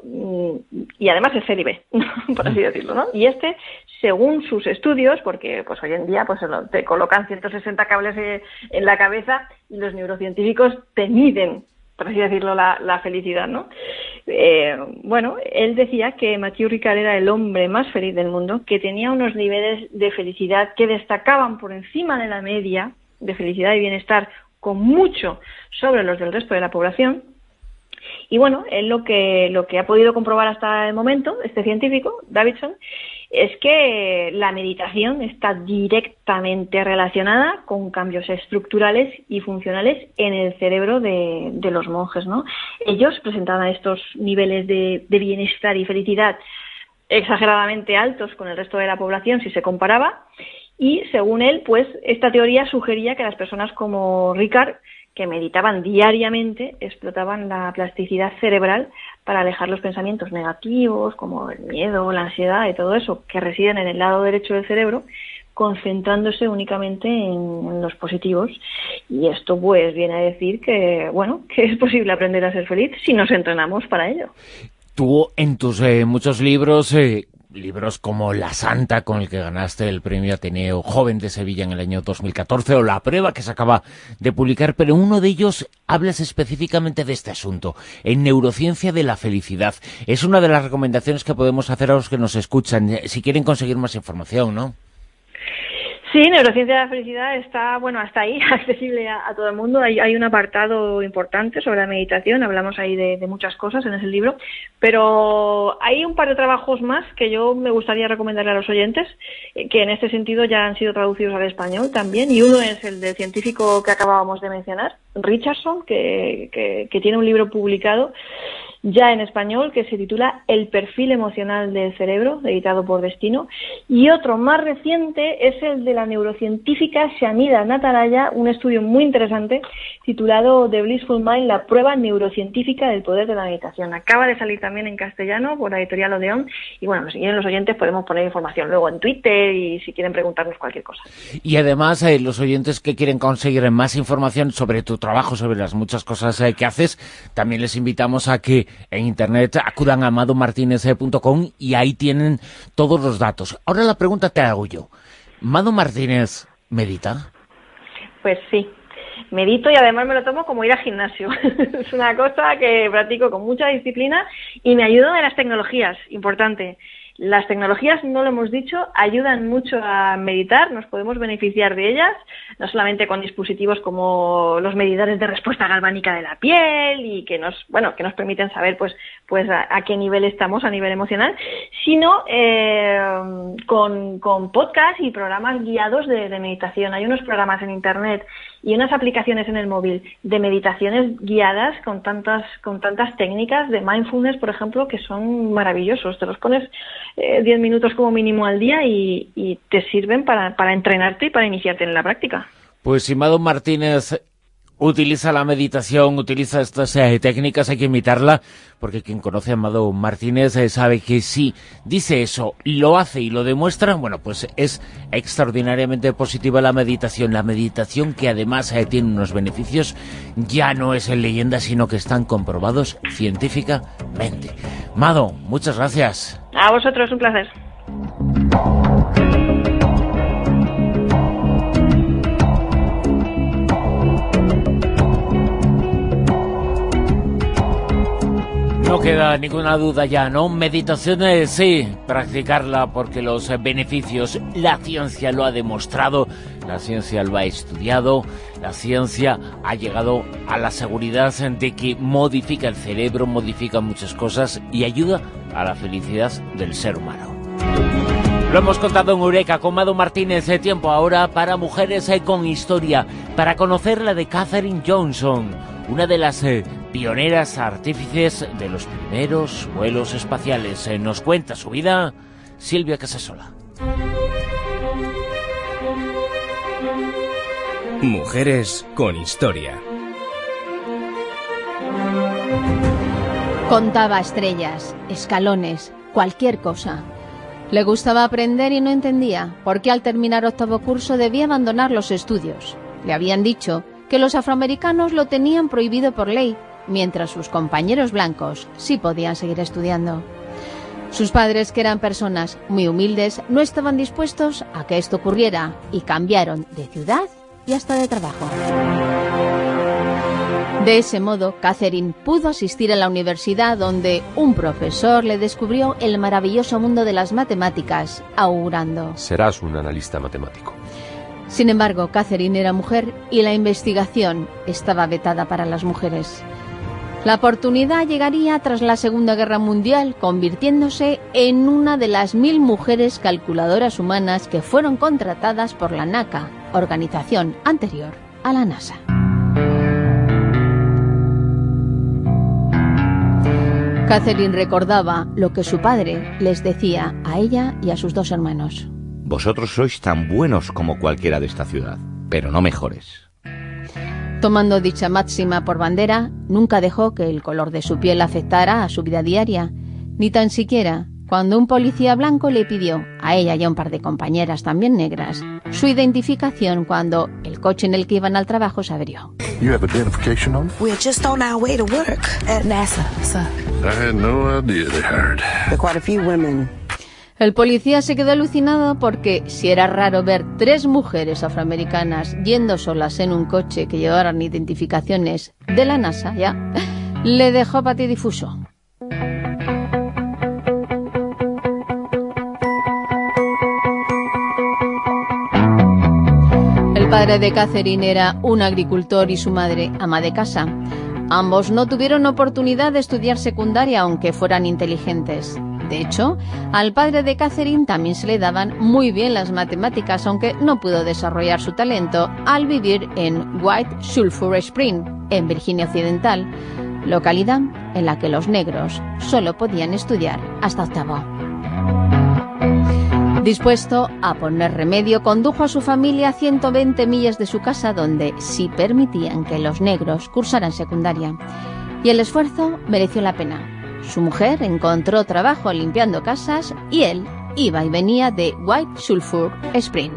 y además es célibe, por así decirlo, ¿no? Y este, según sus estudios, porque pues hoy en día pues te colocan ciento sesenta cables en la cabeza y los neurocientíficos te miden, por así decirlo, la, la felicidad, ¿no? Eh, bueno, él decía que Matthieu Ricard era el hombre más feliz del mundo, que tenía unos niveles de felicidad que destacaban por encima de la media de felicidad y bienestar, con mucho sobre los del resto de la población. Y bueno, él lo que, lo que ha podido comprobar hasta el momento, este científico, Davidson, es que la meditación está directamente relacionada con cambios estructurales y funcionales en el cerebro de, de los monjes, ¿no? Ellos presentaban estos niveles de, de bienestar y felicidad exageradamente altos con el resto de la población si se comparaba. Y según él, pues esta teoría sugería que las personas como Ricard, que meditaban diariamente, explotaban la plasticidad cerebral para alejar los pensamientos negativos, como el miedo, la ansiedad y todo eso, que residen en el lado derecho del cerebro, concentrándose únicamente en, en los positivos. Y esto pues viene a decir que, bueno, que es posible aprender a ser feliz si nos entrenamos para ello. Tú, en tus eh, muchos libros... Eh... libros como La Santa, con el que ganaste el premio Ateneo Joven de Sevilla en el año dos mil catorce, o La Prueba, que se acaba de publicar, pero en uno de ellos hablas específicamente de este asunto, en Neurociencia de la Felicidad. Es una de las recomendaciones que podemos hacer a los que nos escuchan, si quieren conseguir más información, ¿no? Sí, Neurociencia de la Felicidad está, bueno, hasta ahí, accesible a, a todo el mundo. Hay, hay un apartado importante sobre la meditación, hablamos ahí de, de muchas cosas en ese libro, pero hay un par de trabajos más que yo me gustaría recomendarle a los oyentes, eh, que en este sentido ya han sido traducidos al español también, y uno es el del científico que acabábamos de mencionar, Richardson, que, que, que tiene un libro publicado ya en español que se titula El perfil emocional del cerebro, editado por Destino, y otro más reciente es el de la neurocientífica Shanida Nataraja, un estudio muy interesante titulado The Blissful Mind, la prueba neurocientífica del poder de la meditación. Acaba de salir también en castellano por la editorial Odeón, y bueno, si quieren los oyentes podemos poner información luego en Twitter y si quieren preguntarnos cualquier cosa. Y además, eh, los oyentes que quieren conseguir más información sobre tu trabajo, sobre las muchas cosas eh, que haces, también les invitamos a que en internet acudan a mado martínez punto com y ahí tienen todos los datos. Ahora la pregunta te hago yo. ¿Mado Martínez medita? Pues sí, medito y además me lo tomo como ir al gimnasio. Es una cosa que practico con mucha disciplina y me ayudan de las tecnologías, importante. Las tecnologías, no lo hemos dicho, ayudan mucho a meditar, nos podemos beneficiar de ellas, no solamente con dispositivos como los medidores de respuesta galvánica de la piel y que nos, bueno, que nos permiten saber pues, pues a, a qué nivel estamos a nivel emocional, sino eh, con, con podcasts y programas guiados de, de meditación. Hay unos programas en internet y unas aplicaciones en el móvil de meditaciones guiadas con tantas, con tantas técnicas de mindfulness, por ejemplo, que son maravillosos. Te los pones eh, diez minutos como mínimo al día y, y te sirven para, para entrenarte y para iniciarte en la práctica. Pues si Mado Martínez utiliza la meditación, utiliza estas eh, técnicas, hay que imitarla, porque quien conoce a Mado Martínez eh, sabe que si dice eso, lo hace y lo demuestra, bueno, pues es extraordinariamente positiva la meditación. La meditación que además eh, tiene unos beneficios, ya no es en leyenda, sino que están comprobados científicamente. Mado, muchas gracias. A vosotros, un placer. No queda ninguna duda ya, ¿no? Meditación, eh, sí, practicarla porque los eh, beneficios, la ciencia lo ha demostrado, la ciencia lo ha estudiado, la ciencia ha llegado a la seguridad de que modifica el cerebro, modifica muchas cosas y ayuda a la felicidad del ser humano. Lo hemos contado en Eureka con Mado Martínez. De tiempo ahora para Mujeres eh, con Historia, para conocer la de Katherine Johnson, una de las eh, pioneras artífices de los primeros vuelos espaciales. Eh, nos cuenta su vida Silvia Casasola. Mujeres con historia. Contaba estrellas, escalones, cualquier cosa. Le gustaba aprender y no entendía por qué al terminar octavo curso debía abandonar los estudios. Le habían dicho que los afroamericanos lo tenían prohibido por ley, mientras sus compañeros blancos sí podían seguir estudiando. Sus padres, que eran personas muy humildes, no estaban dispuestos a que esto ocurriera y cambiaron de ciudad y hasta de trabajo. De ese modo, Catherine pudo asistir a la universidad, donde un profesor le descubrió el maravilloso mundo de las matemáticas, augurando: serás un analista matemático. Sin embargo, Catherine era mujer y la investigación estaba vetada para las mujeres. La oportunidad llegaría tras la Segunda Guerra Mundial, convirtiéndose en una de las mil mujeres calculadoras humanas que fueron contratadas por la NACA, organización anterior a la NASA. Catherine recordaba lo que su padre les decía a ella y a sus dos hermanos. Vosotros sois tan buenos como cualquiera de esta ciudad, pero no mejores. Tomando dicha máxima por bandera, nunca dejó que el color de su piel afectara a su vida diaria, ni tan siquiera cuando un policía blanco le pidió a ella y a un par de compañeras también negras su identificación cuando el coche en el que iban al trabajo se averió. You have identification on? We're just on our way to work at NASA, sir. I had no idea they hired. There are quite a few women. El policía se quedó alucinado porque, si era raro ver tres mujeres afroamericanas yendo solas en un coche que llevaran identificaciones de la NASA, ya, le dejó patidifuso. El padre de Catherine era un agricultor y su madre ama de casa. Ambos no tuvieron oportunidad de estudiar secundaria, aunque fueran inteligentes. De hecho, al padre de Catherine también se le daban muy bien las matemáticas, aunque no pudo desarrollar su talento al vivir en White Sulphur Spring, en Virginia Occidental, localidad en la que los negros solo podían estudiar hasta octavo. Dispuesto a poner remedio, condujo a su familia a ciento veinte millas de su casa, donde sí permitían que los negros cursaran secundaria. Y el esfuerzo mereció la pena. Su mujer encontró trabajo limpiando casas y él iba y venía de White Sulphur Spring.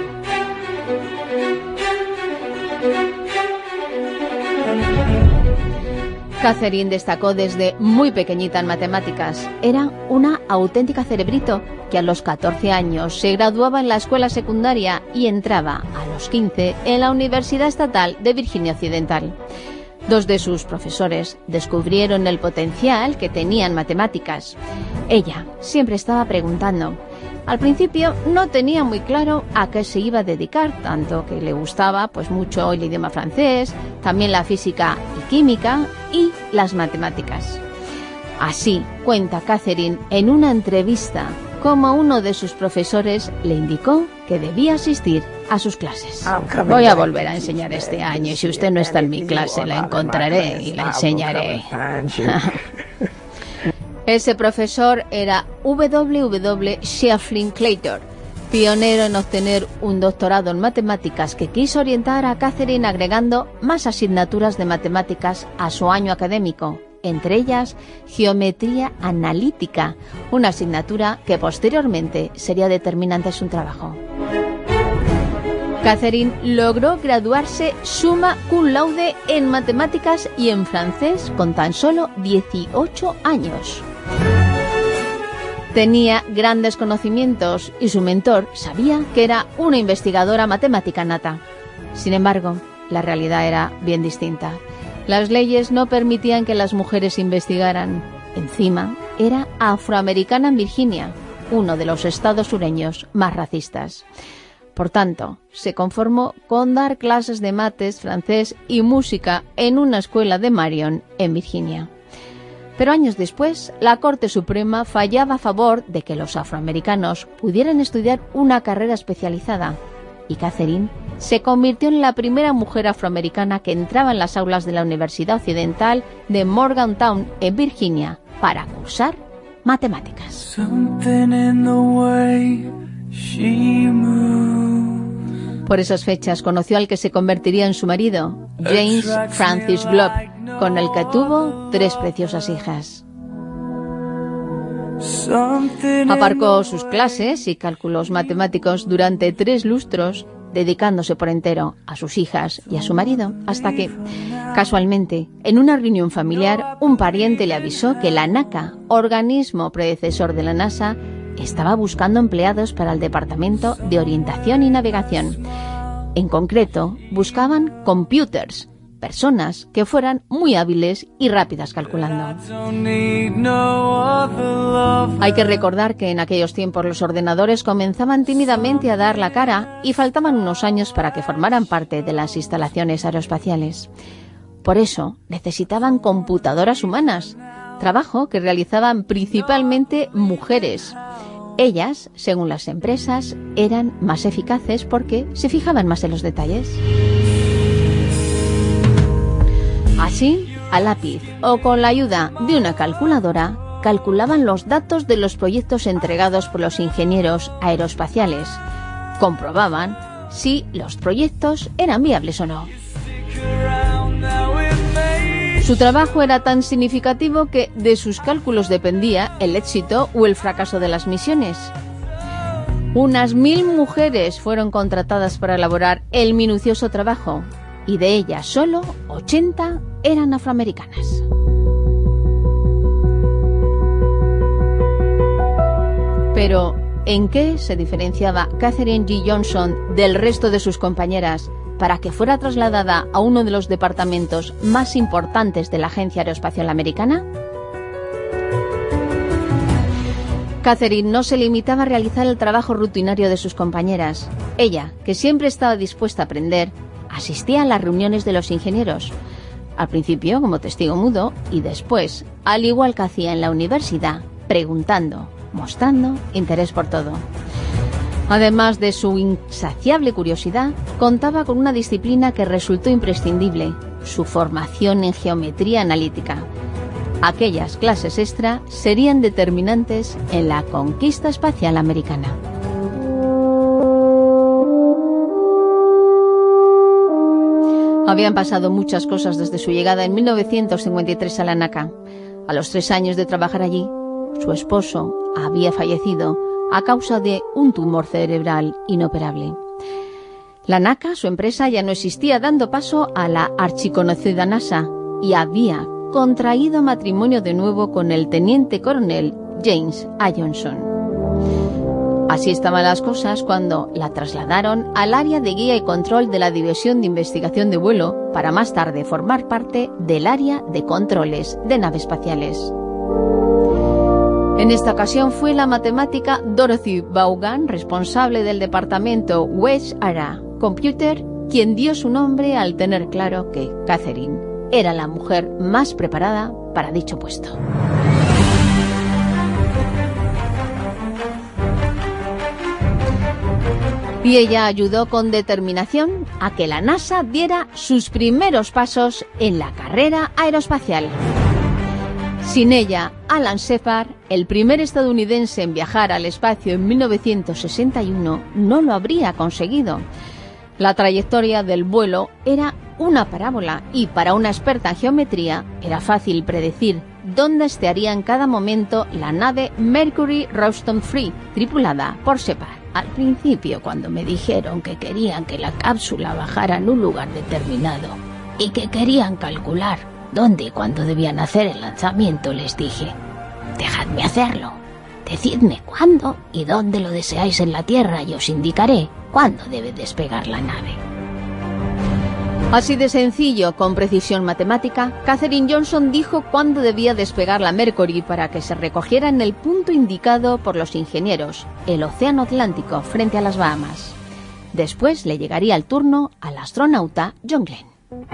Catherine destacó desde muy pequeñita en matemáticas. Era una auténtica cerebrito que a los catorce años se graduaba en la escuela secundaria y entraba a los quince en la Universidad Estatal de Virginia Occidental. Dos de sus profesores descubrieron el potencial que tenía en matemáticas. Ella siempre estaba preguntando. Al principio no tenía muy claro a qué se iba a dedicar, tanto que le gustaba pues mucho el idioma francés, también la física y química y las matemáticas. Así cuenta Catherine en una entrevista cómo uno de sus profesores le indicó que debía asistir a sus clases. Voy a volver a enseñar este año y si usted no está en mi clase la encontraré y la enseñaré. Ese profesor era W W Shefflin Claytor, pionero en obtener un doctorado en matemáticas, que quiso orientar a Catherine agregando más asignaturas de matemáticas a su año académico, entre ellas geometría analítica, una asignatura que posteriormente sería determinante en su trabajo. Catherine logró graduarse summa cum laude en matemáticas y en francés con tan solo dieciocho años. Tenía grandes conocimientos y su mentor sabía que era una investigadora matemática nata. Sin embargo, la realidad era bien distinta. Las leyes no permitían que las mujeres investigaran. Encima, era afroamericana en Virginia, uno de los estados sureños más racistas. Por tanto, se conformó con dar clases de mates, francés y música en una escuela de Marion, en Virginia. Pero años después, la Corte Suprema fallaba a favor de que los afroamericanos pudieran estudiar una carrera especializada, y Catherine se convirtió en la primera mujer afroamericana que entraba en las aulas de la Universidad Occidental de Morgantown, en Virginia, para cursar matemáticas. Por esas fechas conoció al que se convertiría en su marido, James Francis Globe, con el que tuvo tres preciosas hijas. Aparcó sus clases y cálculos matemáticos durante tres lustros, dedicándose por entero a sus hijas y a su marido, hasta que, casualmente, en una reunión familiar, un pariente le avisó que la NASA, organismo predecesor de la NASA, estaba buscando empleados para el Departamento de Orientación y Navegación. En concreto, buscaban computers, personas que fueran muy hábiles y rápidas calculando. Hay que recordar que en aquellos tiempos los ordenadores comenzaban tímidamente a dar la cara y faltaban unos años para que formaran parte de las instalaciones aeroespaciales. Por eso necesitaban computadoras humanas, trabajo que realizaban principalmente mujeres. Ellas, según las empresas, eran más eficaces porque se fijaban más en los detalles. Así, a lápiz o con la ayuda de una calculadora, calculaban los datos de los proyectos entregados por los ingenieros aeroespaciales. Comprobaban si los proyectos eran viables o no. Su trabajo era tan significativo que de sus cálculos dependía el éxito o el fracaso de las misiones. Unas mil mujeres fueron contratadas para elaborar el minucioso trabajo, y de ellas solo ochenta eran afroamericanas. Pero, ¿en qué se diferenciaba Katherine G. Johnson del resto de sus compañeras para que fuera trasladada a uno de los departamentos más importantes de la Agencia Aeroespacial Americana? Katherine no se limitaba a realizar el trabajo rutinario de sus compañeras. Ella, que siempre estaba dispuesta a aprender, asistía a las reuniones de los ingenieros, al principio como testigo mudo y después, al igual que hacía en la universidad, preguntando, mostrando interés por todo. Además de su insaciable curiosidad, contaba con una disciplina que resultó imprescindible, su formación en geometría analítica. Aquellas clases extra serían determinantes en la conquista espacial americana. Habían pasado muchas cosas desde su llegada en mil novecientos cincuenta y tres a la NASA. A los tres años de trabajar allí, su esposo había fallecido a causa de un tumor cerebral inoperable. La NASA, su empresa, ya no existía, dando paso a la archiconocida NASA, y había contraído matrimonio de nuevo con el teniente coronel James A. Johnson. Así estaban las cosas cuando la trasladaron al área de guía y control de la División de Investigación de Vuelo para más tarde formar parte del área de controles de naves espaciales. En esta ocasión fue la matemática Dorothy Vaughan, responsable del departamento West Area Computer, quien dio su nombre al tener claro que Katherine era la mujer más preparada para dicho puesto. Y ella ayudó con determinación a que la NASA diera sus primeros pasos en la carrera aeroespacial. Sin ella, Alan Shepard, el primer estadounidense en viajar al espacio en mil novecientos sesenta y uno, no lo habría conseguido. La trayectoria del vuelo era una parábola y para una experta en geometría era fácil predecir dónde estaría en cada momento la nave Mercury Rostron tres, tripulada por Shepard. Al principio, cuando me dijeron que querían que la cápsula bajara en un lugar determinado y que querían calcular dónde y cuándo debían hacer el lanzamiento, les dije: dejadme hacerlo. Decidme cuándo y dónde lo deseáis en la Tierra y os indicaré cuándo debe despegar la nave. Así de sencillo, con precisión matemática, Katherine Johnson dijo cuándo debía despegar la Mercury para que se recogiera en el punto indicado por los ingenieros, el Océano Atlántico, frente a las Bahamas. Después le llegaría el turno al astronauta John Glenn.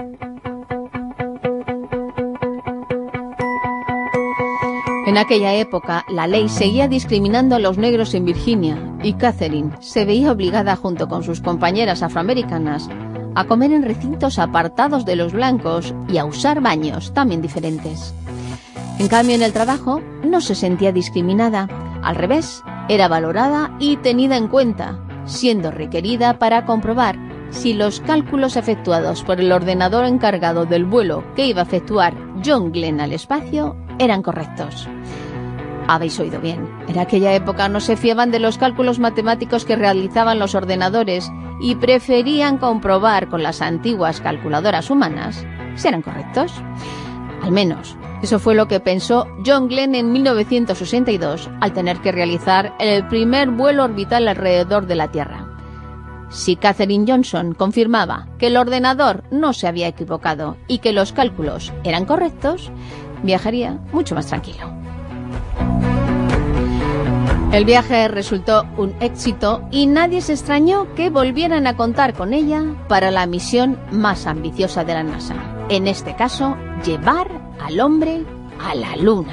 En aquella época, la ley seguía discriminando a los negros en Virginia y Katherine se veía obligada, junto con sus compañeras afroamericanas, a comer en recintos apartados de los blancos y a usar baños también diferentes. En cambio, en el trabajo no se sentía discriminada. Al revés, era valorada y tenida en cuenta, siendo requerida para comprobar si los cálculos efectuados por el ordenador encargado del vuelo que iba a efectuar John Glenn al espacio eran correctos. Habéis oído bien. En aquella época no se fiaban de los cálculos matemáticos que realizaban los ordenadores y preferían comprobar con las antiguas calculadoras humanas si eran correctos. Al menos, eso fue lo que pensó John Glenn en mil novecientos sesenta y dos al tener que realizar el primer vuelo orbital alrededor de la Tierra. Si Katherine Johnson confirmaba que el ordenador no se había equivocado y que los cálculos eran correctos, viajaría mucho más tranquilo. El viaje resultó un éxito y nadie se extrañó que volvieran a contar con ella para la misión más ambiciosa de la NASA. En este caso, llevar al hombre a la Luna.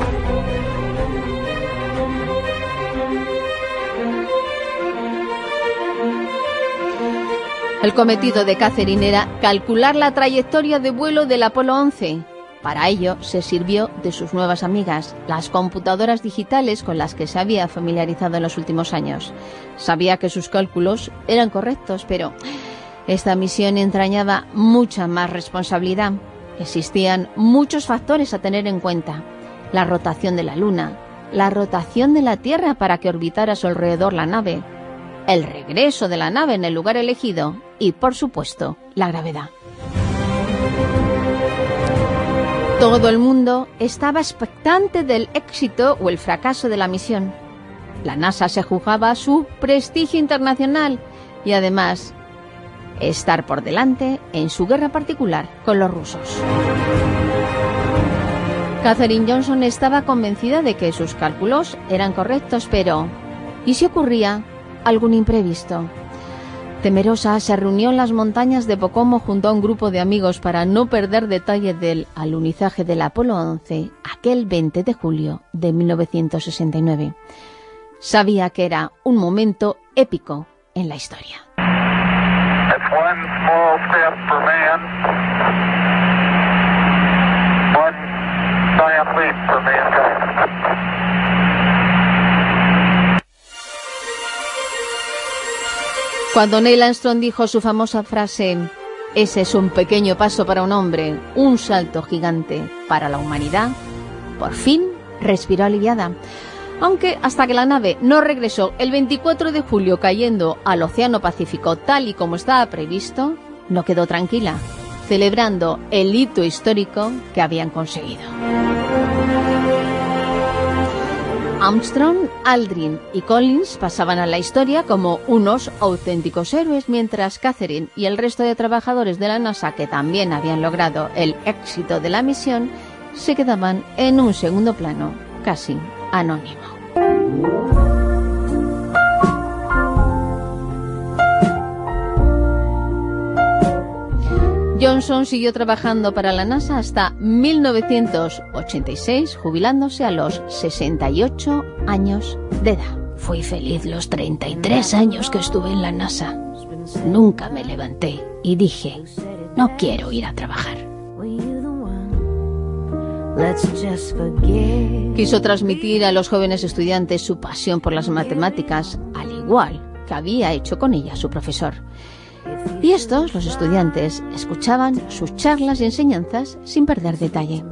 El cometido de Katherine era calcular la trayectoria de vuelo del Apolo once. Para ello se sirvió de sus nuevas amigas, las computadoras digitales con las que se había familiarizado en los últimos años. Sabía que sus cálculos eran correctos, pero esta misión entrañaba mucha más responsabilidad. Existían muchos factores a tener en cuenta: la rotación de la Luna, la rotación de la Tierra para que orbitara a su alrededor la nave, el regreso de la nave en el lugar elegido y, por supuesto, la gravedad. Todo el mundo estaba expectante del éxito o el fracaso de la misión. La NASA se jugaba su prestigio internacional y, además, estar por delante en su guerra particular con los rusos. Katherine Johnson estaba convencida de que sus cálculos eran correctos, pero ¿y si ocurría algún imprevisto? Temerosa, se reunió en las montañas de Pocomo junto a un grupo de amigos para no perder detalle del alunizaje del Apolo once aquel veinte de julio de mil novecientos sesenta y nueve. Sabía que era un momento épico en la historia. It's one small step for man, one giant leap for mankind. Cuando Neil Armstrong dijo su famosa frase, ese es un pequeño paso para un hombre, un salto gigante para la humanidad, por fin respiró aliviada. Aunque hasta que la nave no regresó el veinticuatro de julio cayendo al Océano Pacífico tal y como estaba previsto, no quedó tranquila, celebrando el hito histórico que habían conseguido. Armstrong, Aldrin y Collins pasaban a la historia como unos auténticos héroes, mientras Katherine y el resto de trabajadores de la NASA, que también habían logrado el éxito de la misión, se quedaban en un segundo plano, casi anónimo. Johnson siguió trabajando para la NASA hasta mil novecientos ochenta y seis, jubilándose a los sesenta y ocho años de edad. Fui feliz los treinta y tres años que estuve en la NASA. Nunca me levanté y dije, no quiero ir a trabajar. Quiso transmitir a los jóvenes estudiantes su pasión por las matemáticas, al igual que había hecho con ella su profesor. Y estos, los estudiantes, escuchaban sus charlas y enseñanzas sin perder detalle.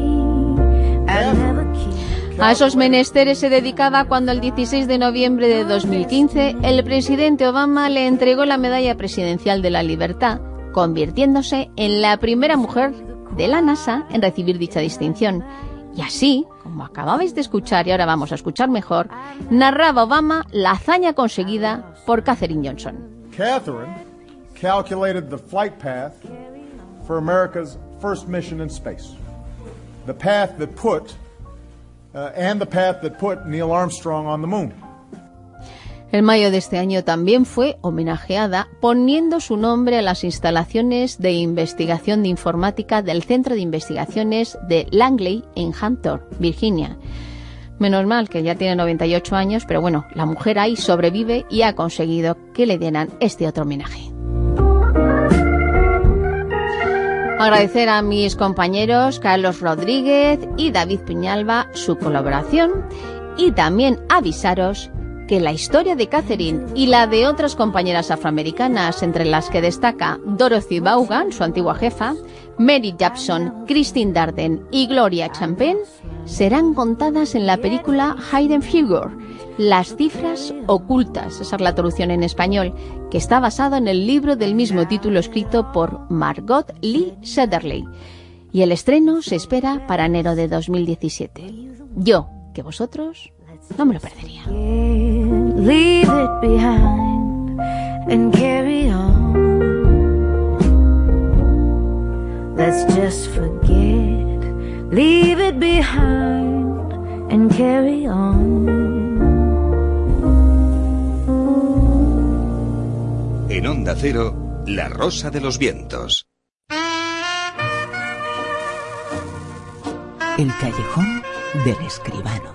A esos menesteres se dedicaba cuando el dieciséis de noviembre de dos mil quince el presidente Obama le entregó la Medalla Presidencial de la Libertad, convirtiéndose en la primera mujer de la NASA en recibir dicha distinción. Y así, como acababais de escuchar y ahora vamos a escuchar mejor, narraba Obama la hazaña conseguida por Katherine Johnson. Katherine calculated the flight path for America's first mission in space. The path that put uh, and the path that put Neil Armstrong on the moon. En mayo de este año también fue homenajeada poniendo su nombre a las instalaciones de investigación de informática del Centro de Investigaciones de Langley en Hampton, Virginia. Menos mal que ya tiene noventa y ocho años, pero bueno, la mujer ahí sobrevive y ha conseguido que le dieran este otro homenaje. Agradecer a mis compañeros Carlos Rodríguez y David Piñalba su colaboración y también avisaros que la historia de Catherine y la de otras compañeras afroamericanas, entre las que destaca Dorothy Vaughan, su antigua jefa, Mary Jepson, Christine Darden y Gloria Champagne, serán contadas en la película Hidden Figure, Las cifras ocultas, esa es la traducción en español, que está basado en el libro del mismo título escrito por Margot Lee Shetterly. Y el estreno se espera para enero de dos mil diecisiete. Yo, que vosotros, no me lo perdería. Leave it behind and carry on. Let's just forget. Leave it behind and carry on. En Onda Cero, La Rosa de los Vientos. El callejón del escribano.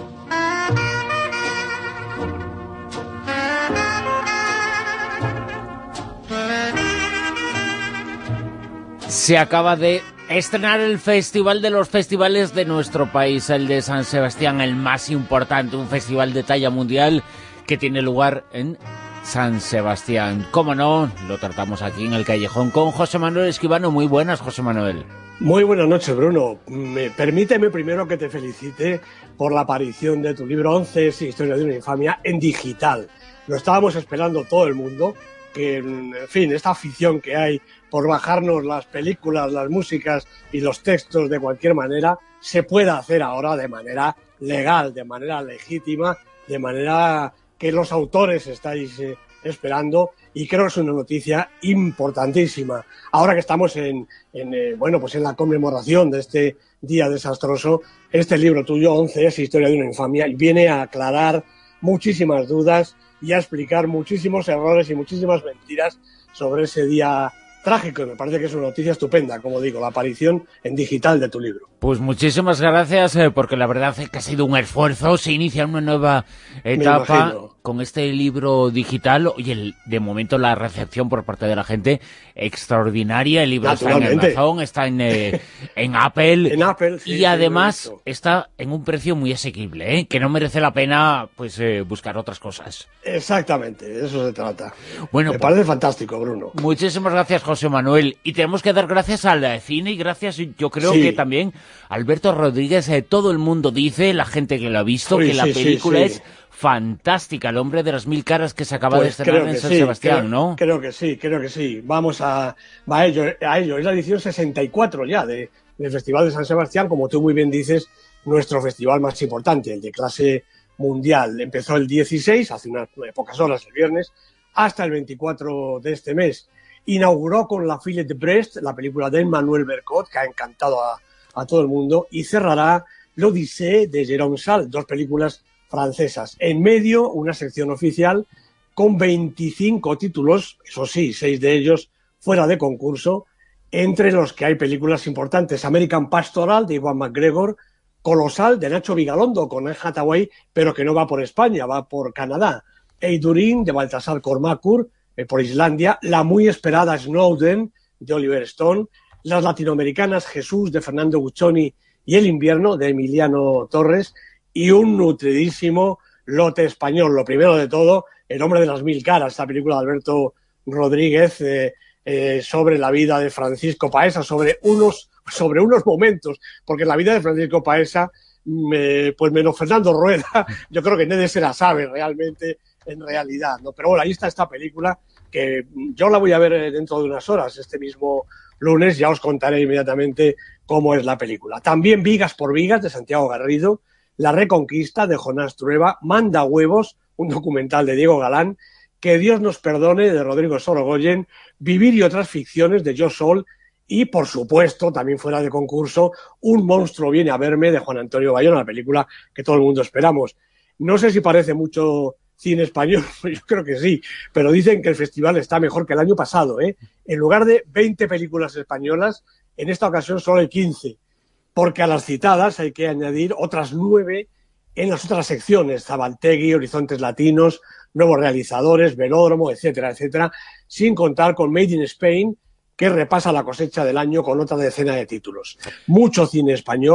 Se acaba de estrenar el Festival de los Festivales de nuestro país, el de San Sebastián, el más importante, un festival de talla mundial que tiene lugar en San Sebastián. Cómo no, lo tratamos aquí en el callejón con José Manuel Escribano. Muy buenas, José Manuel. Muy buenas noches, Bruno. Me, permíteme primero que te felicite por la aparición de tu libro once, Historia de una infamia, en digital. Lo estábamos esperando todo el mundo, que, en fin, esta afición que hay por bajarnos las películas, las músicas y los textos de cualquier manera, se pueda hacer ahora de manera legal, de manera legítima, de manera que los autores estáis eh, esperando, y creo que es una noticia importantísima. Ahora que estamos en, en eh, bueno, pues en la conmemoración de este día desastroso, este libro tuyo, once, es Historia de una infamia, y viene a aclarar muchísimas dudas y a explicar muchísimos errores y muchísimas mentiras sobre ese día trágico, y me parece que es una noticia estupenda, como digo, la aparición en digital de tu libro. Pues muchísimas gracias, eh, porque la verdad es que ha sido un esfuerzo, se inicia una nueva etapa con este libro digital. Oye, el, de momento la recepción por parte de la gente extraordinaria, el libro está en Amazon, está en, eh, en Apple, en Apple sí, y además está en un precio muy asequible, ¿eh? Que no merece la pena pues eh, buscar otras cosas. Exactamente, de eso se trata. Bueno, me pues, parece fantástico, Bruno. Muchísimas gracias, José Manuel, y tenemos que dar gracias al cine y gracias, yo creo sí. que también Alberto Rodríguez. Eh, todo el mundo dice, la gente que lo ha visto, Uy, que la sí, película sí, sí. es fantástica, El hombre de las mil caras, que se acaba pues de estrenar en San sí, Sebastián, creo, ¿no? Creo que sí, creo que sí. Vamos a, a ello, a ello. Es la edición sesenta y cuatro ya de, del Festival de San Sebastián, como tú muy bien dices, nuestro festival más importante, el de clase mundial. Empezó el dieciséis, hace unas pocas horas, el viernes, hasta el veinticuatro de este mes. Inauguró con La Fille de Brest, la película de Emmanuel Bercot, que ha encantado a, a todo el mundo, y cerrará L'Odyssée de Jérôme Sall, dos películas francesas. En medio, una sección oficial con veinticinco títulos, eso sí, seis de ellos fuera de concurso, entre los que hay películas importantes: American Pastoral de Iwan McGregor, Colosal de Nacho Vigalondo con Anne Hathaway, pero que no va por España, va por Canadá, Eidurin de Baltasar Kormákur, eh, por Islandia, la muy esperada Snowden de Oliver Stone, las latinoamericanas Jesús de Fernando Guccioni y El invierno de Emiliano Torres, y un nutridísimo lote español. Lo primero de todo, El hombre de las mil caras, esta película de Alberto Rodríguez eh, eh, sobre la vida de Francisco Paesa, sobre unos, sobre unos momentos, porque la vida de Francisco Paesa, me, pues menos Fernando Rueda, yo creo que nadie se la sabe realmente, en realidad, ¿no? Pero bueno, ahí está esta película, que yo la voy a ver dentro de unas horas, este mismo lunes, ya os contaré inmediatamente cómo es la película. También Vigas por Vigas, de Santiago Garrido, La Reconquista, de Jonás Trueba, Manda Huevos, un documental de Diego Galán, Que Dios nos perdone, de Rodrigo Sorogoyen, Vivir y otras ficciones, de Jo Sol, y, por supuesto, también fuera de concurso, Un monstruo viene a verme, de Juan Antonio Bayona, la película que todo el mundo esperamos. No sé si parece mucho cine español, yo creo que sí, pero dicen que el festival está mejor que el año pasado, ¿eh? En lugar de veinte películas españolas, en esta ocasión solo hay quince, porque a las citadas hay que añadir otras nueve en las otras secciones: Zabaltegui, Horizontes Latinos, Nuevos Realizadores, Velódromo, etcétera, etcétera, sin contar con Made in Spain, que repasa la cosecha del año con otra decena de títulos. Mucho cine español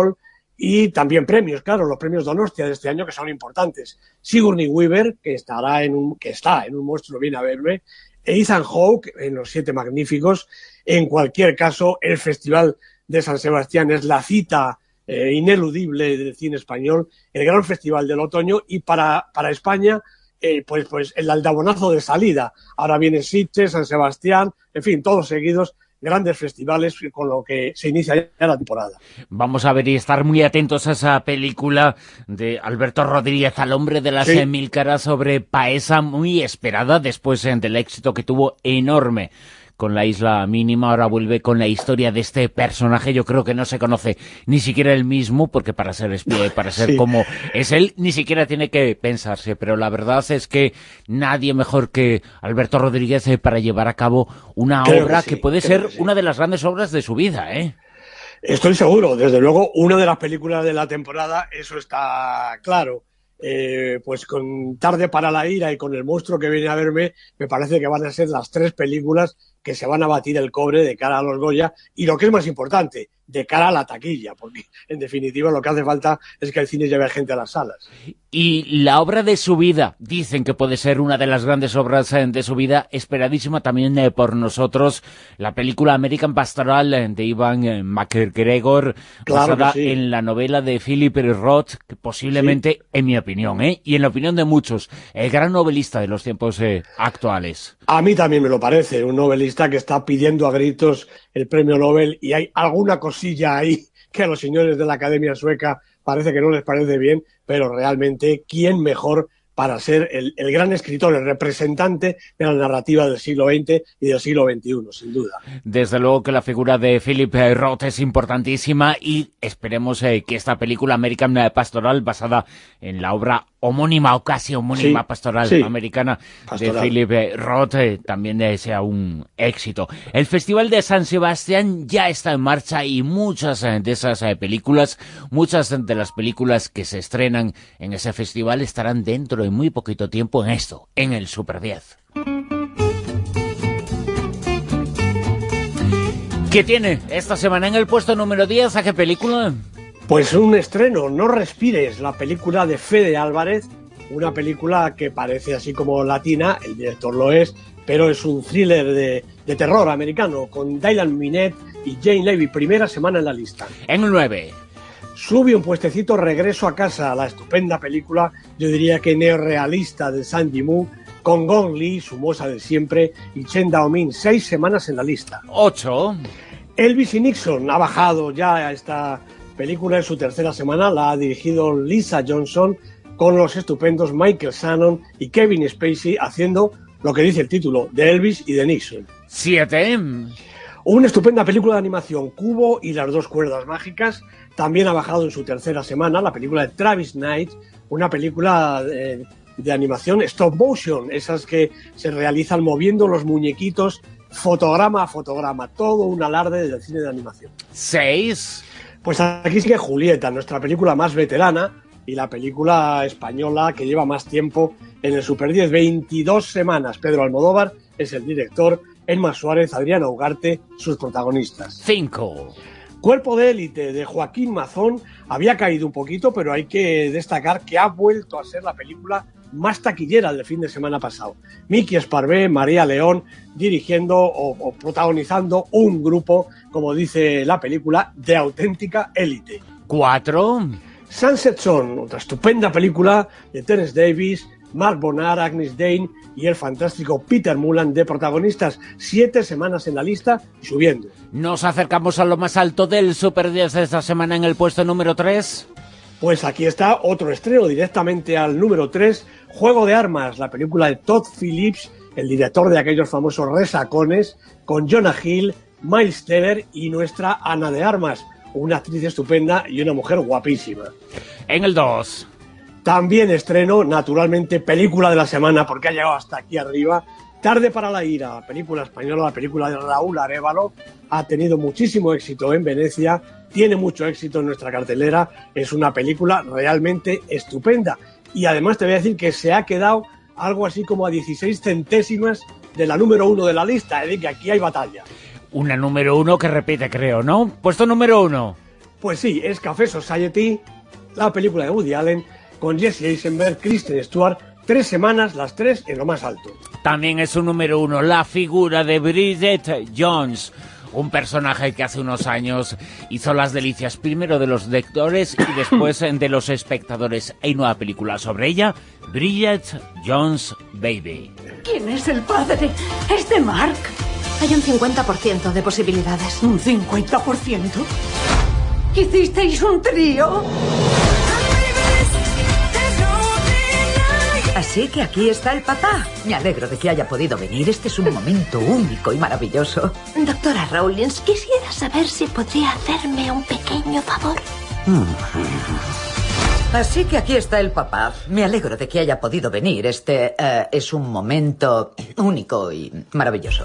Y también premios, claro, los premios Donostia de este año que son importantes. Sigourney Weaver, que estará en un, que está en Un monstruo viene a verme, e Ethan Hawke en Los Siete Magníficos. En cualquier caso, el Festival de San Sebastián es la cita eh, ineludible del cine español, el gran festival del otoño, y para, para España, eh, pues, pues el aldabonazo de salida. Ahora viene Sitges, San Sebastián, en fin, todos seguidos, grandes festivales con lo que se inicia ya la temporada. Vamos a ver y estar muy atentos a esa película de Alberto Rodríguez, Al hombre de las sí. mil caras, sobre Paesa, muy esperada después eh, del éxito que tuvo enorme con La isla mínima. Ahora vuelve con la historia de este personaje. Yo creo que no se conoce ni siquiera él mismo, porque para ser espía, para ser sí. como es él, ni siquiera tiene que pensarse. Pero la verdad es que nadie mejor que Alberto Rodríguez para llevar a cabo una creo obra que, sí, que puede ser que sí. una de las grandes obras de su vida, ¿eh? Estoy seguro. Desde luego, una de las películas de la temporada, eso está claro. Eh, pues con Tarde para la ira y con El monstruo que viene a verme, me parece que van a ser las tres películas que se van a batir el cobre de cara a los Goya, y lo que es más importante, de cara a la taquilla, porque en definitiva lo que hace falta es que el cine lleve gente a las salas. Y la obra de su vida, dicen que puede ser una de las grandes obras de su vida, esperadísima también eh, por nosotros, la película American Pastoral eh, de Ivan eh, McGregor, claro basada sí. en la novela de Philip Roth, que posiblemente, sí. en mi opinión, ¿eh? y en la opinión de muchos, el gran novelista de los tiempos eh, actuales. A mí también me lo parece, un novelista que está pidiendo a gritos el premio Nobel, y hay alguna cosilla ahí que a los señores de la Academia Sueca parece que no les parece bien, pero realmente, ¿quién mejor para ser el, el gran escritor, el representante de la narrativa del siglo veinte y del siglo veintiuno, sin duda? Desde luego que la figura de Philip Roth es importantísima, y esperemos eh, que esta película American Pastoral, basada en la obra homónima o casi homónima sí, pastoral sí. americana pastoral. de Philip Roth, eh, también eh, sea un éxito. El Festival de San Sebastián ya está en marcha, y muchas eh, de esas eh, películas, muchas de las películas que se estrenan en ese festival estarán dentro de muy poquito tiempo en esto, en el Super diez. ¿Qué tiene esta semana en el puesto número diez? ¿A qué película? Pues un estreno, No respires, la película de Fede Álvarez, una película que parece así como latina, el director lo es, pero es un thriller de, de terror americano, con Dylan Minnette y Jane Levy, primera semana en la lista. En el nueve. Sube un puestecito, Regreso a casa, la estupenda película, yo diría que neorrealista, de Zhang Yimou, con Gong Li, su moza de siempre, y Chen Daomin, seis semanas en la lista. Ocho. Elvis y Nixon ha bajado ya esta película en su tercera semana, la ha dirigido Lisa Johnson, con los estupendos Michael Shannon y Kevin Spacey haciendo lo que dice el título, de Elvis y de Nixon. Siete. Una estupenda película de animación, Cubo y las dos cuerdas mágicas, también ha bajado en su tercera semana, la película de Travis Knight, una película de, de animación stop motion, esas que se realizan moviendo los muñequitos fotograma a fotograma, todo un alarde del cine de animación. Seis. Pues aquí sigue Julieta, nuestra película más veterana y la película española que lleva más tiempo en el Super diez, veintidós semanas. Pedro Almodóvar es el director, Elma Suárez, Adriana Ugarte, sus protagonistas. Cinco. Cuerpo de élite, de Joaquín Mazón, había caído un poquito, pero hay que destacar que ha vuelto a ser la película más taquillera del fin de semana pasado. Miki Esparvé, María León, dirigiendo o, o protagonizando un grupo, como dice la película, de auténtica élite. Cuatro. Sunset Zone, otra estupenda película de Terence Davis, Mark Bonnard, Agnes Dane y el fantástico Peter Mullan de protagonistas. Siete semanas en la lista y subiendo. Nos acercamos a lo más alto del Super diez de esta semana en el puesto número tres. Pues aquí está otro estreno directamente al número tres, Juego de Armas, la película de Todd Phillips, el director de aquellos famosos Resacones, con Jonah Hill, Miles Teller y nuestra Ana de Armas, una actriz estupenda y una mujer guapísima. En el dos. También estreno, naturalmente, película de la semana, porque ha llegado hasta aquí arriba, Tarde para la ira, la película española, la película de Raúl Arévalo, ha tenido muchísimo éxito en Venecia, tiene mucho éxito en nuestra cartelera, es una película realmente estupenda. Y además te voy a decir que se ha quedado algo así como a dieciséis centésimas de la número uno de la lista, es decir, que aquí hay batalla. Una número uno que repite, creo, ¿no? Puesto número uno. Pues sí, es Café Society, la película de Woody Allen, con Jesse Eisenberg, Kristen Stewart, tres semanas, las tres en lo más alto. También es un número uno, la figura de Bridget Jones, un personaje que hace unos años hizo las delicias primero de los lectores y después de los espectadores. Hay nueva película sobre ella, Bridget Jones Baby. ¿Quién es el padre? ¿Es de Mark? Hay un cincuenta por ciento de posibilidades. ¿Un cincuenta por ciento? ¿Hicisteis un trío? Así que aquí está el papá. Me alegro de que haya podido venir. Este es un momento único y maravilloso. Doctora Rawlins, quisiera saber si podría hacerme un pequeño favor. Así que aquí está el papá. Me alegro de que haya podido venir. Este uh, es un momento único y maravilloso.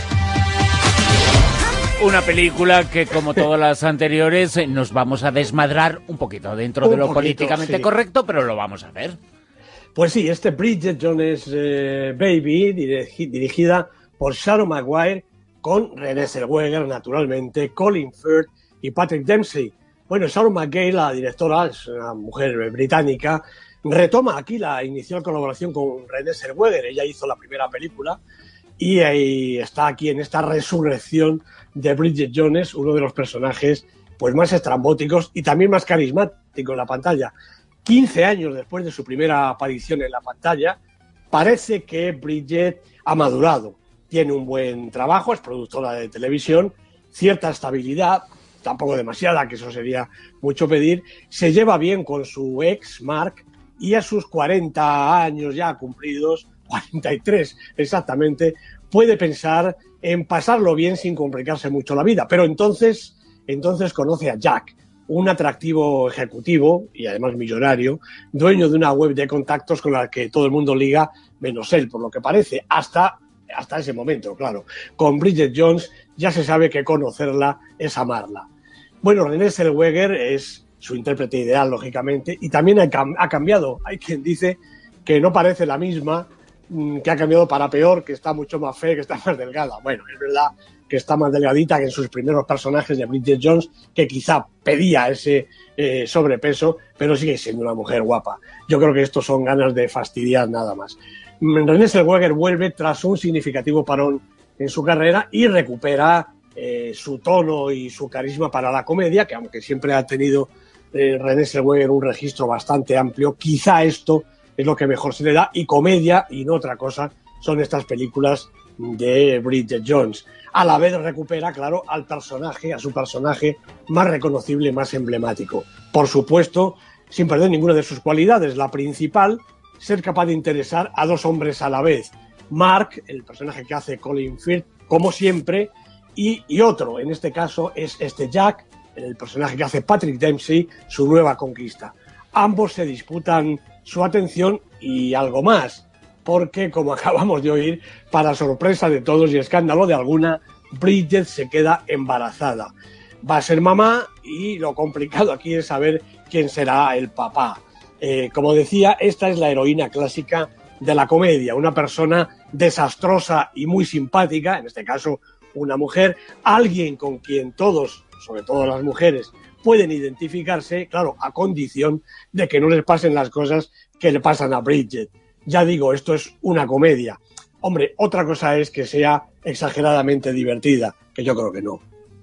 Una película que, como todas las anteriores, nos vamos a desmadrar un poquito dentro un de lo poquito, políticamente sí. correcto, pero lo vamos a hacer. Pues sí, este Bridget Jones eh, Baby, dirigi dirigida por Sharon Maguire, con Renée Zellweger, naturalmente, Colin Firth y Patrick Dempsey. Bueno, Sharon Maguire, la directora, es una mujer británica, retoma aquí la inicial colaboración con Renée Zellweger. Ella hizo la primera película y ahí está aquí en esta resurrección de Bridget Jones, uno de los personajes pues más estrambóticos y también más carismáticos en la pantalla. quince años después de su primera aparición en la pantalla, parece que Bridget ha madurado. Tiene un buen trabajo, es productora de televisión, cierta estabilidad, tampoco demasiada, que eso sería mucho pedir. Se lleva bien con su ex, Mark, y a sus cuarenta años ya cumplidos, cuarenta y tres exactamente, puede pensar en pasarlo bien sin complicarse mucho la vida. Pero entonces, entonces conoce a Jack, un atractivo ejecutivo y además millonario, dueño de una web de contactos con la que todo el mundo liga, menos él, por lo que parece, hasta, hasta ese momento, claro. Con Bridget Jones ya se sabe que conocerla es amarla. Bueno, Renée Zellweger es su intérprete ideal, lógicamente, y también ha, cam ha cambiado. Hay quien dice que no parece la misma, que ha cambiado para peor, que está mucho más fea, que está más delgada. Bueno, es verdad que está más delgadita que en sus primeros personajes de Bridget Jones, que quizá pedía ese eh, sobrepeso, pero sigue siendo una mujer guapa. Yo creo que estos son ganas de fastidiar nada más. Renée Zellweger vuelve tras un significativo parón en su carrera y recupera eh, su tono y su carisma para la comedia, que aunque siempre ha tenido eh, Renée Zellweger un registro bastante amplio, quizá esto es lo que mejor se le da, y comedia y no otra cosa son estas películas de Bridget Jones. A la vez recupera, claro, al personaje, a su personaje más reconocible, más emblemático. Por supuesto, sin perder ninguna de sus cualidades. La principal, ser capaz de interesar a dos hombres a la vez. Mark, el personaje que hace Colin Firth, como siempre, y, y otro, en este caso, es este Jack, el personaje que hace Patrick Dempsey, su nueva conquista. Ambos se disputan su atención y algo más, porque, como acabamos de oír, para sorpresa de todos y escándalo de alguna, Bridget se queda embarazada. Va a ser mamá y lo complicado aquí es saber quién será el papá. Eh, como decía, esta es la heroína clásica de la comedia, una persona desastrosa y muy simpática, en este caso una mujer, alguien con quien todos, sobre todo las mujeres, pueden identificarse, claro, a condición de que no les pasen las cosas que le pasan a Bridget. Ya digo, esto es una comedia. Hombre, otra cosa es que sea exageradamente divertida, que yo creo que no.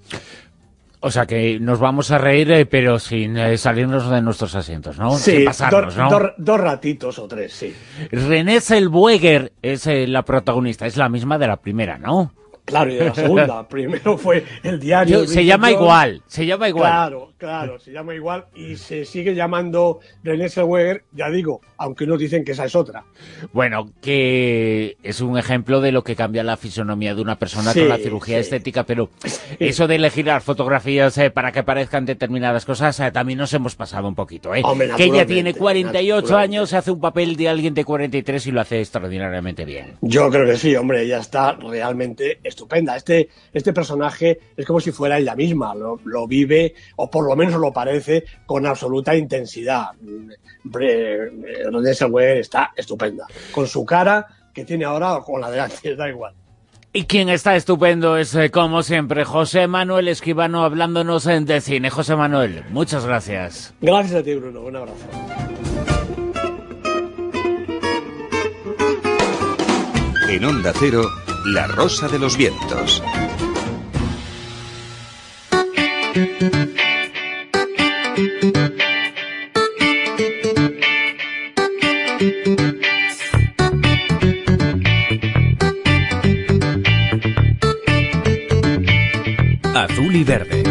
O sea, que nos vamos a reír, eh, pero sin eh, salirnos de nuestros asientos, ¿no? Sí, sin pasarnos, do, ¿no? do, dos ratitos o tres, sí. Renée Zellweger es eh, la protagonista, es la misma de la primera, ¿no? Claro, y de la segunda. Primero fue el diario. Yo, se llama Jones. igual, se llama igual. Claro, claro, se llama igual y se sigue llamando Renée Zellweger, ya digo, aunque nos dicen que esa es otra. Bueno, que es un ejemplo de lo que cambia la fisonomía de una persona sí, con la cirugía sí. estética, pero eso de elegir las fotografías eh, para que parezcan determinadas cosas, eh, también nos hemos pasado un poquito, ¿eh? Hombre, que ella tiene cuarenta y ocho años, hace un papel de alguien de cuarenta y tres y lo hace extraordinariamente bien. Yo creo que sí, hombre, ella está realmente estupenda. Este, este personaje es como si fuera ella misma, lo, lo vive, o por lo menos lo parece, con absoluta intensidad. Renée Zellweger está estupenda, con su cara que tiene ahora o con la de antes, da igual. Y quien está estupendo es, eh, como siempre, José Manuel Escribano, hablándonos en de cine. José Manuel, muchas gracias. Gracias a ti, Bruno. Un abrazo. En Onda Cero, La Rosa de los Vientos. Azul y verde.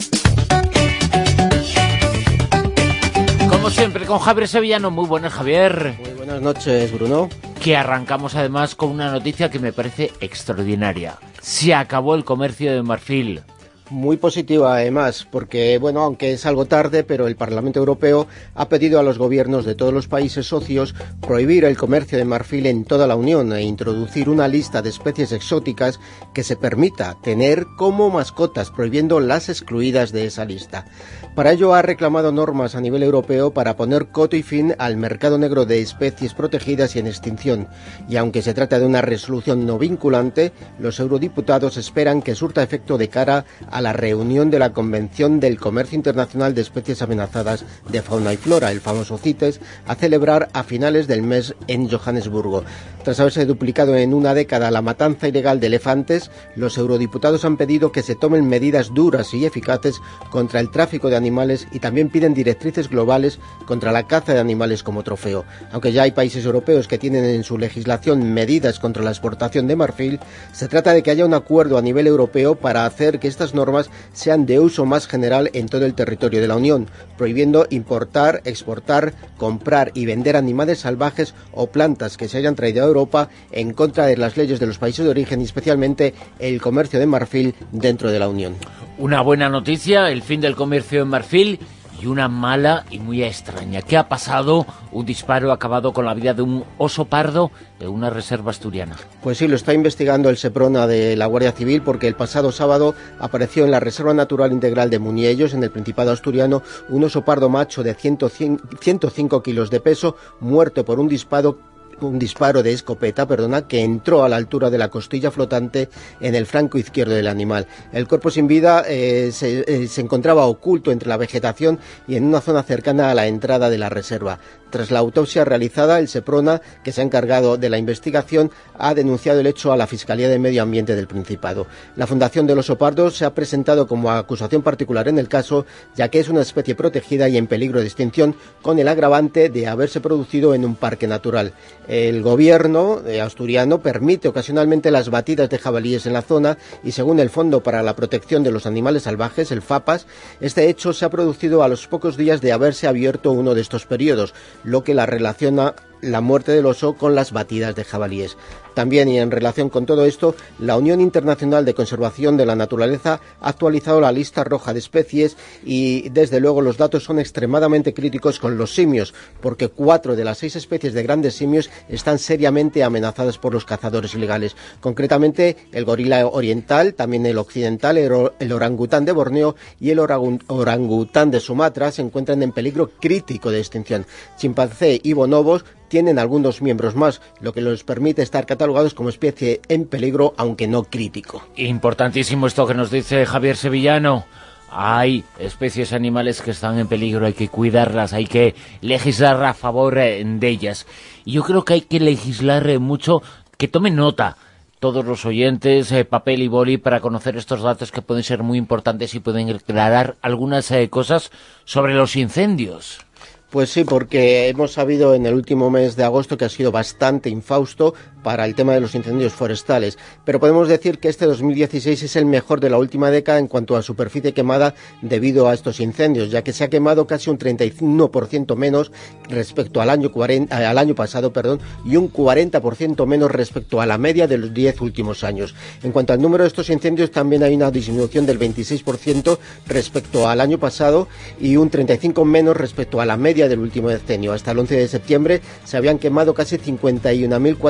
Como siempre, con Javier Sevillano. Muy buenas, Javier. Muy buenas noches, Bruno. Que arrancamos además con una noticia que me parece extraordinaria. Se acabó el comercio de marfil. Muy positiva, además, porque, bueno, aunque es algo tarde, pero el Parlamento Europeo ha pedido a los gobiernos de todos los países socios prohibir el comercio de marfil en toda la Unión e introducir una lista de especies exóticas que se permita tener como mascotas, prohibiendo las excluidas de esa lista. Para ello ha reclamado normas a nivel europeo para poner coto y fin al mercado negro de especies protegidas y en extinción. Y aunque se trata de una resolución no vinculante, los eurodiputados esperan que surta efecto de cara a a la reunión de la Convención del Comercio Internacional de Especies Amenazadas de Fauna y Flora, el famoso CITES, a celebrar a finales del mes en Johannesburgo. Tras haberse duplicado en una década la matanza ilegal de elefantes, los eurodiputados han pedido que se tomen medidas duras y eficaces contra el tráfico de animales y también piden directrices globales contra la caza de animales como trofeo. Aunque ya hay países europeos que tienen en su legislación medidas contra la exportación de marfil, se trata de que haya un acuerdo a nivel europeo para hacer que estas normas sean de uso más general en todo el territorio de la Unión, prohibiendo importar, exportar, comprar y vender animales salvajes o plantas que se hayan traído a Europa en contra de las leyes de los países de origen y especialmente el comercio de marfil dentro de la Unión. Una buena noticia, el fin del comercio de marfil, y una mala y muy extraña. ¿Qué ha pasado? Un disparo ha acabado con la vida de un oso pardo de una reserva asturiana. Pues sí, lo está investigando el Seprona de la Guardia Civil, porque el pasado sábado apareció en la Reserva Natural Integral de Muniellos, en el Principado asturiano, un oso pardo macho de ciento cinco kilos de peso, muerto por un disparo un disparo de escopeta, perdona, que entró a la altura de la costilla flotante en el flanco izquierdo del animal. El cuerpo sin vida eh, se, eh, se encontraba oculto entre la vegetación y en una zona cercana a la entrada de la reserva. Tras la autopsia realizada, el Seprona, que se ha encargado de la investigación, ha denunciado el hecho a la Fiscalía de Medio Ambiente del Principado. La Fundación del Oso Pardo se ha presentado como acusación particular en el caso, ya que es una especie protegida y en peligro de extinción, con el agravante de haberse producido en un parque natural. El gobierno eh, asturiano permite ocasionalmente las batidas de jabalíes en la zona y, según el Fondo para la Protección de los Animales Salvajes, el FAPAS, este hecho se ha producido a los pocos días de haberse abierto uno de estos periodos, lo que la relaciona la muerte del oso con las batidas de jabalíes. También, y en relación con todo esto, la Unión Internacional de Conservación de la Naturaleza ha actualizado la lista roja de especies y, desde luego, los datos son extremadamente críticos con los simios, porque cuatro de las seis especies de grandes simios están seriamente amenazadas por los cazadores ilegales. Concretamente, el gorila oriental, también el occidental, el orangután de Borneo y el orangután de Sumatra se encuentran en peligro crítico de extinción. Chimpancé y bonobos tienen algunos miembros más, lo que los permite estar catalogados como especie en peligro, aunque no crítico. Importantísimo esto que nos dice Javier Sevillano. Hay especies animales que están en peligro, hay que cuidarlas, hay que legislar a favor de ellas. Y yo creo que hay que legislar mucho, que tomen nota todos los oyentes, eh, papel y boli, para conocer estos datos que pueden ser muy importantes y pueden aclarar algunas eh, cosas sobre los incendios. Pues sí, porque hemos sabido en el último mes de agosto que ha sido bastante infausto para el tema de los incendios forestales, pero podemos decir que este dos mil dieciséis es el mejor de la última década en cuanto a superficie quemada debido a estos incendios, ya que se ha quemado casi un treinta y uno por ciento menos respecto al año, cuarenta, al año pasado perdón, y un cuarenta por ciento menos respecto a la media de los diez últimos años. En cuanto al número de estos incendios, también hay una disminución del veintiséis por ciento respecto al año pasado y un treinta y cinco por ciento menos respecto a la media del último decenio. Hasta el once de septiembre se habían quemado casi cincuenta y una mil cuatrocientas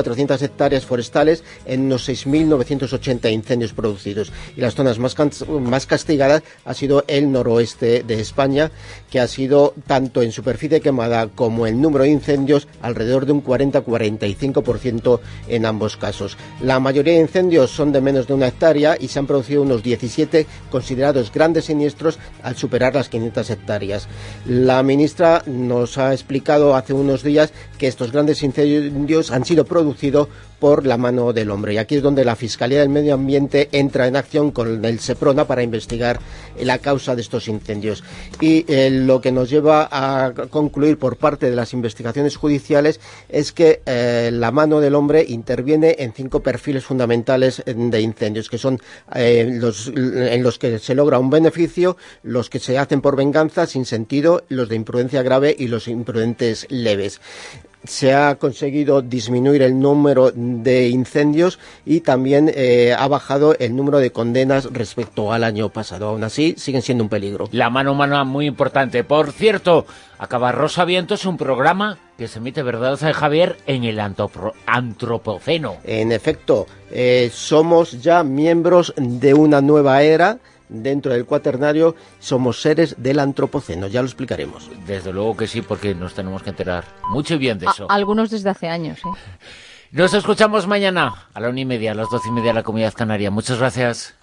hectáreas forestales en unos seis mil novecientos ochenta incendios producidos. Y las zonas más, más castigadas ha sido el noroeste de España, que ha sido tanto en superficie quemada como en número de incendios alrededor de un cuarenta a cuarenta y cinco por ciento en ambos casos. La mayoría de incendios son de menos de una hectárea y se han producido unos diecisiete considerados grandes siniestros al superar las quinientas hectáreas. La ministra nos ha explicado hace unos días que estos grandes incendios han sido producidos por la mano del hombre, y aquí es donde la Fiscalía del Medio Ambiente entra en acción con el SEPRONA para investigar la causa de estos incendios. Y eh, lo que nos lleva a concluir por parte de las investigaciones judiciales es que eh, la mano del hombre interviene en cinco perfiles fundamentales de incendios, que son eh, los en los que se logra un beneficio, los que se hacen por venganza sin sentido, los de imprudencia grave y los imprudentes leves. Se ha conseguido disminuir el número de incendios y también eh, ha bajado el número de condenas respecto al año pasado. Aún así, siguen siendo un peligro. La mano humana muy importante. Por cierto, acaba Rosa Vientos, un programa que se emite, ¿verdad, Javier?, en el antropro- Antropoceno. En efecto, eh, somos ya miembros de una nueva era. Dentro del Cuaternario somos seres del Antropoceno, ya lo explicaremos. Desde luego que sí, porque nos tenemos que enterar mucho bien de eso. A- algunos desde hace años, ¿eh? Nos escuchamos mañana a la una y media, a las doce y media, la Comunidad Canaria. Muchas gracias.